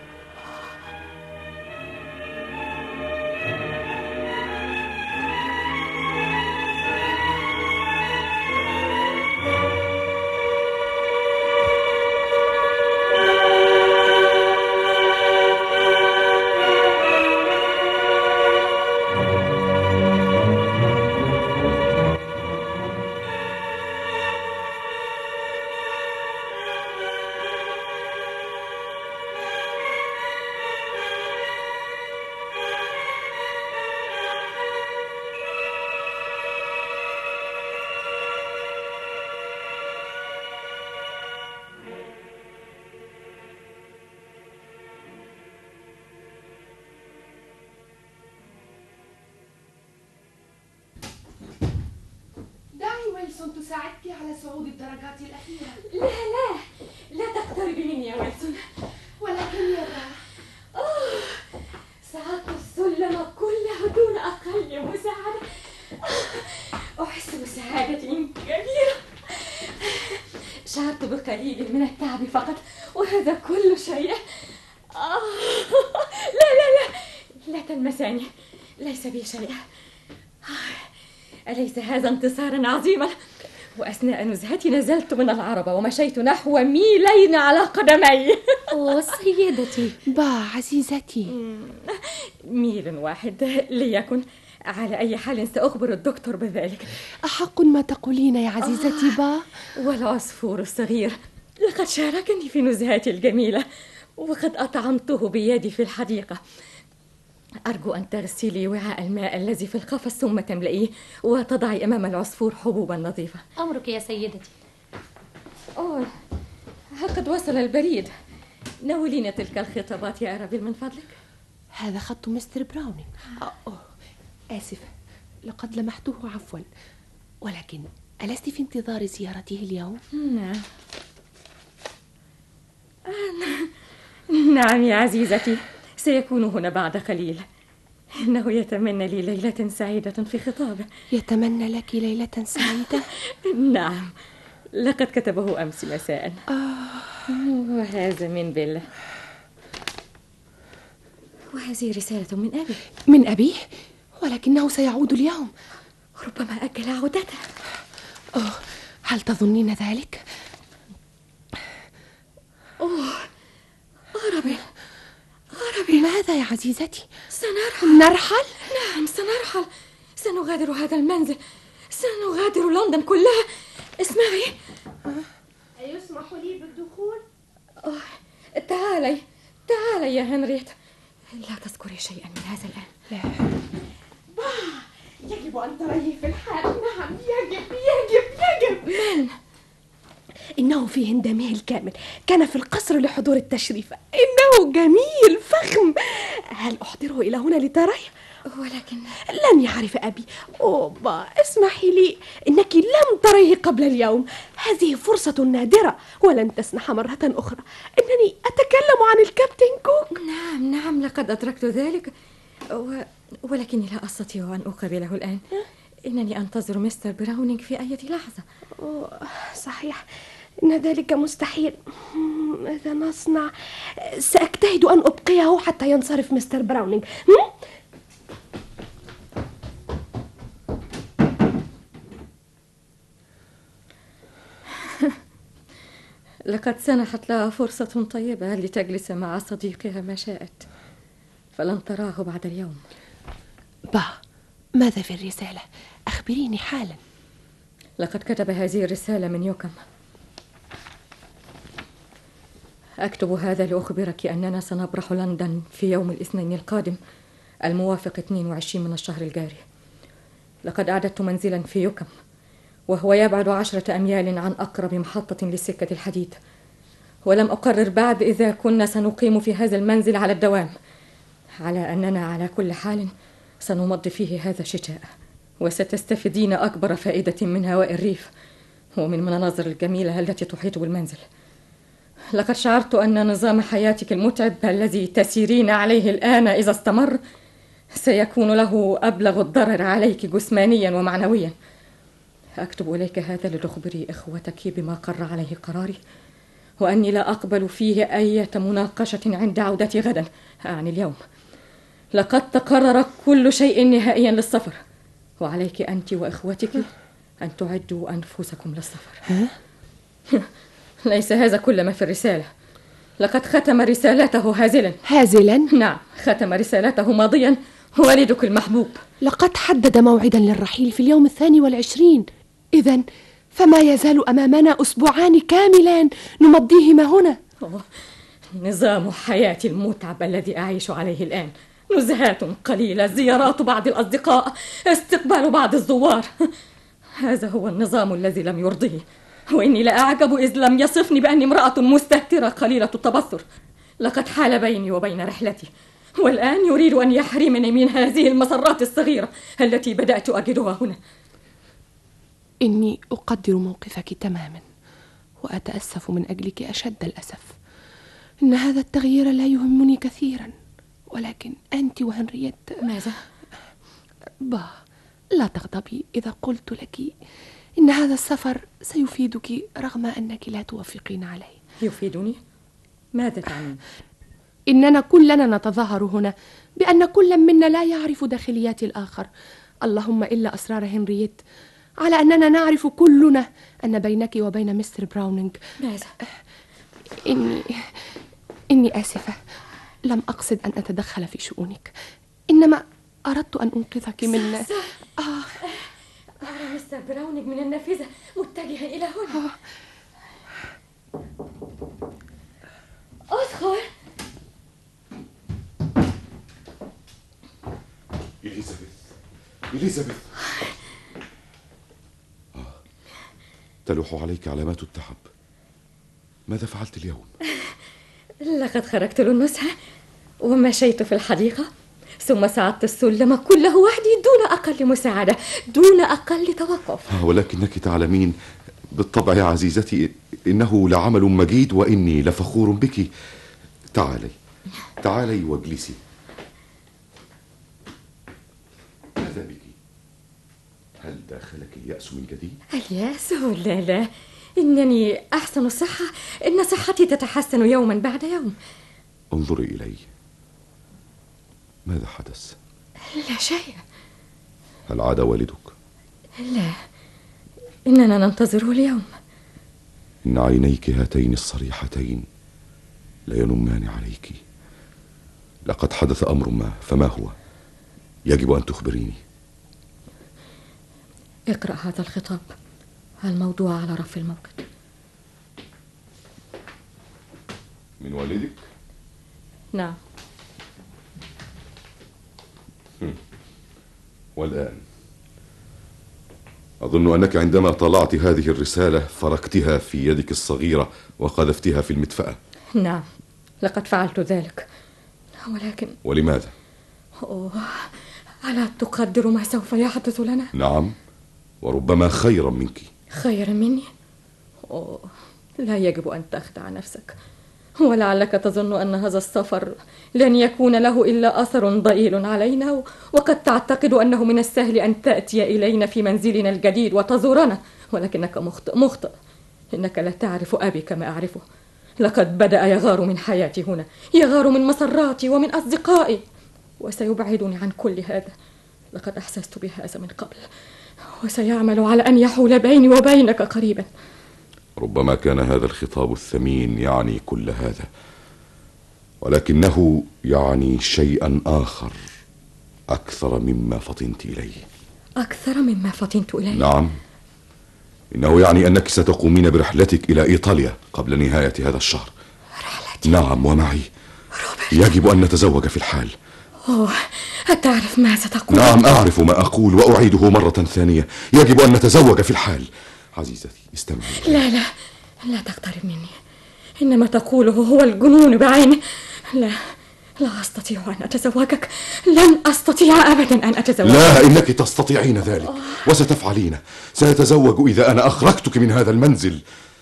تساعدك على صعود الدرجات الأخيرة. لا لا لا قليل من التعب فقط، وهذا كل شيء. آه. لا لا لا لا تلمساني، ليس بي شيء. آه. أليس هذا انتصارا عظيما؟ وأثناء نزهتي نزلت من العربة ومشيت نحو ميلين على قدمي. أوه سيدتي. با عزيزتي، ميل واحد ليكن. على أي حال سأخبر الدكتور بذلك. أحق ما تقولين يا عزيزتي با؟ والعصفور الصغير لقد شاركني في نزهاتي الجميلة، وقد أطعمته بيدي في الحديقة. أرجو أن تغسلي وعاء الماء الذي في القفص ثم تملئيه وتضعي أمام العصفور حبوبا نظيفة. أمرك يا سيدتي. أوه، قد وصل البريد. ناولينا تلك الخطابات يا أرابيل من فضلك. هذا خط مستر براونينغ. أوه آسفة، لقد لمحته عفوا، ولكن ألست في انتظار زيارته اليوم؟ نعم. نعم يا عزيزتي، سيكون هنا بعد قليل. إنه يتمنى لي ليلة سعيدة في خطابه. يتمنى لك ليلة سعيدة؟ نعم، لقد كتبه أمس مساء. آه. وهذا من بيلا، وهذه رسالة من أبي. من أبيه؟ ولكنه سيعود اليوم. ربما أجل عودته. أوه، هل تظنين ذلك؟ أوه، أرابيل أرابيل، ماذا يا عزيزتي؟ سنرحل. نرحل؟ نعم سنرحل، سنغادر هذا المنزل، سنغادر لندن كلها. اسمعي. أيسمح لي بالدخول؟ أوه، تعالي تعالي يا هنريت، لا تذكري شيئا من هذا الآن. لا. يجب أن تريه في الحال. نعم يجب يجب يجب. من؟ إنه في هندامه الكامل، كان في القصر لحضور التشريف. إنه جميل فخم. هل أحضره إلى هنا لتريه؟ ولكن لن يعرف أبي. أوبا اسمحي لي، إنك لم تريه قبل اليوم. هذه فرصة نادرة ولن تسنح مرة أخرى. إنني أتكلم عن الكابتن كوك. نعم نعم لقد أدركت ذلك، و... ولكني لا أستطيع أن أقابله الآن. إنني أنتظر مستر براونينغ في أي لحظة. أوه صحيح، إن ذلك مستحيل. ماذا نصنع؟ سأجتهد أن أبقيه حتى ينصرف مستر براونينغ. لقد سنحت لها فرصة طيبة لتجلس مع صديقها ما شاءت، فلن تراه بعد اليوم. با، ماذا في الرسالة؟ أخبريني حالا. لقد كتب هذه الرسالة من يوكم. أكتب هذا لأخبرك أننا سنبرح لندن في يوم الاثنين القادم الموافق اثنين وعشرين من الشهر الجاري. لقد أعددت منزلا في يوكم، وهو يبعد عشرة أميال عن أقرب محطة لسكة الحديد، ولم أقرر بعد إذا كنا سنقيم في هذا المنزل على الدوام، على أننا على كل حال سنمضي فيه هذا الشتاء، وستستفيدين أكبر فائدة من هواء الريف ومن المناظر الجميلة التي تحيط بالمنزل. لقد شعرت أن نظام حياتك المتعب الذي تسيرين عليه الآن إذا استمر سيكون له أبلغ الضرر عليك جسمانيا ومعنويا. أكتب إليك هذا لتخبري إخوتك بما قر عليه قراري، وأني لا أقبل فيه أي مناقشة عند عودتي غدا عن اليوم. لقد تقرر كل شيء نهائيا للسفر، وعليك أنت وإخوتك أن تعدوا أنفسكم للسفر. ليس هذا كل ما في الرسالة. لقد ختم رسالته هازلا. هازلا؟ نعم، ختم رسالته ماضيا والدك المحبوب. لقد حدد موعدا للرحيل في اليوم الثاني والعشرين. إذن فما يزال أمامنا أسبوعان كاملان نمضيهما هنا. أوه. نظام حياتي المتعب الذي أعيش عليه الآن، نزهات قليلة، زيارات بعض الأصدقاء، استقبال بعض الزوار. هذا هو النظام الذي لم يرضيه، وإني لا أعجب إذ لم يصفني بأني امرأة مستهترة قليلة التبصر. لقد حال بيني وبين رحلتي، والآن يريد أن يحرمني من هذه المسرات الصغيرة التي بدأت أجدها هنا. إني أقدر موقفك تماما، وأتأسف من أجلك أشد الأسف. إن هذا التغيير لا يهمني كثيرا، ولكن أنت وهنريت. ماذا؟ با، لا تغضبي إذا قلت لك إن هذا السفر سيفيدك رغم أنك لا توافقين عليه. يفيدني؟ ماذا تعنين؟ إننا كلنا نتظاهر هنا بأن كل منا لا يعرف داخليات الآخر، اللهم إلا أسرار هنرييت، على أننا نعرف كلنا أن بينك وبين مستر براونينغ. ماذا؟ إني إني آسفة، لم أقصد أن أتدخل في شؤونك، إنما أردت أن أنقذك من آه. أرى مستر براونينغ من النافذة متجها إلى هنا. أدخل. إليزابيث إليزابيث آه. تلوح عليك علامات التعب. ماذا فعلت اليوم؟ لقد خرجت للنزهة ومشيت في الحديقة، ثم صعدت السلم كله وحدي دون أقل مساعدة، دون أقل توقف. آه ولكنك تعلمين بالطبع يا عزيزتي إنه لعمل مجيد وإني لفخور بك. تعالي تعالي واجلسي. ماذا بك؟ هل داخلك اليأس من جديد؟ اليأس؟ لا لا، إنني أحسن الصحة، إن صحتي تتحسن يوما بعد يوم. انظري إلي، ماذا حدث؟ لا شيء. هل عاد والدك؟ لا، إننا ننتظره اليوم. إن عينيك هاتين الصريحتين لا ينمان عليك. لقد حدث أمر ما، فما هو؟ يجب أن تخبريني. اقرأ هذا الخطاب الموضوع على رف الموقد. من والدك؟ نعم. والآن أظن أنك عندما طلعت هذه الرسالة فركتها في يدك الصغيرة وقذفتها في المدفأة. نعم، لقد فعلت ذلك، ولكن... ولماذا؟ أوه، ألا تقدر ما سوف يحدث لنا؟ نعم، وربما خيرا منك. خيرا مني؟ أوه، لا يجب أن تخدع نفسك، ولعلك تظن أن هذا السفر لن يكون له إلا أثر ضئيل علينا، وقد تعتقد أنه من السهل أن تأتي إلينا في منزلنا الجديد وتزورنا، ولكنك مخطئ مخطئ. إنك لا تعرف أبي كما أعرفه. لقد بدأ يغار من حياتي هنا، يغار من مسراتي ومن أصدقائي، وسيبعدني عن كل هذا. لقد أحسست بهذا من قبل، وسيعمل على أن يحول بيني وبينك قريبا. ربما كان هذا الخطاب الثمين يعني كل هذا، ولكنه يعني شيئا آخر أكثر مما فطنت إليه. أكثر مما فطنت إليه؟ نعم، إنه يعني أنك ستقومين برحلتك إلى إيطاليا قبل نهاية هذا الشهر. رحلتي؟ نعم، ومعي. روبرت. يجب أن نتزوج في الحال. أوه، أتعرف ماذا تقول؟ نعم، أعرف ما أقول وأعيده مرة ثانية. يجب أن نتزوج في الحال. عزيزتي استمعي. لا لا لا تقترب مني، إنما تقوله هو الجنون بعينه. لا لا أستطيع أن أتزوجك، لن أستطيع أبدا أن أتزوجك. لا، إنك تستطيعين ذلك وستفعلين. سأتزوج إذا أنا أخرجتك من هذا المنزل.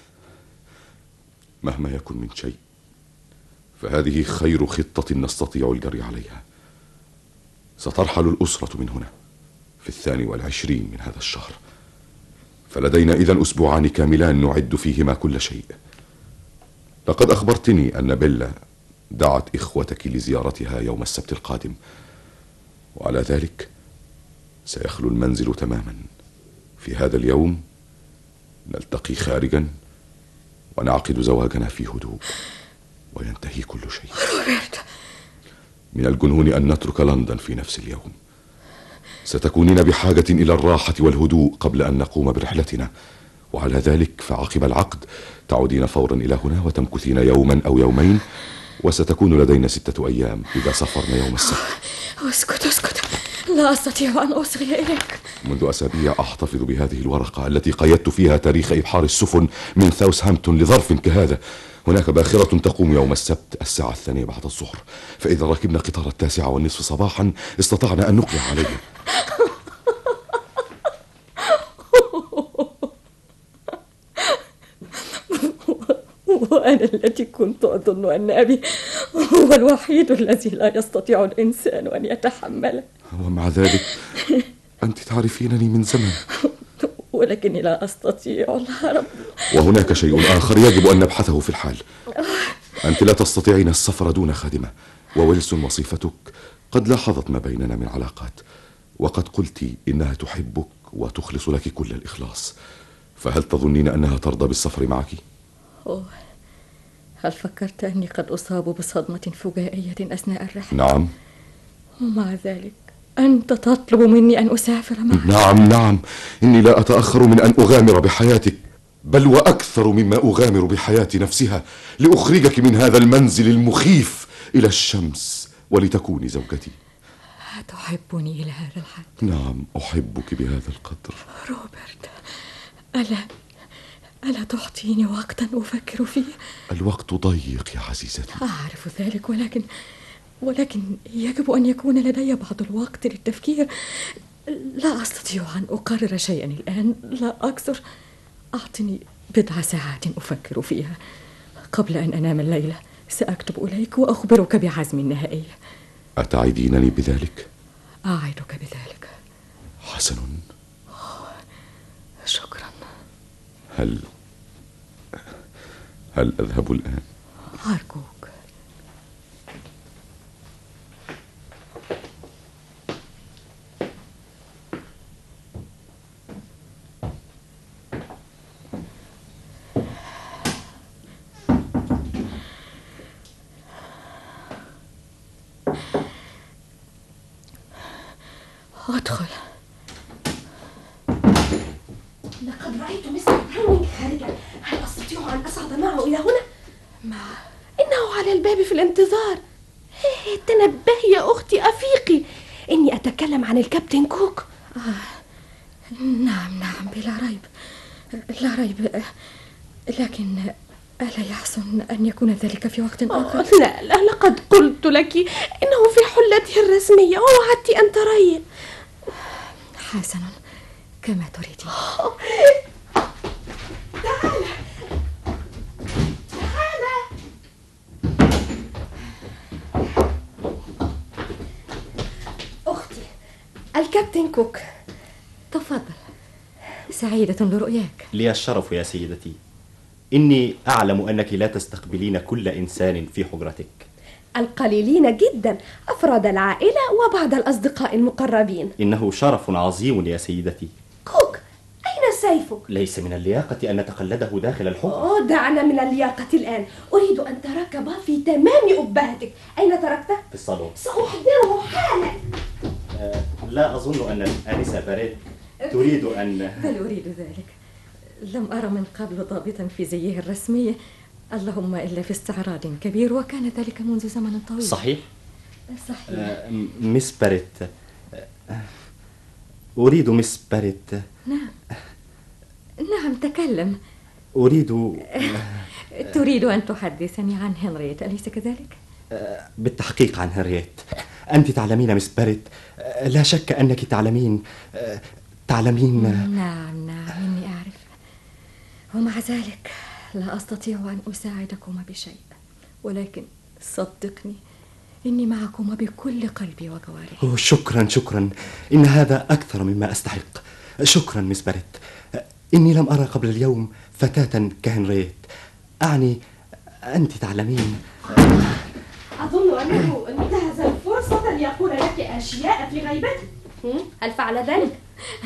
مهما يكن من شيء فهذه خير خطة نستطيع الجري عليها. سترحل الأسرة من هنا في الثاني والعشرين من هذا الشهر، فلدينا إذن أسبوعان كاملان نعد فيهما كل شيء. لقد أخبرتني أن بيلا دعت إخوتك لزيارتها يوم السبت القادم، وعلى ذلك سيخلو المنزل تماما. في هذا اليوم نلتقي خارجا ونعقد زواجنا في هدوء، وينتهي كل شيء. روبرت، من الجنون أن نترك لندن في نفس اليوم. ستكونين بحاجة إلى الراحة والهدوء قبل أن نقوم برحلتنا، وعلى ذلك فعقب العقد تعودين فورا إلى هنا وتمكثين يوما أو يومين، وستكون لدينا ستة أيام إذا سافرنا يوم السبت. اسكت اسكت، لا أستطيع أن أصغي إليك. منذ أسابيع أحتفظ بهذه الورقة التي قيدت فيها تاريخ إبحار السفن من ساوثهامبتون لظرف كهذا. هناك باخرة تقوم يوم السبت الساعة الثانية بعد الظهر، فإذا ركبنا قطار التاسعة والنصف صباحا استطعنا أن نقلع عليها. وأنا التي كنت أظن أن أبي هو الوحيد الذي لا يستطيع الإنسان أن يتحمله. ومع ذلك أنت تعرفينني من زمن. ولكني لا أستطيع الهرب. وهناك شيء آخر يجب أن نبحثه في الحال. أنت لا تستطيعين السفر دون خادمة، وويلسون وصيفتك قد لاحظت ما بيننا من علاقات، وقد قلت إنها تحبك وتخلص لك كل الإخلاص، فهل تظنين أنها ترضى بالسفر معك؟ أوه. هل فكرت أني قد أصاب بصدمة فجائية أثناء الرحلة؟ نعم. ومع ذلك أنت تطلب مني أن أسافر معك؟ نعم نعم، إني لا أتأخر من أن أغامر بحياتك، بل وأكثر مما أغامر بحياة نفسها، لأخرجك من هذا المنزل المخيف إلى الشمس ولتكوني زوجتي. تحبني إلى هذا الحد؟ نعم، أحبك بهذا القدر. روبرت، ألا ألا تعطيني وقتا أفكر فيه؟ الوقت ضيق يا عزيزتي. أعرف ذلك، ولكن ولكن يجب أن يكون لدي بعض الوقت للتفكير. لا أستطيع أن أقرر شيئا الآن، لا أكثر. أعطني بضع ساعات أفكر فيها. قبل أن أنام الليلة سأكتب إليك وأخبرك بعزمي النهائي. أتعدينني بذلك؟ أعدك بذلك. حسن. شكرا. هل هل أذهب الآن؟ أرجوك. أدخل. لقد رأيت مستر براونينغ خارجا، هل أستطيع أن أصعد معه إلى هنا؟ ما إنه على الباب في الانتظار. هيه تنبهي يا أختي، أفيقي، إني أتكلم عن الكابتن كوك. آه. نعم نعم بلا ريب، لا ريب، لكن ألا يحسن أن يكون ذلك في وقت آخر؟ لا لا، لقد قلت لك إنه في حلته الرسمية ووعدت أن ترين. حسنا، كما تريدين. تعال تعال. أختي الكابتن كوك. تفضل، سعيدة لرؤياك. لي الشرف يا سيدتي. إني أعلم أنك لا تستقبلين كل إنسان في حجرتك. القليلين جدا، أفراد العائلة وبعض الأصدقاء المقربين. إنه شرف عظيم يا سيدتي. كوك، أين سيفك؟ ليس من اللياقة أن نتقلده داخل الحجرة. أوه، دعنا من اللياقة الآن. أريد أن تركب في تمام أبهتك. أين تركته؟ في الصالون. سأحضره حالا. أه لا أظن أن الآنسة باريت تريد أن... بل أريد ذلك. لم أرى من قبل ضابطا في زيه الرسمي، اللهم إلا في استعراض كبير، وكان ذلك منذ زمن طويل. صحيح؟ صحيح. أه مس باريت، أه أريد مس باريت. نعم نعم، تكلم. أريد أه تريد أن تحدثني عن هنريت، أليس كذلك؟ أه بالتحقيق عن هنريت. أنت تعلمين مس باريت، أه لا شك أنك تعلمين أه تعلمين. نعم نعم، إني أعرف، ومع ذلك لا أستطيع أن أساعدكما بشيء، ولكن صدقني إني معكما بكل قلبي وجوارحي. شكرا شكرا، إن هذا أكثر مما أستحق. شكرا مس باريت. إني لم أرى قبل اليوم فتاة كهنريت. أعني أنت تعلمين. أظن أنه انتهز الفرصة ليقول لك أشياء في غيبته. هل فعل ذلك؟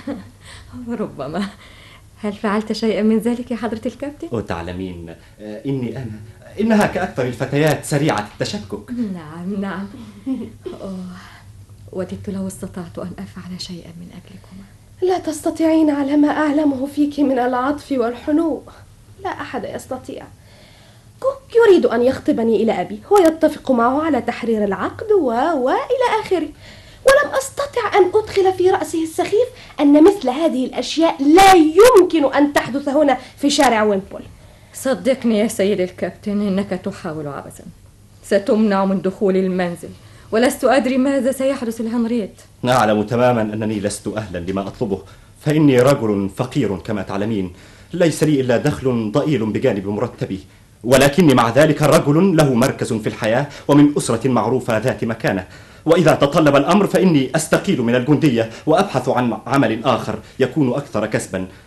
ربما. هل فعلت شيئا من ذلك يا حضرة الكابتن؟ وتعلمين إني أنا إنها كأكثر الفتيات سريعة التشكك. نعم نعم. أوه. وددت لو استطعت أن أفعل شيئا من أجلكما. لا تستطيعين على ما أعلمه فيك من العطف والحنو. لا أحد يستطيع. كوك يريد أن يخطبني إلى أبي، هو يتفق معه على تحرير العقد و... وإلى آخره، ولم أستطع أن أدخل في رأسه السخيف أن مثل هذه الأشياء لا يمكن أن تحدث هنا في شارع ويمبل. صدقني يا سيد الكابتن، إنك تحاول عبثا. ستمنع من دخول المنزل، ولست أدري ماذا سيحدث لهنريت. أعلم تماما أنني لست أهلا لما أطلبه، فإني رجل فقير كما تعلمين، ليس لي إلا دخل ضئيل بجانب مرتبي، ولكني مع ذلك رجل له مركز في الحياة ومن أسرة معروفة ذات مكانة، وإذا تطلب الأمر فإني أستقيل من الجندية وأبحث عن عمل آخر يكون أكثر كسبا.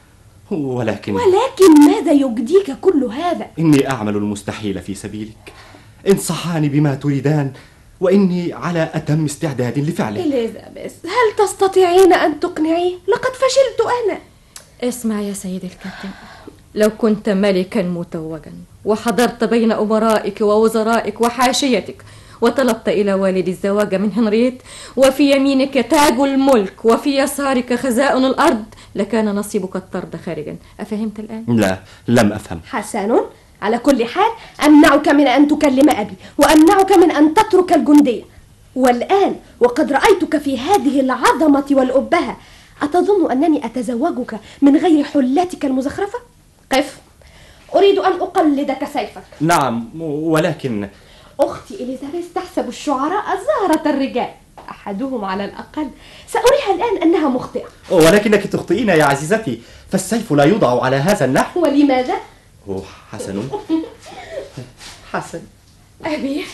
ولكن ولكن ماذا يجديك كل هذا؟ إني أعمل المستحيل في سبيلك. انصحاني بما تريدان وإني على أتم استعداد لفعله. إليزابيث، هل تستطيعين أن تقنعيه؟ لقد فشلت أنا. اسمع يا سيدي الكابتن، لو كنت ملكا متوجا وحضرت بين أمرائك ووزرائك وحاشيتك وطلبت إلى والدي الزواج من هنريت، وفي يمينك تاج الملك وفي يسارك خزائن الأرض، لكان نصيبك الطرد خارجا. أفهمت الآن؟ لا، لم أفهم. حسن، على كل حال أمنعك من أن تكلم أبي، وأمنعك من أن تترك الجندية. والآن وقد رأيتك في هذه العظمة والأبهة، أتظن أنني أتزوجك من غير حلتك المزخرفة؟ قف، أريد أن أقلدك سيفك. نعم، ولكن أختي إليزابيث تحسب الشعراء زهرة الرجال، أحدهم على الأقل. سأريها الآن أنها مخطئة. ولكنك تخطئين يا عزيزتي، فالسيف لا يوضع على هذا النحو. ولماذا؟ هو حسن. حسن. أبي،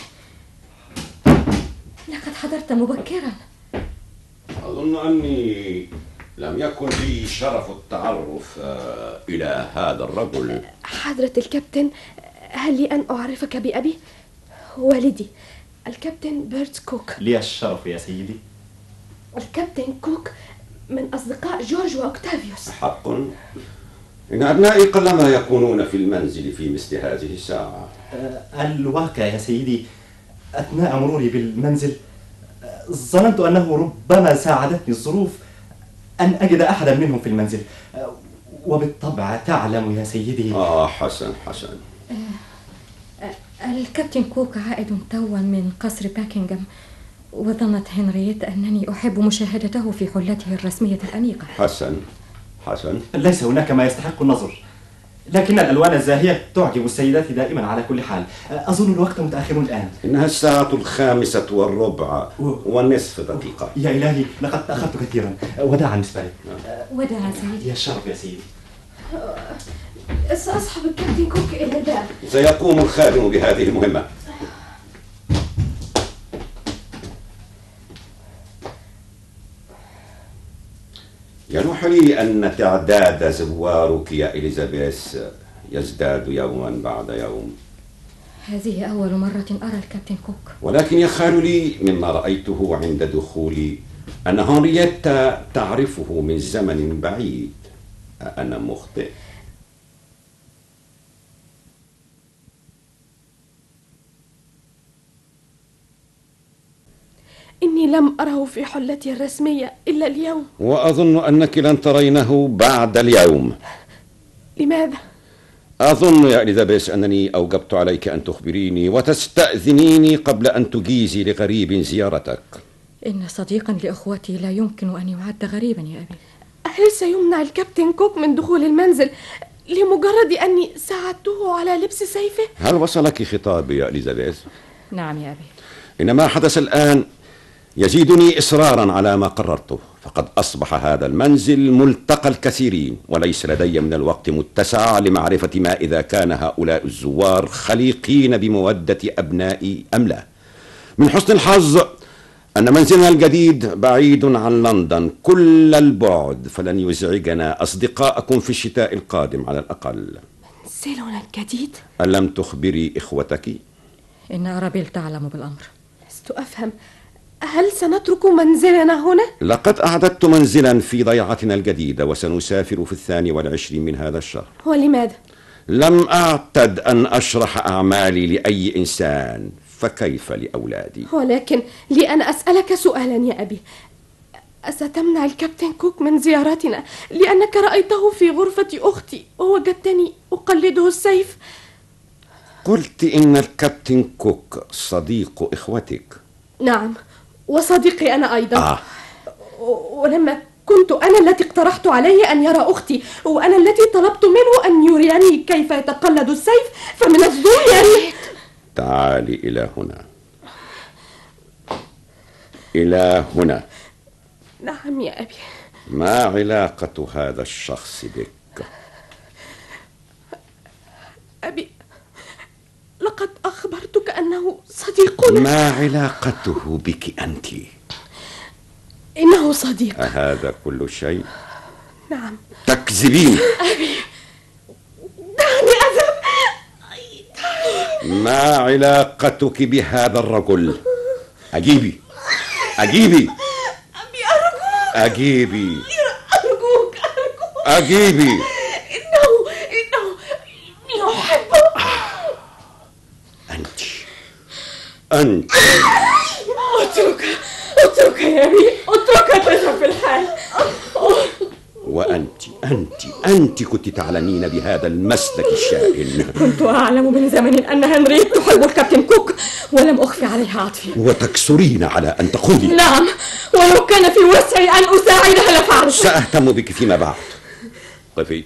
لقد حضرت مبكرا. أظن أني لم يكن لي شرف التعرف إلى هذا الرجل. حضرة الكابتن، هل لي أن أعرفك بأبي؟ والدي الكابتن بيرت كوك. لي الشرف يا سيدي. الكابتن كوك من أصدقاء جورج وأوكتافيوس. حق، إن أبنائي قلما يكونون في المنزل في مثل هذه الساعة. الواقع يا سيدي، أثناء مروري بالمنزل ظننت أنه ربما ساعدتني الظروف أن أجد أحدا منهم في المنزل، وبالطبع تعلم يا سيدي. آه حسن حسن. الكابتن كوك عائد توا من قصر باكنغهام، وظنت هنريت أنني أحب مشاهدته في حلته الرسمية الأنيقة. حسن حسن. ليس هناك ما يستحق النظر، لكن الألوان الزاهية تعجب السيدات دائما على كل حال. أظن الوقت متأخر الآن. إنها الساعة الخامسة والربع والنصف دقيقة. يا إلهي، لقد تأخرت كثيرا. وداعا بالنسبة لي. وداعا سيدي. يا الشرف يا سيدي. سأصحب الكابتن كوك إلى الباب. سيقوم الخادم بهذه المهمة. يلوح لي أن تعداد زوارك يا إليزابيث يزداد يوما بعد يوم. هذه أول مرة أرى الكابتن كوك. ولكن يخال لي مما رأيته عند دخولي أن هنريتا تعرفه من زمن بعيد. أنا مخطئ؟ إني لم أره في حلتي الرسمية إلا اليوم. وأظن أنك لن ترينه بعد اليوم. لماذا؟ أظن يا إليزابيث أنني أوجبت عليك أن تخبريني وتستأذنيني قبل أن تجيزي لغريب زيارتك. إن صديقا لأخوتي لا يمكن أن يعد غريبا يا أبي. هل سيمنع الكابتن كوك من دخول المنزل لمجرد أني ساعدته على لبس سيفه؟ هل وصلك خطابي يا إليزابيث؟ نعم يا أبي. إن ما حدث الآن يزيدني إصرارا على ما قررته، فقد أصبح هذا المنزل ملتقى الكثيرين، وليس لدي من الوقت متسع لمعرفة ما إذا كان هؤلاء الزوار خليقين بمودة أبنائي أم لا. من حسن الحظ أن منزلنا الجديد بعيد عن لندن كل البعد، فلن يزعجنا أصدقاءكم في الشتاء القادم على الأقل. منزلنا الجديد؟ ألم تخبري إخوتك؟ إن أرابيل تعلم بالأمر. لست أفهم، هل سنترك منزلنا هنا؟ لقد أعددت منزلا في ضيعتنا الجديدة، وسنسافر في الثاني والعشرين من هذا الشهر. ولماذا؟ لم أعتد أن أشرح أعمالي لأي إنسان، فكيف لأولادي؟ ولكن لي أن أسألك سؤالا يا أبي، أستمنع الكابتن كوك من زيارتنا لأنك رأيته في غرفة أختي ووجدتني أقلده السيف؟ قلت إن الكابتن كوك صديق إخوتك. نعم، وصديقي أنا أيضا. آه. ولما كنت أنا التي اقترحت عليه أن يرى أختي، وأنا التي طلبت منه أن يريني كيف يتقلد السيف، فمن الظلم يعني. تعالي إلى هنا، إلى هنا. نعم يا أبي. ما علاقة هذا الشخص بك؟ أبي، لقد أخبرتك أنه صديقنا. ما علاقته بك أنت؟ إنه صديق. أهذا كل شيء؟ نعم. تكذبين. أبي دعني أذهب. ما علاقتك بهذا الرجل؟ أجيبي أجيبي أبي أرجوك أجيبي أرجوك أرجوك أجيبي. إنه إنه إني أحبه. أنت أنت اترك اترك يا أبي، اتركها تذهب في الحال. وأنت أنت أنت كنت تعلمين بهذا المسلك الشائن. كنت أعلم من زمن أن هنريت تحب الكابتن كوك ولم أخفي عليها عطفي. وتكسرين على أن تقولي. نعم، ولو كان في وسعي أن أساعدها لفعلت. سأهتم بك فيما بعد. قفي.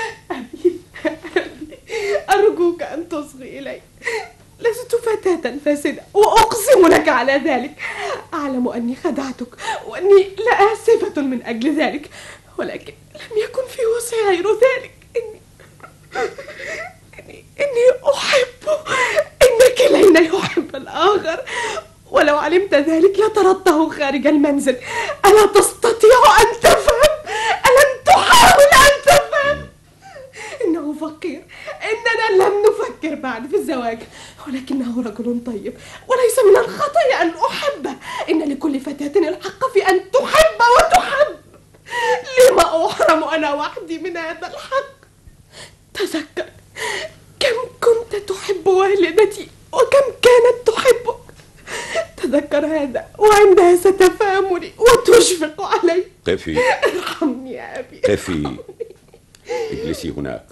أرجوك أن تصغي إلي. لست فتاة فاسدة وأقسم لك على ذلك. أعلم أني خدعتك وأني لآسفة من أجل ذلك، ولكن لم يكن في وسعي غير ذلك. إني إني, إني أحبه. إن كلينا يحب الآخر، ولو علمت ذلك لطردته خارج المنزل. ألا تستطيع أن تفهم؟ ألم تحاول أن تفهم؟ إنه فقير، إننا لم نفكر بعد في الزواج، ولكنه رجل طيب وليس من الخطأ أن أحبه. إن لكل فتاة الحق في أن تحب وتحب. لما أحرم أنا وحدي من هذا الحق؟ تذكر كم كنت تحب والدتي وكم كانت تحبك. تذكر هذا وعندها ستفهمني وتشفق علي. قفي. ارحمني يا أبي. قفي. اجلسي هناك.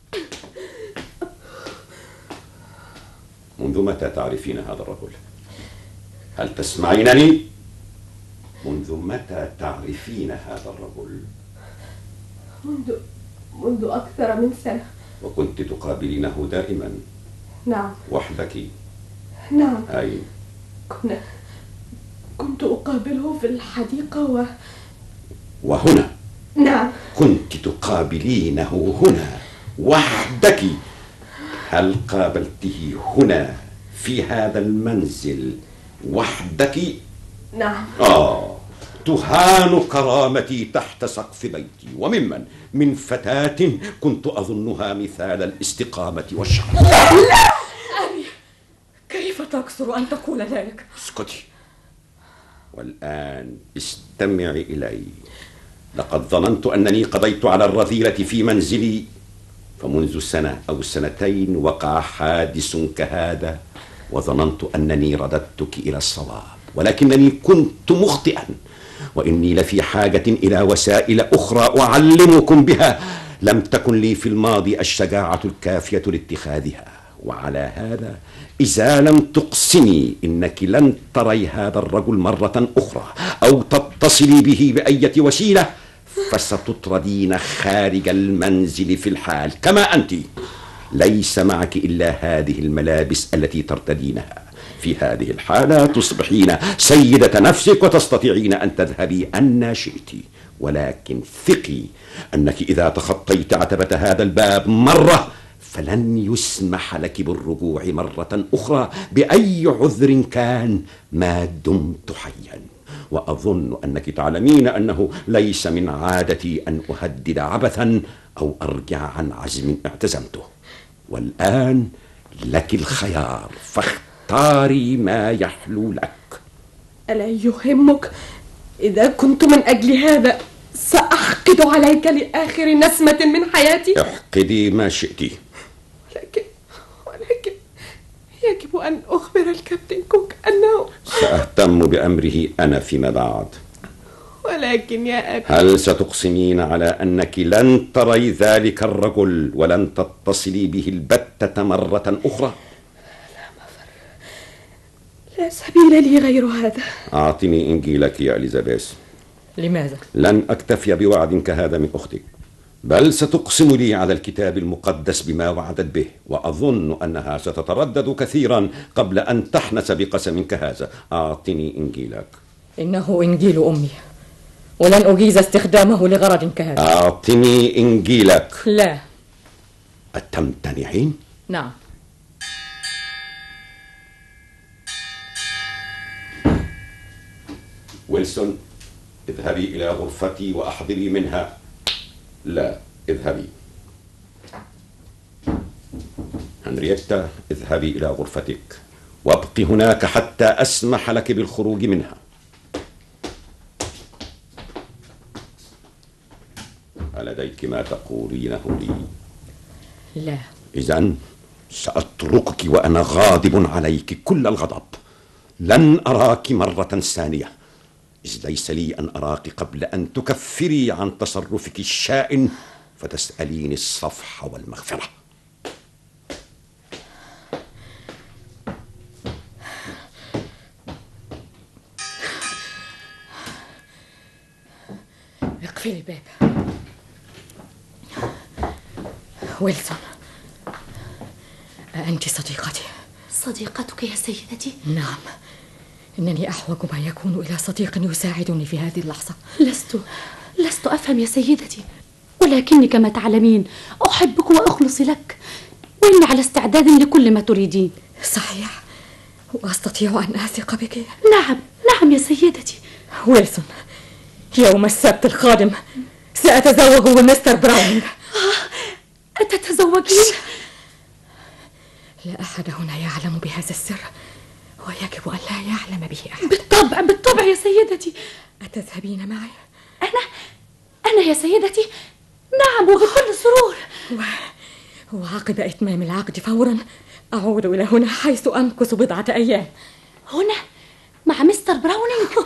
منذ متى تعرفين هذا الرجل؟ هل تسمعينني؟ منذ متى تعرفين هذا الرجل؟ منذ منذ أكثر من سنة. وكنت تقابلينه دائما؟ نعم. وحدك؟ نعم. أي كنا كنت أقابله في الحديقة و وهنا؟ نعم. كنت تقابلينه هنا وحدك؟ هل قابلته هنا في هذا المنزل وحدك؟ نعم. آه تهان كرامتي تحت سقف بيتي، وممن؟ من فتاة كنت أظنها مثال الاستقامة والشرف. لا أبي، كيف تكثر أن تقول ذلك؟ اسكتي. والآن استمعي إلي. لقد ظننت أنني قضيت على الرذيلة في منزلي، فمنذ سنة أو سنتين وقع حادث كهذا، وظننت أنني رددتك إلى الصواب، ولكنني كنت مخطئا، وإني لفي حاجة إلى وسائل أخرى أعلمكم بها لم تكن لي في الماضي الشجاعة الكافية لاتخاذها. وعلى هذا إذا لم تقسمي إنك لن تري هذا الرجل مرة أخرى أو تتصلي به بأية وسيلة فستطردين خارج المنزل في الحال كما أنت. ليس معك إلا هذه الملابس التي ترتدينها. في هذه الحالة تصبحين سيدة نفسك وتستطيعين أن تذهبي أن شئت، ولكن ثقي أنك إذا تخطيت عتبة هذا الباب مرة فلن يسمح لك بالرجوع مرة أخرى بأي عذر كان ما دمت حيا. وأظن أنك تعلمين أنه ليس من عادتي أن أهدد عبثا أو أرجع عن عزم اعتزمته. والآن لك الخيار، فاختاري ما يحلو لك. ألا يهمك إذا كنت من أجل هذا سأحقد عليك لآخر نسمة من حياتي؟ احقدي ما شئتي، ولكن ولكن يجب أن أخبر الكابتن كوك أنه سأهتم بأمره أنا فيما بعد. ولكن يا أبي، هل ستقسمين على أنك لن تري ذلك الرجل ولن تتصلي به البتة مرة أخرى؟ لا مفر، لا سبيل لي غير هذا. أعطني إنجيلك يا إليزابيث. لماذا؟ لن أكتفي بوعد كهذا من أختك، بل ستقسم لي على الكتاب المقدس بما وعدت به، وأظن أنها ستتردد كثيرا قبل أن تحنس بقسم كهذا. أعطني إنجيلك. إنه إنجيل أمي، ولن أجيز استخدامه لغرض كهذا. أعطني إنجيلك. لا. أتمتنعين؟ نعم. ويلسون، اذهبي إلى غرفتي وأحضري منها لا، اذهبي. هنريتا، اذهبي إلى غرفتك وابقي هناك حتى أسمح لك بالخروج منها. ألديك ما تقولينه لي؟ لا. إذن سأتركك وأنا غاضب عليك كل الغضب. لن أراك مرة ثانية، إذ ليس لي أن أراك قبل أن تكفري عن تصرفك الشائن فتسأليني الصفح والمغفرة. اقفلي الباب. ويلسون، أأنت صديقتي؟ صديقتك يا سيدتي؟ نعم، إنني أحوج ما يكون إلى صديق يساعدني في هذه اللحظة. لست لست أفهم يا سيدتي، ولكني كما تعلمين أحبك وأخلص لك، وإني على استعداد لكل ما تريدين. صحيح، وأستطيع أن أثق بك؟ نعم نعم يا سيدتي. ويلسون، يوم السبت القادم سأتزوج بمستر براونينغ. أتتزوجين؟ لا أحد هنا يعلم بهذا السر، ويجب أن لا يعلم به أحد. بالطبع بالطبع يا سيدتي. أتذهبين معي؟ أنا أنا يا سيدتي؟ نعم، وبكل سرور. و... وعقب إتمام العقد فورا أعود إلى هنا، حيث أمكث بضعة أيام. هنا مع مستر براونينغ؟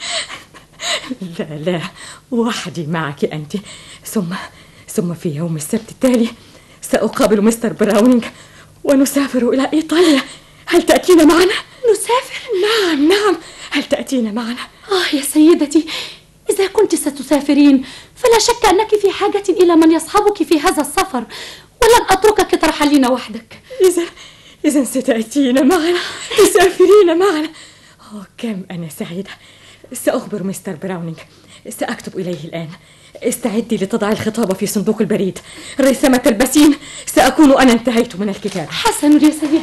لا لا، وحدي معك أنت. ثم ثم في يوم السبت التالي سأقابل مستر براونينغ ونسافر إلى إيطاليا. هل تأتين معنا؟ نسافر؟ نعم نعم، هل تأتين معنا؟ آه يا سيدتي، إذا كنت ستسافرين فلا شك أنك في حاجة إلى من يصحبك في هذا السفر، ولن أتركك ترحلين وحدك. إذا إذا ستأتين معنا، تسافرين معنا. أوه كم أنا سعيدة. سأخبر مستر براونينغ، سأكتب إليه الآن. استعدي لتضع الخطاب في صندوق البريد. ريثما تلبسين، سأكون أنا انتهيت من الكتاب. حسن يا سيدتي.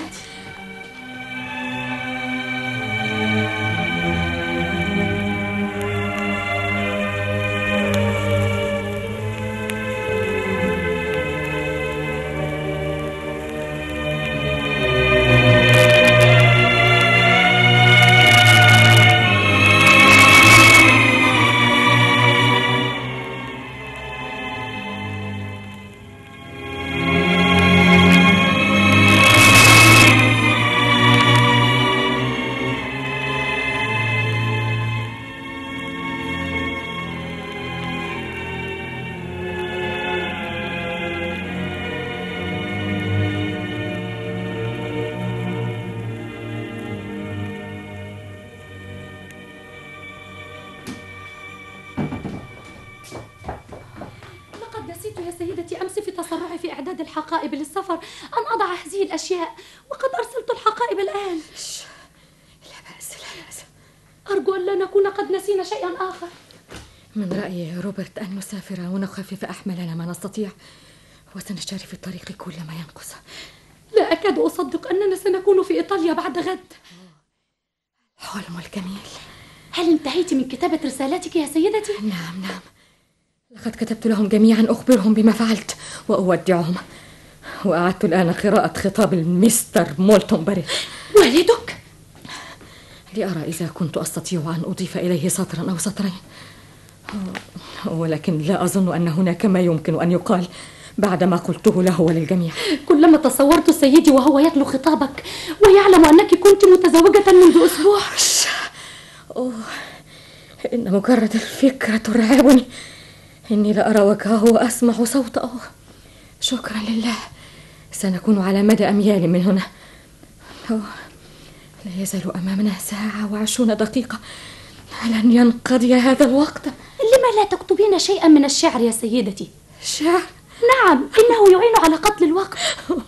الحقائب للسفر أن أضع هذه الأشياء، وقد أرسلت الحقائب الآن. لا بأس لا بأس. أرجو أن لا نكون قد نسينا شيئا آخر. من رأيي يا روبرت أن نسافر ونخفف أحمالنا ما نستطيع، وسنشتري في الطريق كل ما ينقص. لا أكاد أصدق أننا سنكون في إيطاليا بعد غد. حلم الجميل. هل انتهيت من كتابة رسالتك يا سيدتي؟ نعم نعم، لقد كتبت لهم جميعا أخبرهم بما فعلت وأودعهم، وأعدت الآن قراءة خطاب المستر مولتون باري. والدك؟ لأرى إذا كنت أستطيع أن أضيف إليه سطرا أو سطرين، ولكن لا أظن أن هناك ما يمكن أن يقال بعد ما قلته له وللجميع. كلما تصورت سيدي وهو يتلو خطابك ويعلم أنك كنت متزوجة منذ أسبوع. أوه، إن مجرد الفكرة ترعبني. إني لأرى وجهه وأسمع صوته. شكرا لله، سنكون على مدى أميال من هنا. أوه، لا يزال أمامنا ساعة وعشرون دقيقة، لن ينقضي هذا الوقت. لما لا تكتبين شيئا من الشعر يا سيدتي؟ شعر؟ نعم، إنه يعين على قتل الوقت.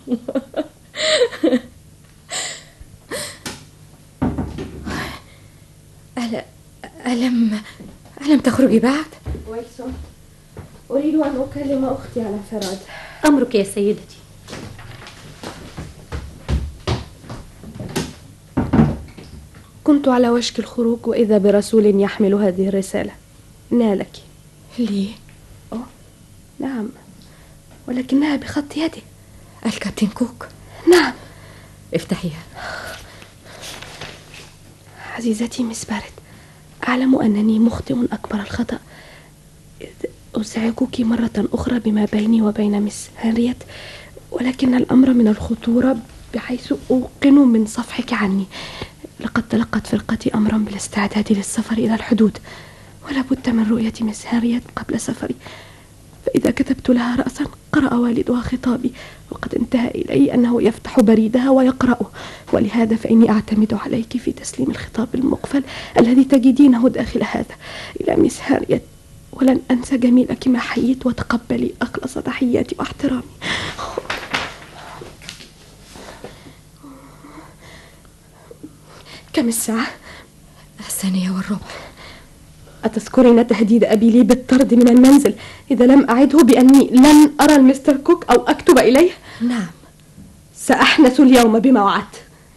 ألا ألم ألم تخرجي بعد؟ ويلسون، أريد أن أكلم أختي على انفراد. أمرك يا سيدتي. كنت على وشك الخروج وإذا برسول يحمل هذه الرسالة. نالك. لي؟ أوه. نعم، ولكنها بخط يده. الكابتن كوك؟ نعم. افتحيها. عزيزتي مس بارت، أعلم أنني مخطئ أكبر الخطأ. أزعجك مرة أخرى بما بيني وبين مس هنريت، ولكن الأمر من الخطورة بحيث أوقن من صفحك عني. لقد تلقت فرقتي أمرا بالاستعداد للسفر إلى الحدود، ولا بد من رؤية مس هنريت قبل سفري. فإذا كتبت لها رأسا قرأ والدها خطابي، وقد انتهى إلي أنه يفتح بريدها ويقرأه، ولهذا فإني أعتمد عليك في تسليم الخطاب المقفل الذي تجدينه داخل هذا إلى مس هنريت. ولن أنسى جميلك ما حييت، وتقبلي أخلص تحياتي واحترامي. كم الساعة؟ الثانية والربع. أتذكرين تهديد أبي لي بالطرد من المنزل إذا لم أعده بأني لن أرى المستر كوك أو أكتب إليه؟ نعم. سأحنث اليوم بما وعدت.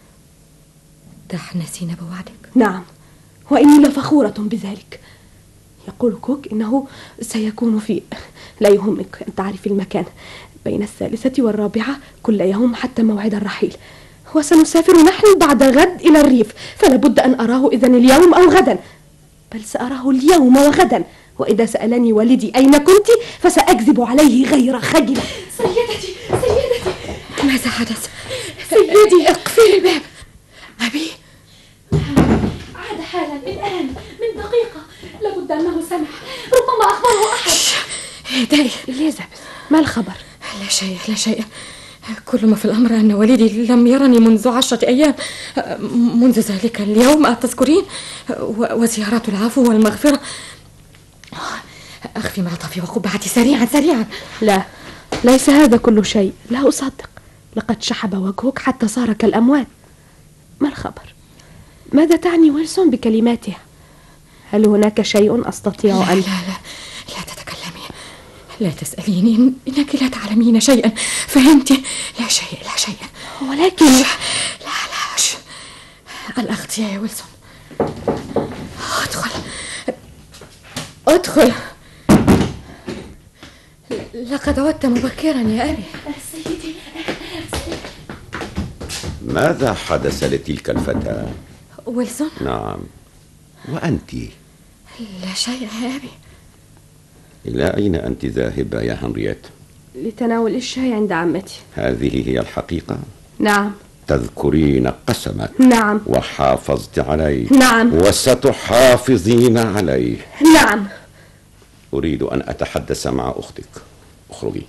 تحنثين بوعدك؟ نعم، وإني لفخورة بذلك. يقول كوك إنه سيكون في، لا يهمك أن تعرفي المكان، بين الثالثة والرابعة كل يوم حتى موعد الرحيل، وسنسافر نحن بعد غد إلى الريف، فلا بد أن أراه إذن اليوم أو غدا، بل سأراه اليوم وغدا. وإذا سألني والدي أين كنت فسأكذب عليه غير خجلة. سيدتي سيدتي ماذا حدث؟ سيدي اقفلي الباب. أبي عاد حالا الآن من دقيقة، لابد أنه سمع، ربما أخبره أحد. اهدئي إليزابيث، ما الخبر؟ لا شيء لا شيء، كل ما في الأمر أن والدي لم يرني منذ عشرة أيام، منذ ذلك اليوم أتذكرين، وزيارات العفو والمغفرة. أخفي معطفي وقبعتي سريعا سريعا. لا، ليس هذا كل شيء، لا أصدق. لقد شحب وجهك حتى صار كالأموات. ما الخبر؟ ماذا تعني ويلسون بكلماتها؟ هل هناك شيء أستطيع لا أن... لا لا لا تتكلمي، لا تسأليني، إنك لا تعلمين شيئا، فهمت؟ لا شيء لا شيء. ولكن لا لا ش... الأغطية يا ويلسون. ادخل ادخل. لقد عدت مبكرا يا أبي. سيدي. ماذا حدث لتلك الفتاة؟ ويلسون؟ نعم، وأنت؟ لا شيء يا أبي. إلى أين أنت ذاهبة يا هنريت؟ لتناول الشاي عند عمتي. هذه هي الحقيقة؟ نعم. تذكرين قسمك؟ نعم. وحافظت عليه؟ نعم. وستحافظين عليه؟ نعم. أريد أن أتحدث مع أختك. اخرجي.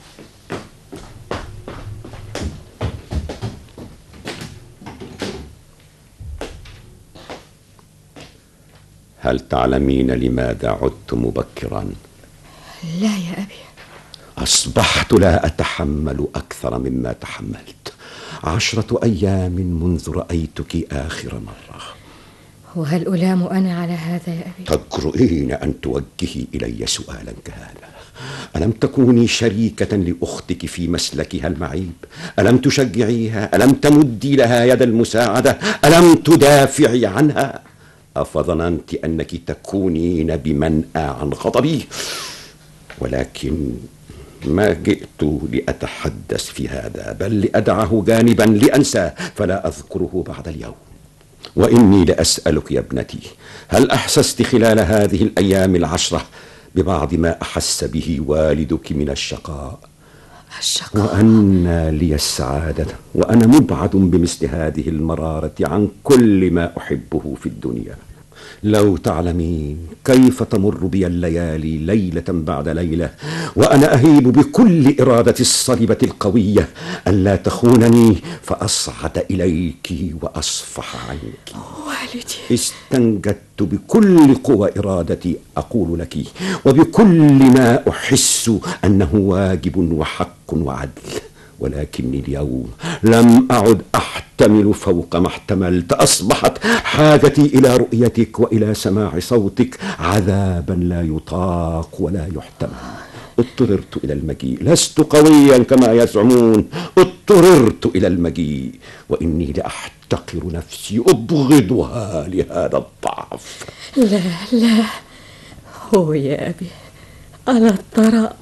هل تعلمين لماذا عدت مبكرا؟ لا يا أبي. أصبحت لا أتحمل أكثر مما تحملت. عشرة أيام منذ رأيتك آخر مرة. وهل ألام أنا على هذا يا أبي؟ تجرؤين أن توجهي إلي سؤالا كهذا؟ ألم تكوني شريكة لأختك في مسلكها المعيب؟ ألم تشجعيها؟ ألم تمدي لها يد المساعدة؟ ألم تدافعي عنها؟ أفظننت أنك تكونين بمنأى عن غضبي؟ ولكن ما جئت لأتحدث في هذا، بل لأدعه جانبا لأنساه فلا أذكره بعد اليوم. وإني لأسألك يا ابنتي، هل أحسست خلال هذه الأيام العشرة ببعض ما أحس به والدك من الشقاء؟ الشقاء؟ وأن لي السعادة وأنا مبعد بمثل هذه المرارة عن كل ما أحبه في الدنيا. لو تعلمين كيف تمر بي الليالي ليلة بعد ليلة وأنا أهيب بكل إرادة الصلبة القوية أن لا تخونني فأصعد إليك وأصفح عنك. والدي، استنجدت بكل قوى إرادتي أقول لك وبكل ما أحس أنه واجب وحق وعدل، ولكني اليوم لم أعد أحتمل فوق ما احتملت. أصبحت حاجتي إلى رؤيتك وإلى سماع صوتك عذابا لا يطاق ولا يحتمل. اضطررت إلى المجيء، لست قويا كما يزعمون، اضطررت إلى المجيء وإني لأحتقر نفسي، أبغضها لهذا الضعف. لا لا، هو يا أبي، ألا ترى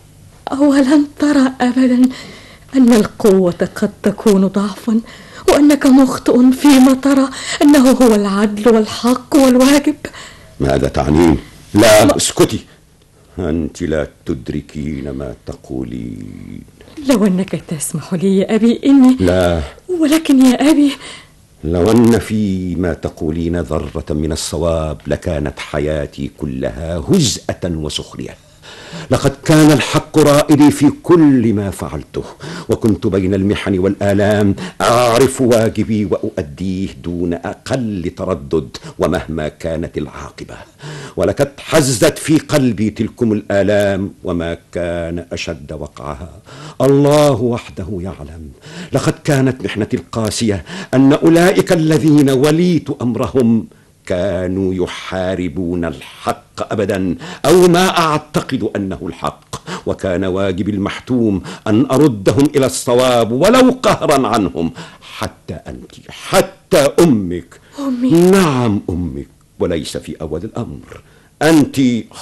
ولن ترى أبدا أن القوة قد تكون ضعفا، وأنك مخطئ فيما ترى أنه هو العدل والحق والواجب. ماذا تعنين؟ لا ما... اسكتي، أنت لا تدركين ما تقولين. لو أنك تسمح لي يا أبي إني لا، ولكن يا أبي لو أن في ما تقولين ذرة من الصواب لكانت حياتي كلها هزءة وسخرية. لقد كان الحق رائدي في كل ما فعلته، وكنت بين المحن والآلام أعرف واجبي وأؤديه دون أقل تردد ومهما كانت العاقبة. ولقد حزت في قلبي تلكم الآلام وما كان أشد وقعها الله وحده يعلم. لقد كانت محنتي القاسية أن أولئك الذين وليت أمرهم كانوا يحاربون الحق أبدا، أو ما أعتقد أنه الحق، وكان واجبي المحتوم أن أردهم إلى الصواب ولو قهرا عنهم. حتى أنت، حتى أمك. أمي؟ نعم أمك، وليس في أول الأمر. أنت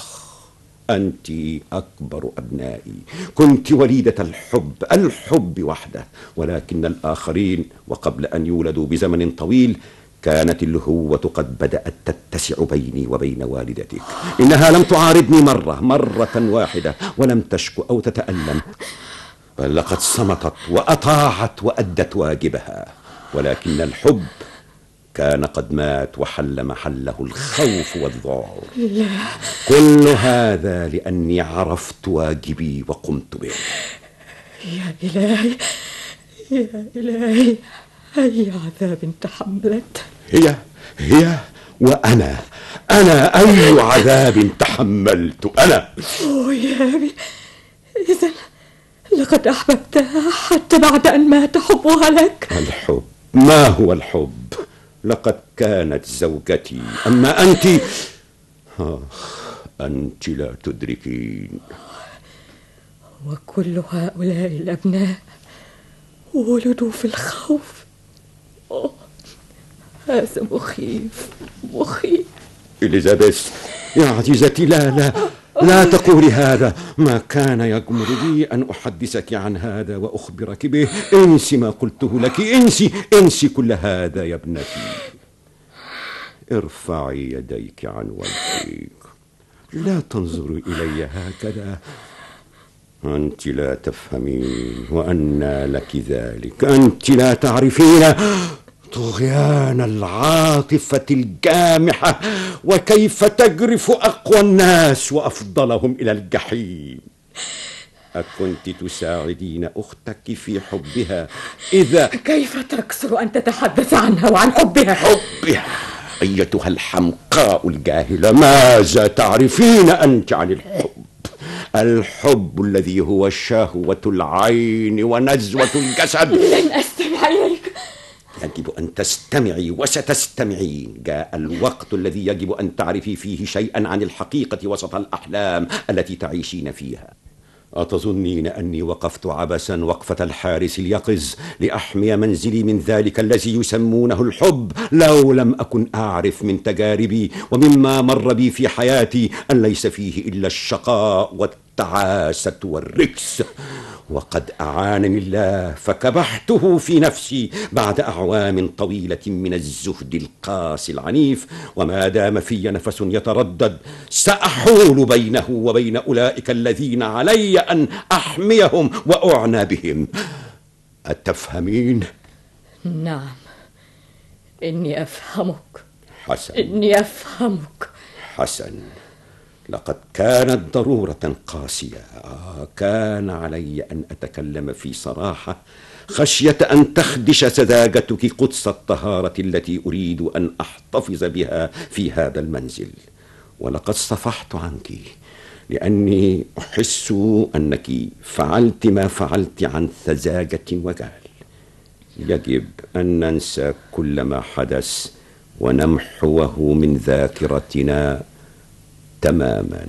أنت أكبر أبنائي، كنت وليدة الحب، الحب وحده، ولكن الآخرين وقبل أن يولدوا بزمن طويل كانت الهوة قد بدأت تتسع بيني وبين والدتك. إنها لم تعارضني مرة مرة واحدة ولم تشكو أو تتألم، بل لقد صمتت وأطاعت وأدت واجبها. ولكن الحب كان قد مات وحل محله الخوف والذعر. لا. كل هذا لأني عرفت واجبي وقمت به. يا إلهي يا إلهي، أي عذاب تحملت. هي هي وأنا أنا أي عذاب تحملت أنا. أوه يا أبي، إذن لقد أحببتها حتى بعد أن مات حبها لك. الحب؟ ما هو الحب؟ لقد كانت زوجتي، أما أنت آخ أنت لا تدركين. وكل هؤلاء الأبناء ولدوا في الخوف. أوه، هذا مخيف مخيف. إليزابيث يا عزيزتي، لا لا لا تقولي هذا. ما كان يجمر بي أن أحدثك عن هذا وأخبرك به. انسي ما قلته لك، انسي انسي كل هذا يا ابنتي. ارفعي يديك عن وجهك، لا تنظري إلي هكذا. أنت لا تفهمين، وأنى لك ذلك. أنت لا تعرفين طغيان العاطفة الجامحة، وكيف تجرف أقوى الناس وأفضلهم إلى الجحيم. أكنت تساعدين أختك في حبها إذا كيف تكسر أن تتحدث عنها وعن حبها؟ حبها أيتها الحمقاء الجاهلة، ماذا تعرفين أنت عن الحب؟ الحب الذي هو شهوة العين ونزوة الجسد. لن أستمع إليك. يجب أن تستمعي وستستمعين. جاء الوقت الذي يجب أن تعرفي فيه شيئا عن الحقيقة وسط الأحلام التي تعيشين فيها. أتظنين أني وقفت عبثا وقفة الحارس اليقظ لأحمي منزلي من ذلك الذي يسمونه الحب، لو لم أكن أعرف من تجاربي ومما مر بي في حياتي أن ليس فيه إلا الشقاء والتعاسة والركس؟ وقد أعانني الله فكبحته في نفسي بعد أعوام طويلة من الزهد القاسي العنيف، وما دام في نفس يتردد سأحول بينه وبين أولئك الذين علي أن أحميهم وأعنى بهم. أتفهمين؟ نعم، إني أفهمك. حسن، إني أفهمك. حسن، لقد كانت ضرورة قاسية. آه كان علي أن أتكلم في صراحة خشية أن تخدش سذاجتك قدس الطهارة التي أريد أن أحتفظ بها في هذا المنزل. ولقد صفحت عنك لأني أحس أنك فعلت ما فعلت عن سذاجة وجهل. يجب أن ننسى كل ما حدث ونمحوه من ذاكرتنا تماما.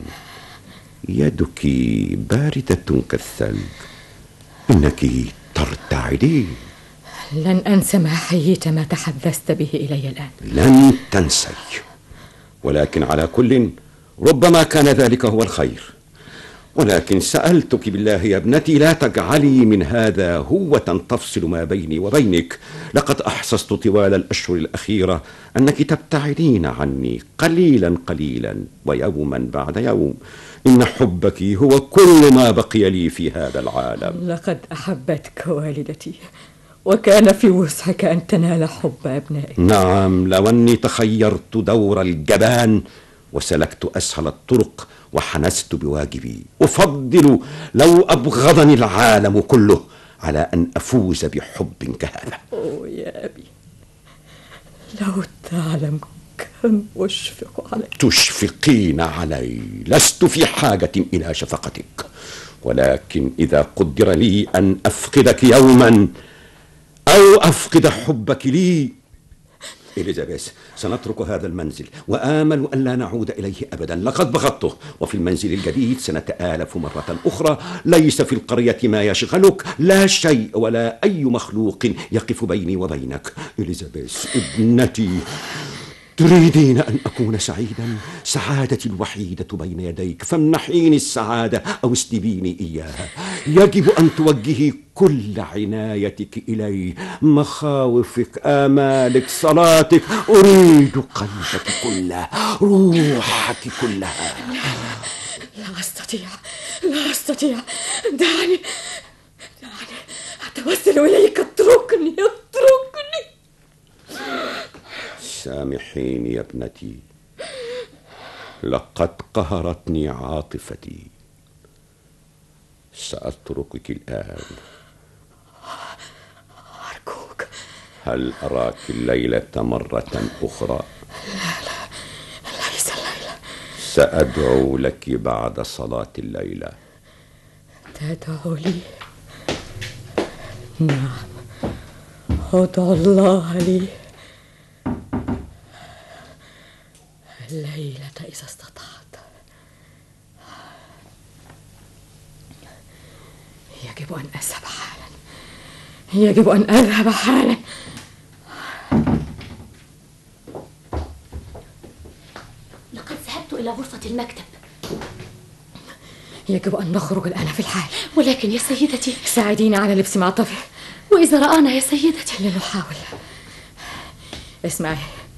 يدك باردة كالثلج، إنك ترتعدين. لن أنسى ما حييت ما تحدثت به إلي الآن. لن تنسي، ولكن على كل ربما كان ذلك هو الخير. ولكن سألتك بالله يا ابنتي لا تجعلي من هذا هوة تفصل ما بيني وبينك. لقد أحسست طوال الأشهر الأخيرة أنك تبتعدين عني قليلا قليلا ويوما بعد يوم. إن حبك هو كل ما بقي لي في هذا العالم. لقد أحبتك والدتي، وكان في وسعك أن تنال حب أبنائك. نعم، لو أني تخيرت دور الجبان وسلكت أسهل الطرق وحنست بواجبي، أفضل لو أبغضني العالم كله على أن أفوز بحب كهذا. أوه يا أبي، لو تعلم كم أشفق عليك. تشفقين علي، لست في حاجة إلى شفقتك، ولكن إذا قدر لي أن أفقدك يوما أو أفقد حبك لي. إليزابيث، سنترك هذا المنزل وآمل أن لا نعود إليه أبدا. لقد بغضته، وفي المنزل الجديد سنتآلف مرة أخرى. ليس في القرية ما يشغلك، لا شيء ولا أي مخلوق يقف بيني وبينك. إليزابيث ابنتي، تريدين أن أكون سعيدا؟ سعادتي الوحيدة بين يديك، فامنحيني السعادة أو اسلبيني إياها. يجب أن توجهي كل عنايتك إلي، مخاوفك، آمالك، صلاتك. أريد قلبك كله، روحك كلها. لا أستطيع، لا أستطيع. دعني دعني أتوسل إليك. اتركني اتركني. سامحيني يا ابنتي، لقد قهرتني عاطفتي. سأتركك الآن. أرجوك. هل أراك الليلة مرة أخرى؟ لا لا، ليس الليلة. سأدعو لك بعد صلاة الليلة. تدعو لي؟ نعم، أدعو الله لي الليلة إذا استطعت. يجب أن أذهب حالا، يجب أن أذهب حالا. لقد ذهبت إلى غرفة المكتب. يجب أن نخرج الآن في الحال. ولكن يا سيدتي، ساعديني على لبس معطفي. وإذا رآنا يا سيدتي؟ لنحاول. اسمعي،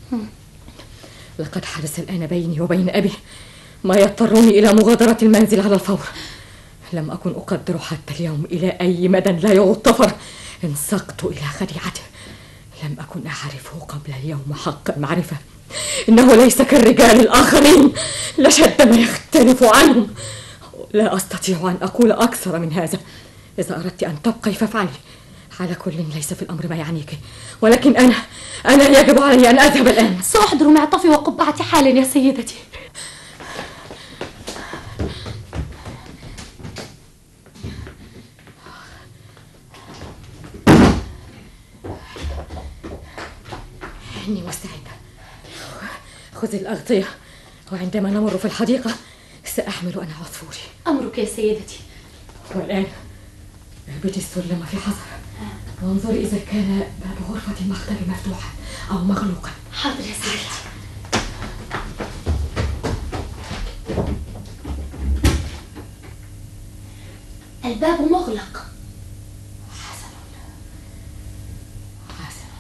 لقد حدث الآن بيني وبين أبي ما يضطرني إلى مغادرة المنزل على الفور. لم أكن أقدر حتى اليوم إلى أي مدى لا يغتفر انسقت إلى خديعته. لم أكن أعرفه قبل اليوم حق المعرفة. إنه ليس كالرجال الآخرين، لشد ما يختلف عنهم. لا أستطيع أن أقول أكثر من هذا. إذا أردت أن تبقي فافعلي. على كل ليس في الأمر ما يعنيك، ولكن أنا أنا يجب علي أن أذهب الآن. سأحضر معطفي وقبعتي حالا يا سيدتي. إني مستعدة. خذي الأغطية، وعندما نمر في الحديقة سأحمل أنا عصفوري. أمرك يا سيدتي. والآن اهبطي السلم في حذر، وانظري إذا كان باب غرفة المكتب مفتوحا أو مغلوقا. حاضر يا سيدتي. الباب مغلق. حسن حسن.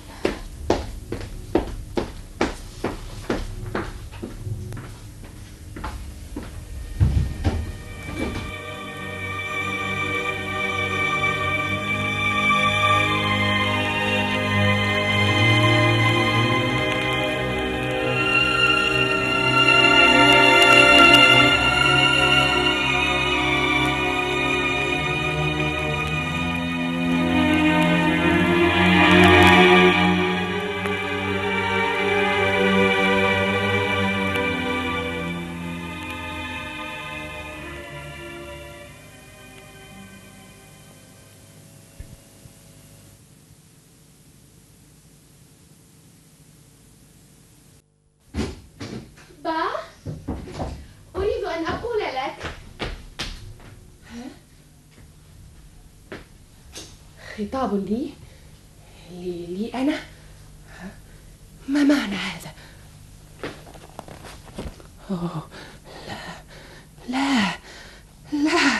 خطاب لي لي, لي أنا؟ ما معنى هذا؟ أوه لا لا لا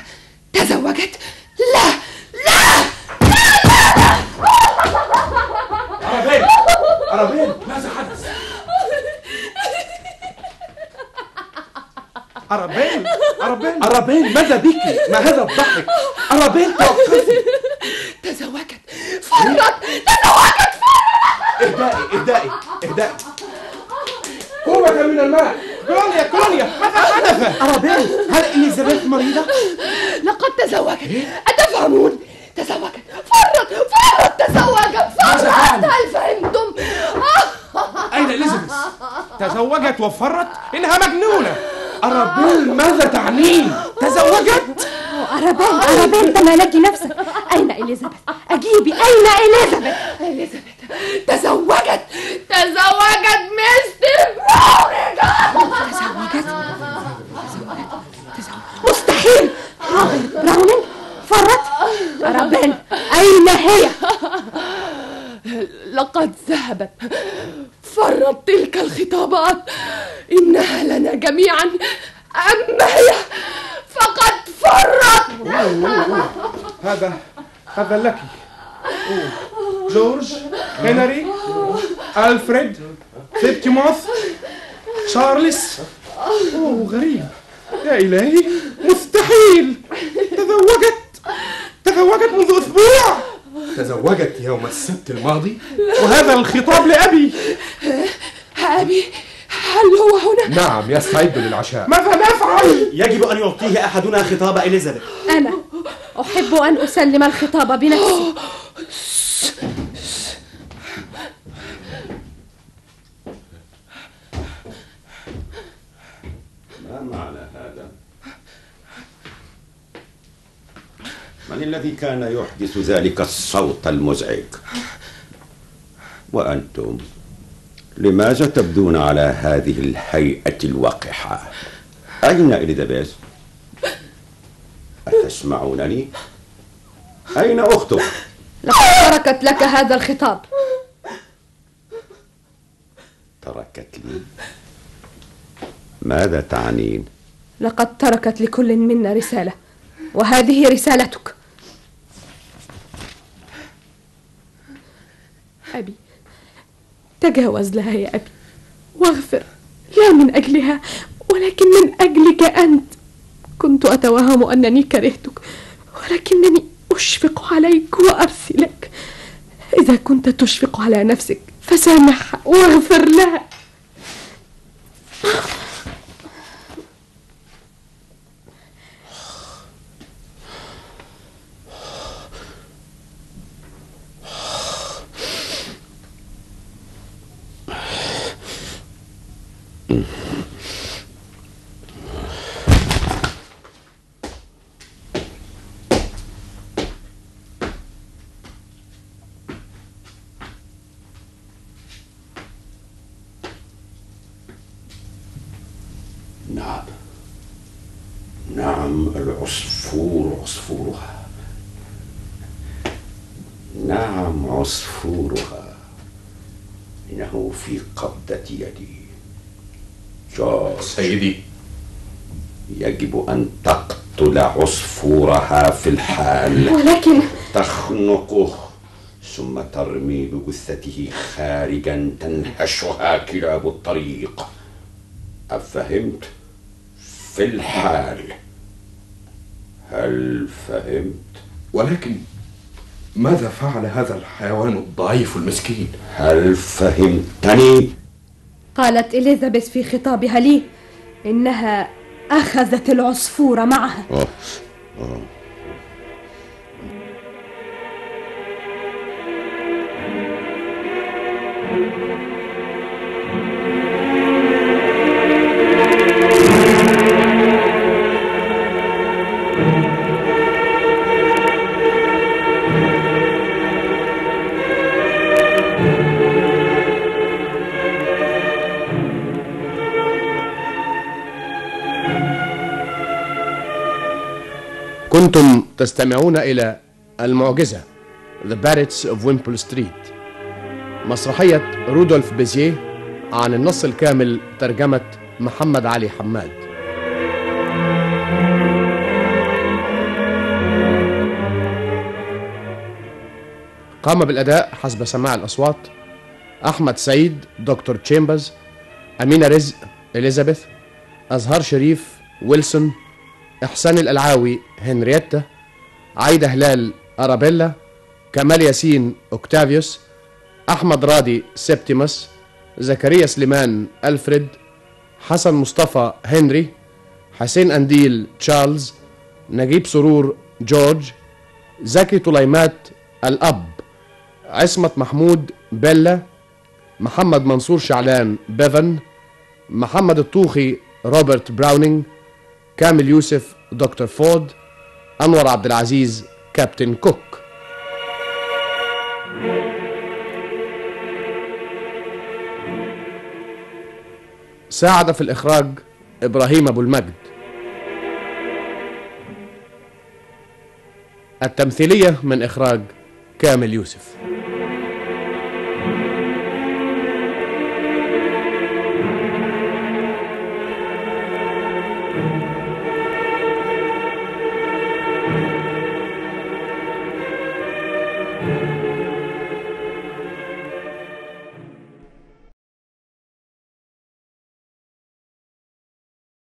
أرابيل أرابيل أرابيل ماذا بك؟ ما هذا الضحك؟ أرابيل توقفي. تزوجت فرت تزوجت فرت. اهدائي اهدائي اهدائي. قوة من الماء. كولونيا كولونيا ماذا حدث؟ أرابيل هل إليزابيث مريضة؟ لقد تزوجت أتفهمون؟ تزوجت فرت فرت تزوجت فرت. هل فهمتم؟ أين إليزابيث؟ تزوجت وفرت؟ إنها مجنونة. أرابيل ماذا تعنين؟ تزوجت؟ أرابيل أرابيل تمالكي نفسك. أين إليزابيث؟ أجيبي أين إليزابيث؟ إليزابيث تزوجت تزوجت مستر براونينغ. تزوجت مستحيل. براونينغ فرت؟ أرابيل أين هي؟ لقد ذهبت فرت تلك الخطابات. إنها لنا جميعا. أما هي فقد فرت. هذا هذا لك. جورج هنري ألفريد سيبتيموث شارلز. أوه غريب يا إلهي. مستحيل. تزوجت تزوجت منذ أسبوع. تزوجت يوم السبت الماضي وهذا الخطاب لأبي. أبي هل هو هنا؟ نعم يستعد للعشاء. ماذا نفعل؟ يجب أن يعطيه أحدنا خطاب إليزابيث. أنا أحب أن أسلم الخطاب بنفسي. ما معنى هذا؟ من الذي كان يحدث ذلك الصوت المزعج؟ وأنتم لماذا تبدون على هذه الهيئة الوقحة؟ أين إليزابيث؟ أتسمعونني؟ أين أختك؟ لقد تركت لك هذا الخطاب. تركت لي؟ ماذا تعنين؟ لقد تركت لكل منا رسالة وهذه رسالتك. أبي تجاوز لها يا أبي واغفر. لا من أجلها ولكن من أجلك أنت. كنت أتوهم أنني كرهتك ولكنني أشفق عليك وأرسلك. إذا كنت تشفق على نفسك فسامحها واغفر لها. نعم نعم العصفور عصفورها. نعم عصفورها. إنه في قبضة يدي. جورج سيدي يجب أن تقتل عصفورها في الحال. ولكن تخنقه ثم ترمي بجثته خارجا تنهشها كلاب الطريق. أفهمت؟ في الحال. هل فهمت؟ ولكن ماذا فعل هذا الحيوان الضعيف المسكين؟ هل فهمتني؟ قالت إليزابيث في خطابها لي إنها أخذت العصفور معها. أوه. أوه. كنتم تستمعون إلى المعجزة The Barretts of Wimpole Street، مسرحية رودولف بيزيه، عن النص الكامل ترجمة محمد علي حماد. قام بالأداء حسب سماع الأصوات أحمد سعيد دكتور تشامبرز، أمينة رزق إليزابيث، أزهار شريف ويلسون، إحسان القلعاوي هنرييتا، عايدة هلال أرابيلا، كمال ياسين أوكتافيوس، أحمد راضي سبتيموس، زكريا سليمان ألفريد، حسن مصطفى هنري، حسين أنديل تشارلز، نجيب سرور جورج، زكي طليمات الأب، عصمت محمود بيلا، محمد منصور شعلان بيفن، محمد الطوخي روبرت براونينج، كامل يوسف دكتور فورد، أنور عبد العزيز كابتن كوك. ساعد في الإخراج إبراهيم أبو المجد. التمثيلية من إخراج كامل يوسف.